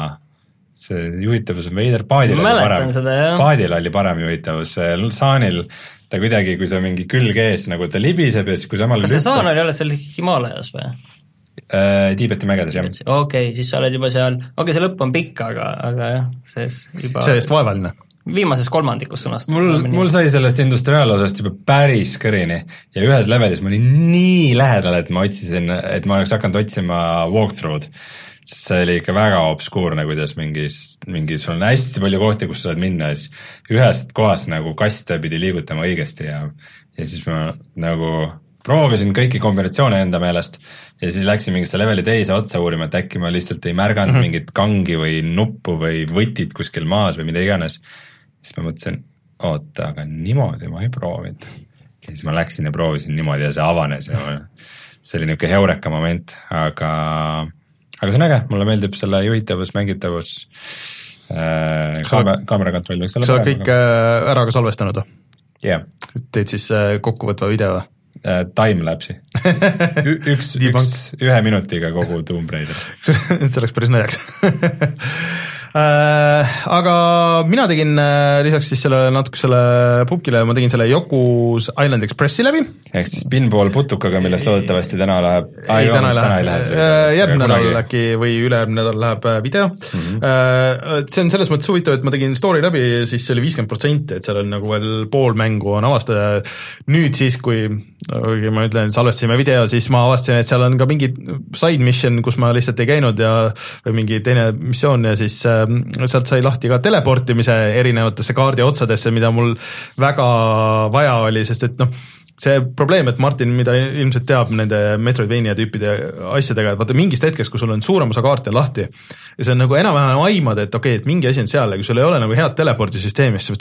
see juhitavus on veider, paadil oli parem, paadil oli parem juhitavus, saanil ta kuidagi, kui sa mingi külg ees, nagu ta libiseb ja siis kui samal kas see saan oli alles seal Himaalajas või? Äh, Tiibeti mägedes, jah. Okei, okay, siis sa oled juba seal, okei okay,, see lõpp on pikk, aga, aga jah, sees juba see-eest vaevaline viimases kolmandikus sõnast. Mul, mul sai sellest industriaalosast juba päris kõrini ja ühes levelis ma olin nii lähedal, et ma otsisin, et ma oleks hakanud otsima walkthrough'd. sest see oli ikka väga obskuurne, kuidas mingis, mingi, sul on hästi palju kohti, kus sa saad minna ja siis ühest kohast nagu kaste pidi liigutama õigesti ja, ja siis ma nagu proovisin kõiki kombinatsioone enda meelest ja siis läksin mingisse leveli teise otsa uurima, et äkki ma lihtsalt ei märganud mm -hmm. mingit kangi või nuppu või võtit kuskil maas või mida iganes. Siis ma mõtlesin, oota, aga niimoodi ma ei proovinud. Ja siis ma läksin ja proovisin niimoodi ja see avanes ja see oli niisugune heureka moment, aga, aga see on äge, mulle meeldib selle juhitavus, mängitavus, äh, kaamera, kaamerakontroll võiks olla. sa oled kõik äh, ära ka salvestanud? jah yeah.. Teed siis äh, kokkuvõtva video? Timelapse'i üks, üks, ühe minutiga kogu Tomb Raider. see oleks päris naljaks äh, aga mina tegin äh, lisaks siis selle natuke selle pubkile, ma tegin selle Yoku's Island Expressi läbi. Ehk siis pinball putukaga, millest loodetavasti täna läheb ei, täna ei lähe, lähe järgmine nädal äkki või ülejärgmine nädal läheb video mm. -hmm. See on selles mõttes huvitav, et ma tegin story läbi ja siis see oli viiskümmend protsenti, et seal on nagu veel pool mängu on avastada. Nüüd siis, kui okay, ma ütlen, salvestasime video, siis ma avastasin, et seal on ka mingi side mission, kus ma lihtsalt ei käinud ja või mingi teine missioon ja siis äh, sealt sai lahti ka teleportimise erinevatesse kaardi otsadesse, mida mul väga vaja oli, sest et noh, see probleem, et Martin, mida ilmselt teab nende Metroidvania tüüpide asjadega, et vaata mingist hetkest, kui sul on suurem osa kaarte lahti ja see on nagu enam-vähem aimad, et okei okay,, et mingi asi on seal ja kui sul ei ole nagu head teleportisüsteemi, siis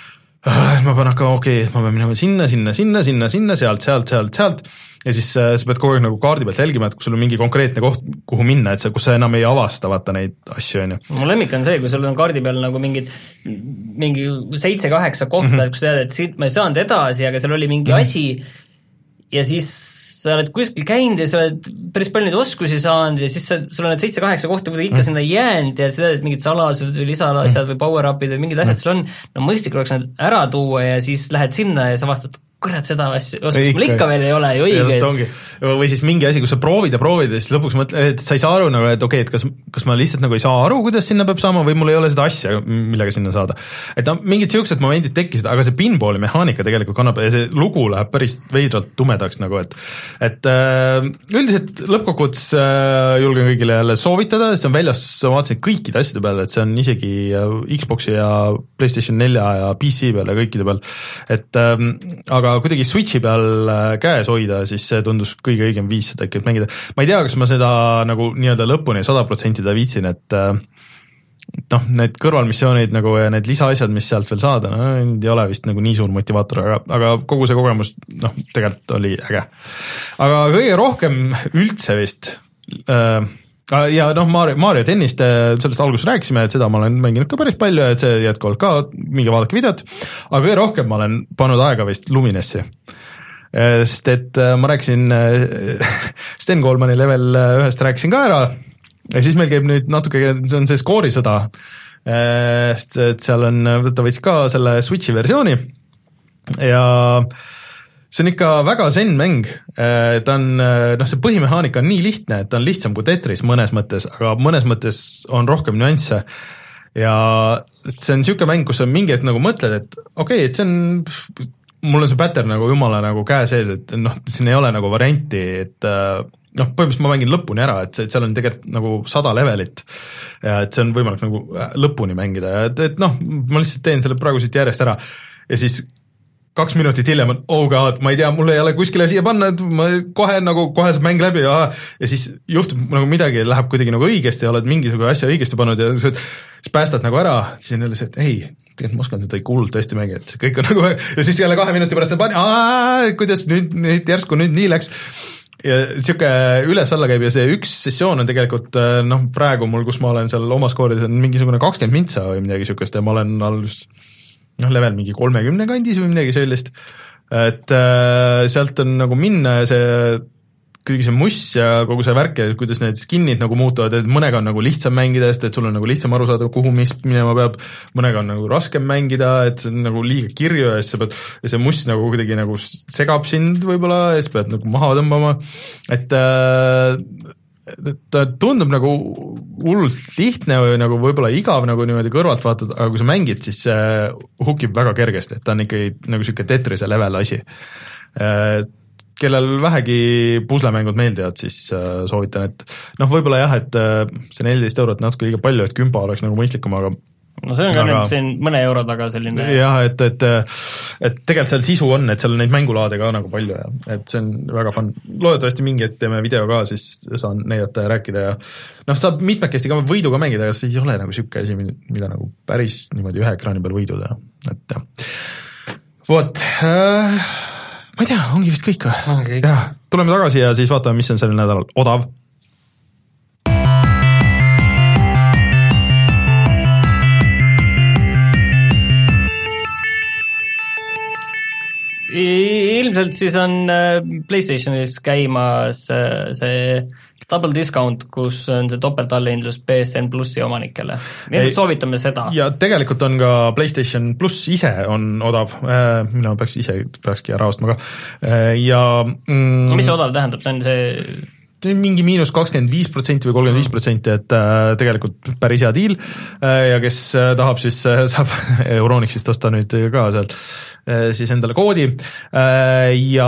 ma pean hakkama, okei okay,, ma pean minema sinna, sinna, sinna, sinna, sinna, sealt, sealt, sealt, sealt ja siis äh, sa pead kogu aeg nagu kaardi pealt jälgima, et kui sul on mingi konkreetne koht, kuhu minna, et sa, kus sa enam ei avasta vaata neid asju, on ju. mu lemmik on see, kui sul on kaardi peal nagu mingid mingi seitse-kaheksa kohta mm, -hmm. kus sa tead, et siit ma ei saanud edasi, aga seal oli mingi mm -hmm. asi ja siis sa oled kuskil käinud ja sa oled päris palju neid oskusi saanud ja siis sa, sul on need seitse-kaheksa kohta, kui ikka mm. sinna jäänud ja sa tead, et mingid salased või lisaasjad mm. või power-up'id või mingid asjad mm. sul on, no mõistlik oleks need ära tuua ja siis lähed sinna ja sa vastad, kurat, seda asja, oskust mul ikka veel ei ole ju õige. Või siis mingi asi, kus sa proovid ja proovid ja siis lõpuks mõtled, et sa ei saa aru nagu, et okei okay,, et kas, kas ma lihtsalt nagu ei saa aru, kuidas sinna peab saama või mul ei ole seda asja, millega sinna saada. Et no mingid siuksed momendid tekkisid, aga see pinballi mehaanika tegelikult kannab ja see lugu läheb päris veidralt tumedaks nagu, et et äh, üldiselt lõppkokkuvõttes äh, julgen kõigile jälle soovitada, see on väljas, ma vaatasin kõikide asjade peale, et see on isegi Xboxi ja PlayStation nelja ja P C peal ja kõikide peal, et äh, aga kuidagi Switchi peal käes hoida, siis see tundus kõige õigem viis seda ikka mängida. Ma ei tea, kas ma seda nagu nii-öelda lõpuni sada protsenti ta viitsin, et noh, need kõrvalmissioonid nagu ja need lisaasjad, mis sealt veel saada, no ei ole vist nagu nii suur motivaator, aga, aga kogu see kogemus, noh, tegelikult oli äge. Aga kõige rohkem üldse vist äh, ja noh, Mario, Mario tennist, sellest alguses rääkisime, et seda ma olen mänginud ka päris palju, et see jätkuvalt ka, minge vaadake videot, aga kõige rohkem ma olen pannud aega vist Luminessi. Sest et ma rääkisin, Sten Koolmani level ühest rääkisin ka ära ja siis meil käib nüüd natuke, see on see skoorisõda, sest et seal on, ta võttis ka selle Switchi versiooni ja see on ikka väga zen mäng, ta on, noh see põhimehaanika on nii lihtne, et ta on lihtsam kui Tetris mõnes mõttes, aga mõnes mõttes on rohkem nüansse ja see on niisugune mäng, kus sa mingi hetk nagu mõtled, et okei okay,, et see on, mul on see pattern nagu jumala nagu käe sees, et noh, siin ei ole nagu varianti, et noh, põhimõtteliselt ma mängin lõpuni ära, et seal on tegelikult nagu sada levelit ja et see on võimalik nagu lõpuni mängida ja et, et noh, ma lihtsalt teen selle praegu siit järjest ära ja siis kaks minutit hiljem on, oh god, ma ei tea, mul ei ole kuskile siia panna, et ma kohe nagu, kohe saab mäng läbi ja, ja siis juhtub nagu midagi, läheb kuidagi nagu õigesti ja oled mingisugune asja õigesti pannud ja siis päästad nagu ära, siis on jälle see, et ei, tegelikult ma oskan seda ikka hullult tõesti mängida, et kõik on nagu, ja siis jälle kahe minuti pärast on pani, aaa, kuidas nüüd, nüüd järsku nüüd nii läks. Ja siuke üles-alla käib ja see üks sessioon on tegelikult, noh, praegu mul, kus ma olen seal oma skoorides on mingisugune kakskümmend mintsa või midagi siukest ja ma olen alles noh, level mingi kolmekümne kandis või midagi sellist, et äh, sealt on nagu minna ja see kuidagi see muss ja kogu see värk ja kuidas need skin'id nagu muutuvad, et mõnega on nagu lihtsam mängida, sest et sul on nagu lihtsam aru saada, kuhu mis minema peab, mõnega on nagu raskem mängida, et see on nagu liiga kirju ja siis sa pead, ja see muss nagu kuidagi nagu segab sind võib-olla ja siis pead nagu maha tõmbama, et äh, ta tundub nagu hullult lihtne või nagu võib-olla igav nagu niimoodi kõrvalt vaatad, aga kui sa mängid, siis see hukib väga kergesti, et ta on ikkagi nagu siuke Tetrise level asi. kellel vähegi puslemängud meeldivad, siis soovitan, et noh, võib-olla jah, et see neliteist eurot natuke liiga palju, et kümpa oleks nagu mõistlikum, aga no see on ka aga... nüüd siin mõne euro taga selline jah, et, et et tegelikult seal sisu on, et seal neid mängulaade ka nagu palju ja et see on väga fun. Loodetavasti mingi hetk teeme video ka, siis saan näidata ja rääkida ja noh, saab mitmekesti ka võiduga mängida, aga see ei ole nagu siuke asi, mida nagu päris niimoodi ühe ekraani peal võiduda, et vot äh, ma ei tea, ongi vist kõik või? Okay. Jah, tuleme tagasi ja siis vaatame, mis on sellel nädalal odav. Ilmselt siis on PlayStationis käimas see double discount, kus on see topeltallindlus P S N Plussi omanikele. Nii soovitame seda. Ja tegelikult on ka PlayStation Plus ise on odav, mina peaks ise peakski ära ostma ka. Ja, mm, mis see odav tähendab, see on see mingi miinus kakskümmend viis protsenti või kolmkümmend viis protsenti, et äh, tegelikult päris hea deal äh, ja kes äh, tahab, siis äh, saab Euronixist osta nüüd ka seal äh, siis endale koodi äh, ja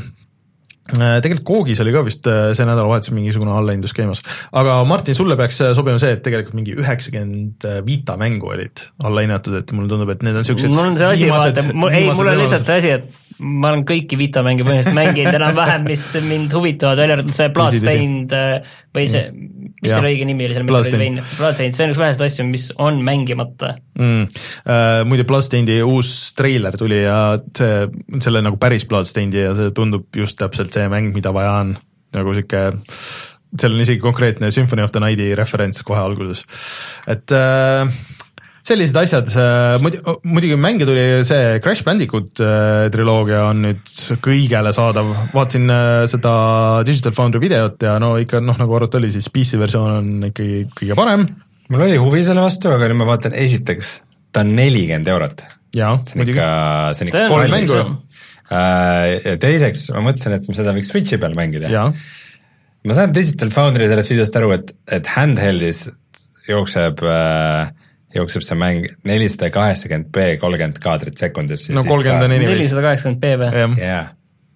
äh, tegelikult Koogis oli ka vist äh, see nädalavahetus mingisugune allaindus käimas, aga Martin, sulle peaks sobima see, et tegelikult mingi üheksakümmend Vita mängu olid allahinnatud, et mulle tundub, et need on siuksed mul on see asi, vaata, ei, mul on lihtsalt see asi, et ma olen kõiki Vita mänge põhimõtteliselt mänginud enam-vähem, mis mind huvitavad, välja arvatud see Bloodstained või see, mis ja. selle õige nimi oli seal, Bloodstained, Bloodstained, see on üks vähest asju, mis on mängimata. Mm. Uh, muide Bloodstainedi uus treiler tuli ja see, selle nagu päris Bloodstainedi ja see tundub just täpselt see mäng, mida vaja on, nagu siuke, seal on isegi konkreetne Symphony of the Nighti referents kohe alguses, et uh, sellised asjad, muidugi mänge tuli see Crash Bandicoot triloogia on nüüd kõigele saadav, vaatasin seda Digital Foundry videot ja no ikka noh, nagu arvata oli, siis P C versioon on ikkagi kõige parem. Mul oli huvi selle vastu, aga nüüd ma vaatan esiteks, ta on nelikümmend eurot. Jaa, muidugi. See on ikka kolm mängu. Ja teiseks ma mõtlesin, et seda võiks Switchi peal mängida. Jaa. Ma saan Digital Foundry sellest videost aru, et, et handheldis jookseb äh, jookseb see mäng nelisada kaheksakümmend p kolmkümmend kaadrit sekundis. No kolmkümmend on inimest. nelisada kaheksakümmend p või? Jah.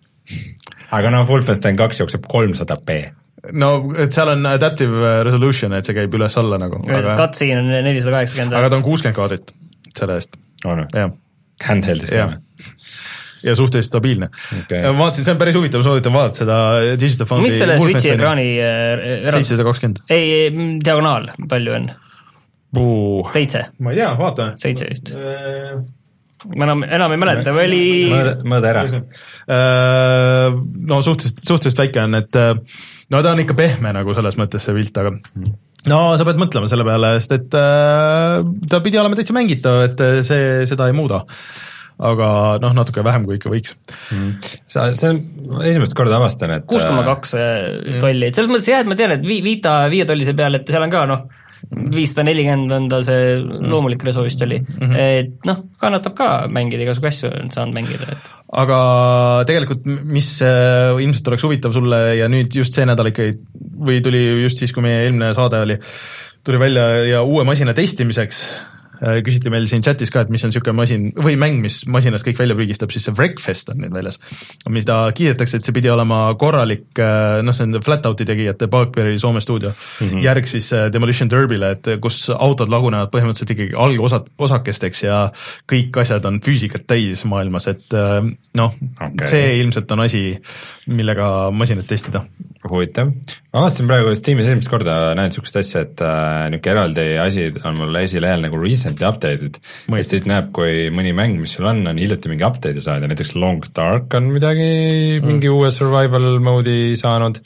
Aga no Wolfenstein kaks jookseb kolmsada p. No, et seal on adaptive resolution, et see käib üles alla nagu. Cutscene on nelisada kaheksakümmend. Aga ta on kuuskümmend kaadrit selle eest. On või? Jah. Handheldis ja. ja suhteliselt stabiilne. Okay. Vaatasin, see on päris huvitav, soovitan vaadata seda Digital Foundry. Mis selle Switchi ekraani seitsesada kakskümmend. Ei, diagonaal, palju on? Uh, seitse. Ma ei tea, vaata. Seitse vist. Uh, ma enam, enam ei mäleta, või oli... Mõõda ära. Uh, no suhteliselt, suhteliselt väike on, et no ta on ikka pehme nagu selles mõttes see pilt, aga no sa pead mõtlema selle peale, sest et uh, ta pidi olema täitsa mängitav, et see seda ei muuda. Aga noh, natuke vähem kui ikka võiks. Mm. Sa, see on esimest korda avastan, et... kuus koma kaks tolli, et selles mõttes jah, et ma tean, et Vita viie tollise peal, et seal on ka noh, viissada nelikümmend on ta see loomulik reso vist oli, mm-hmm. et noh, kannatab ka mängida, igasugu asju on saanud mängida. Et. Aga tegelikult, mis äh, ilmselt oleks huvitav sulle ja nüüd just see nädal ikka või tuli just siis, kui meie eelmine saade oli, tuli välja ja uue masina testimiseks, äh, küsiti meil siin chatis ka, et mis on siuke masin või mäng, mis masinast kõik välja prügistab, siis see Wreckfest on nüüd väljas, mida kiidetakse, et see pidi olema korralik, noh see on Flatouti tegijate Bugbeari Soome stuudio mm-hmm. järg siis Demolition Derbyle, et kus autod lagunevad põhimõtteliselt ikkagi algosad, osakesteks ja kõik asjad on füüsikat täis maailmas, et noh, okay. see ilmselt on asi, millega masinat testida. Huvitav. Ma vastasin praegu Steamis esimest korda näen sukest asja, et äh, niuke eraldi asi on mul esilehel nagu recently updated, Mõist. Et siit näeb, kui mõni mäng, mis sul on, on hiljuti mingi update'i saanud ja näiteks Long Dark on midagi, mm. mingi uue survival mode'i saanud,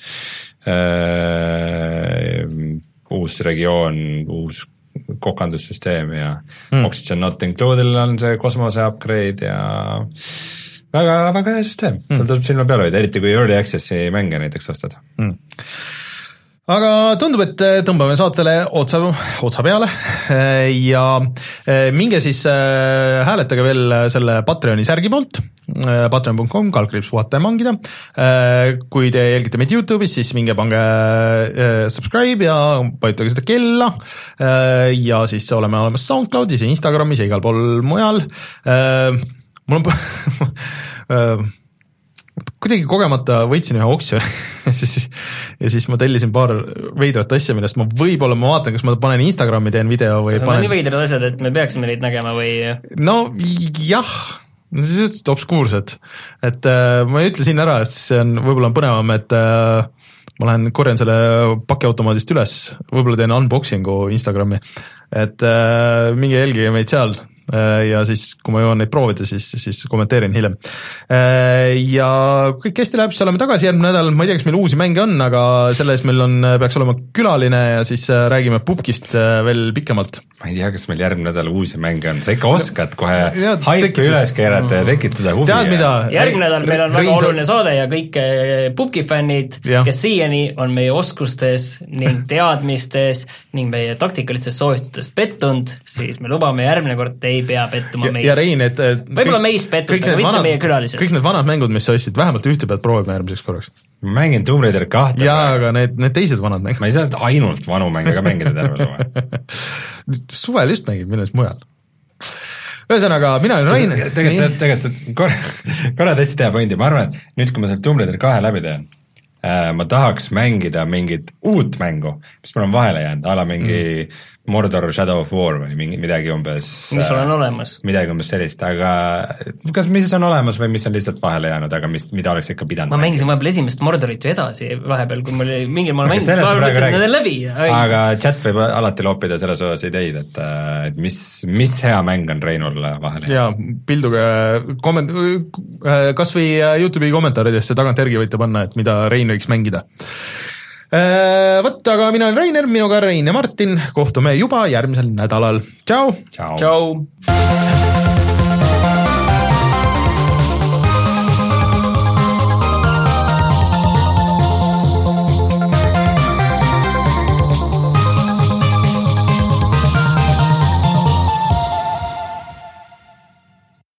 äh, uus regioon, uus kokandussüsteem ja mm. Oxygen Not Included on see kosmose upgrade ja väga, väga hea süsteem, seal tasub silma peale hoida, eriti kui Early Access'i mänge näiteks ostad mm.. Aga tundub, et tõmbame saatele otsa, otsa peale ja minge siis hääletage veel selle Patreoni särgi poolt, patreon punkt com, kaldkriips puhata ja mangida. Kui te jälgite meid YouTube'is, siis minge pange subscribe ja vajutage seda kella ja siis oleme olemas SoundCloudis ja Instagramis ja igal pool mujal. Mul on kuidagi kogemata võitsin ühe oksjoni ja siis, ja siis ma tellisin paar veidrat asja, millest ma võib-olla ma vaatan, kas ma panen Instagrami, teen video või kas panen... on nii veidrad asjad, et me peaksime neid nägema või? No jah, see on obskuursed, et äh, ma ei ütle siin ära, et see on võib-olla on põnevam, et äh, ma lähen korjan selle pakiautomaadist üles, võib-olla teen unboxingu Instagrami, et äh, minge jälgige meid seal ja siis, kui ma jõuan neid proovida, siis, siis kommenteerin hiljem. Ja kõik hästi läheb, siis oleme tagasi järgmine nädal, ma ei tea, kas meil uusi mänge on, aga selles meil on, peaks olema külaline ja siis räägime pubkist veel pikemalt. Ma ei tea, kas meil järgmine nädal uusi mänge on, sa ikka oskad kohe ja, haipi üles keerata ja tekitada huvi. Tead mida? Järgmine nädal meil on väga oluline saade ja kõik pubki fännid, kes siiani on meie oskustes ning teadmistes ning meie taktikalistes soovitustes pettunud, siis me lubame järgmine kord ei pea pettuma meist. Ja Rein, et võib-olla meist pettud, aga mitte meie külalised. Kõik need vanad mängud, mis sa ostsid, vähemalt ühte pead proovima järgmiseks korraks. Ma mängin Tomb Raider kahte. Jaa, aga need, need teised vanad mängud. Ma ei saa ainult vanu mänge ka mängida terve suve. Suvel just mängid, milles mujal. Ühesõnaga, mina olen Rain. Tegelikult, tegelikult korra, korra tõesti teha pointi. Ma arvan, et nüüd, kui ma selle Tomb Raider kahe läbi teen, ma tahaks mängida mingit uut mängu, mis mul on vahele jäänud, ala mingi mm. Mordor Shadow of War või mingi, midagi umbes mis sul on olemas? Midagi umbes sellist, aga kas mis on olemas või mis on lihtsalt vahele jäänud, aga mis, mida oleks ikka pidanud ma mängisin vahepeal esimest Mordorit ju edasi vahepeal, kui mul oli mingil maal mänginud, ma mõtlesin nende läbi aga chat võib alati loopida selles osas ideid, et, et mis, mis hea mäng on Reinul vahele ja pilduge komment-, kas või YouTube'i kommentaaridesse tagant järgi võite panna, et mida Rein võiks mängida. Võt, aga mina olen Rainer, minuga Rein ja Martin, kohtume juba järgmisel nädalal. Tšau! Tšau! Tšau!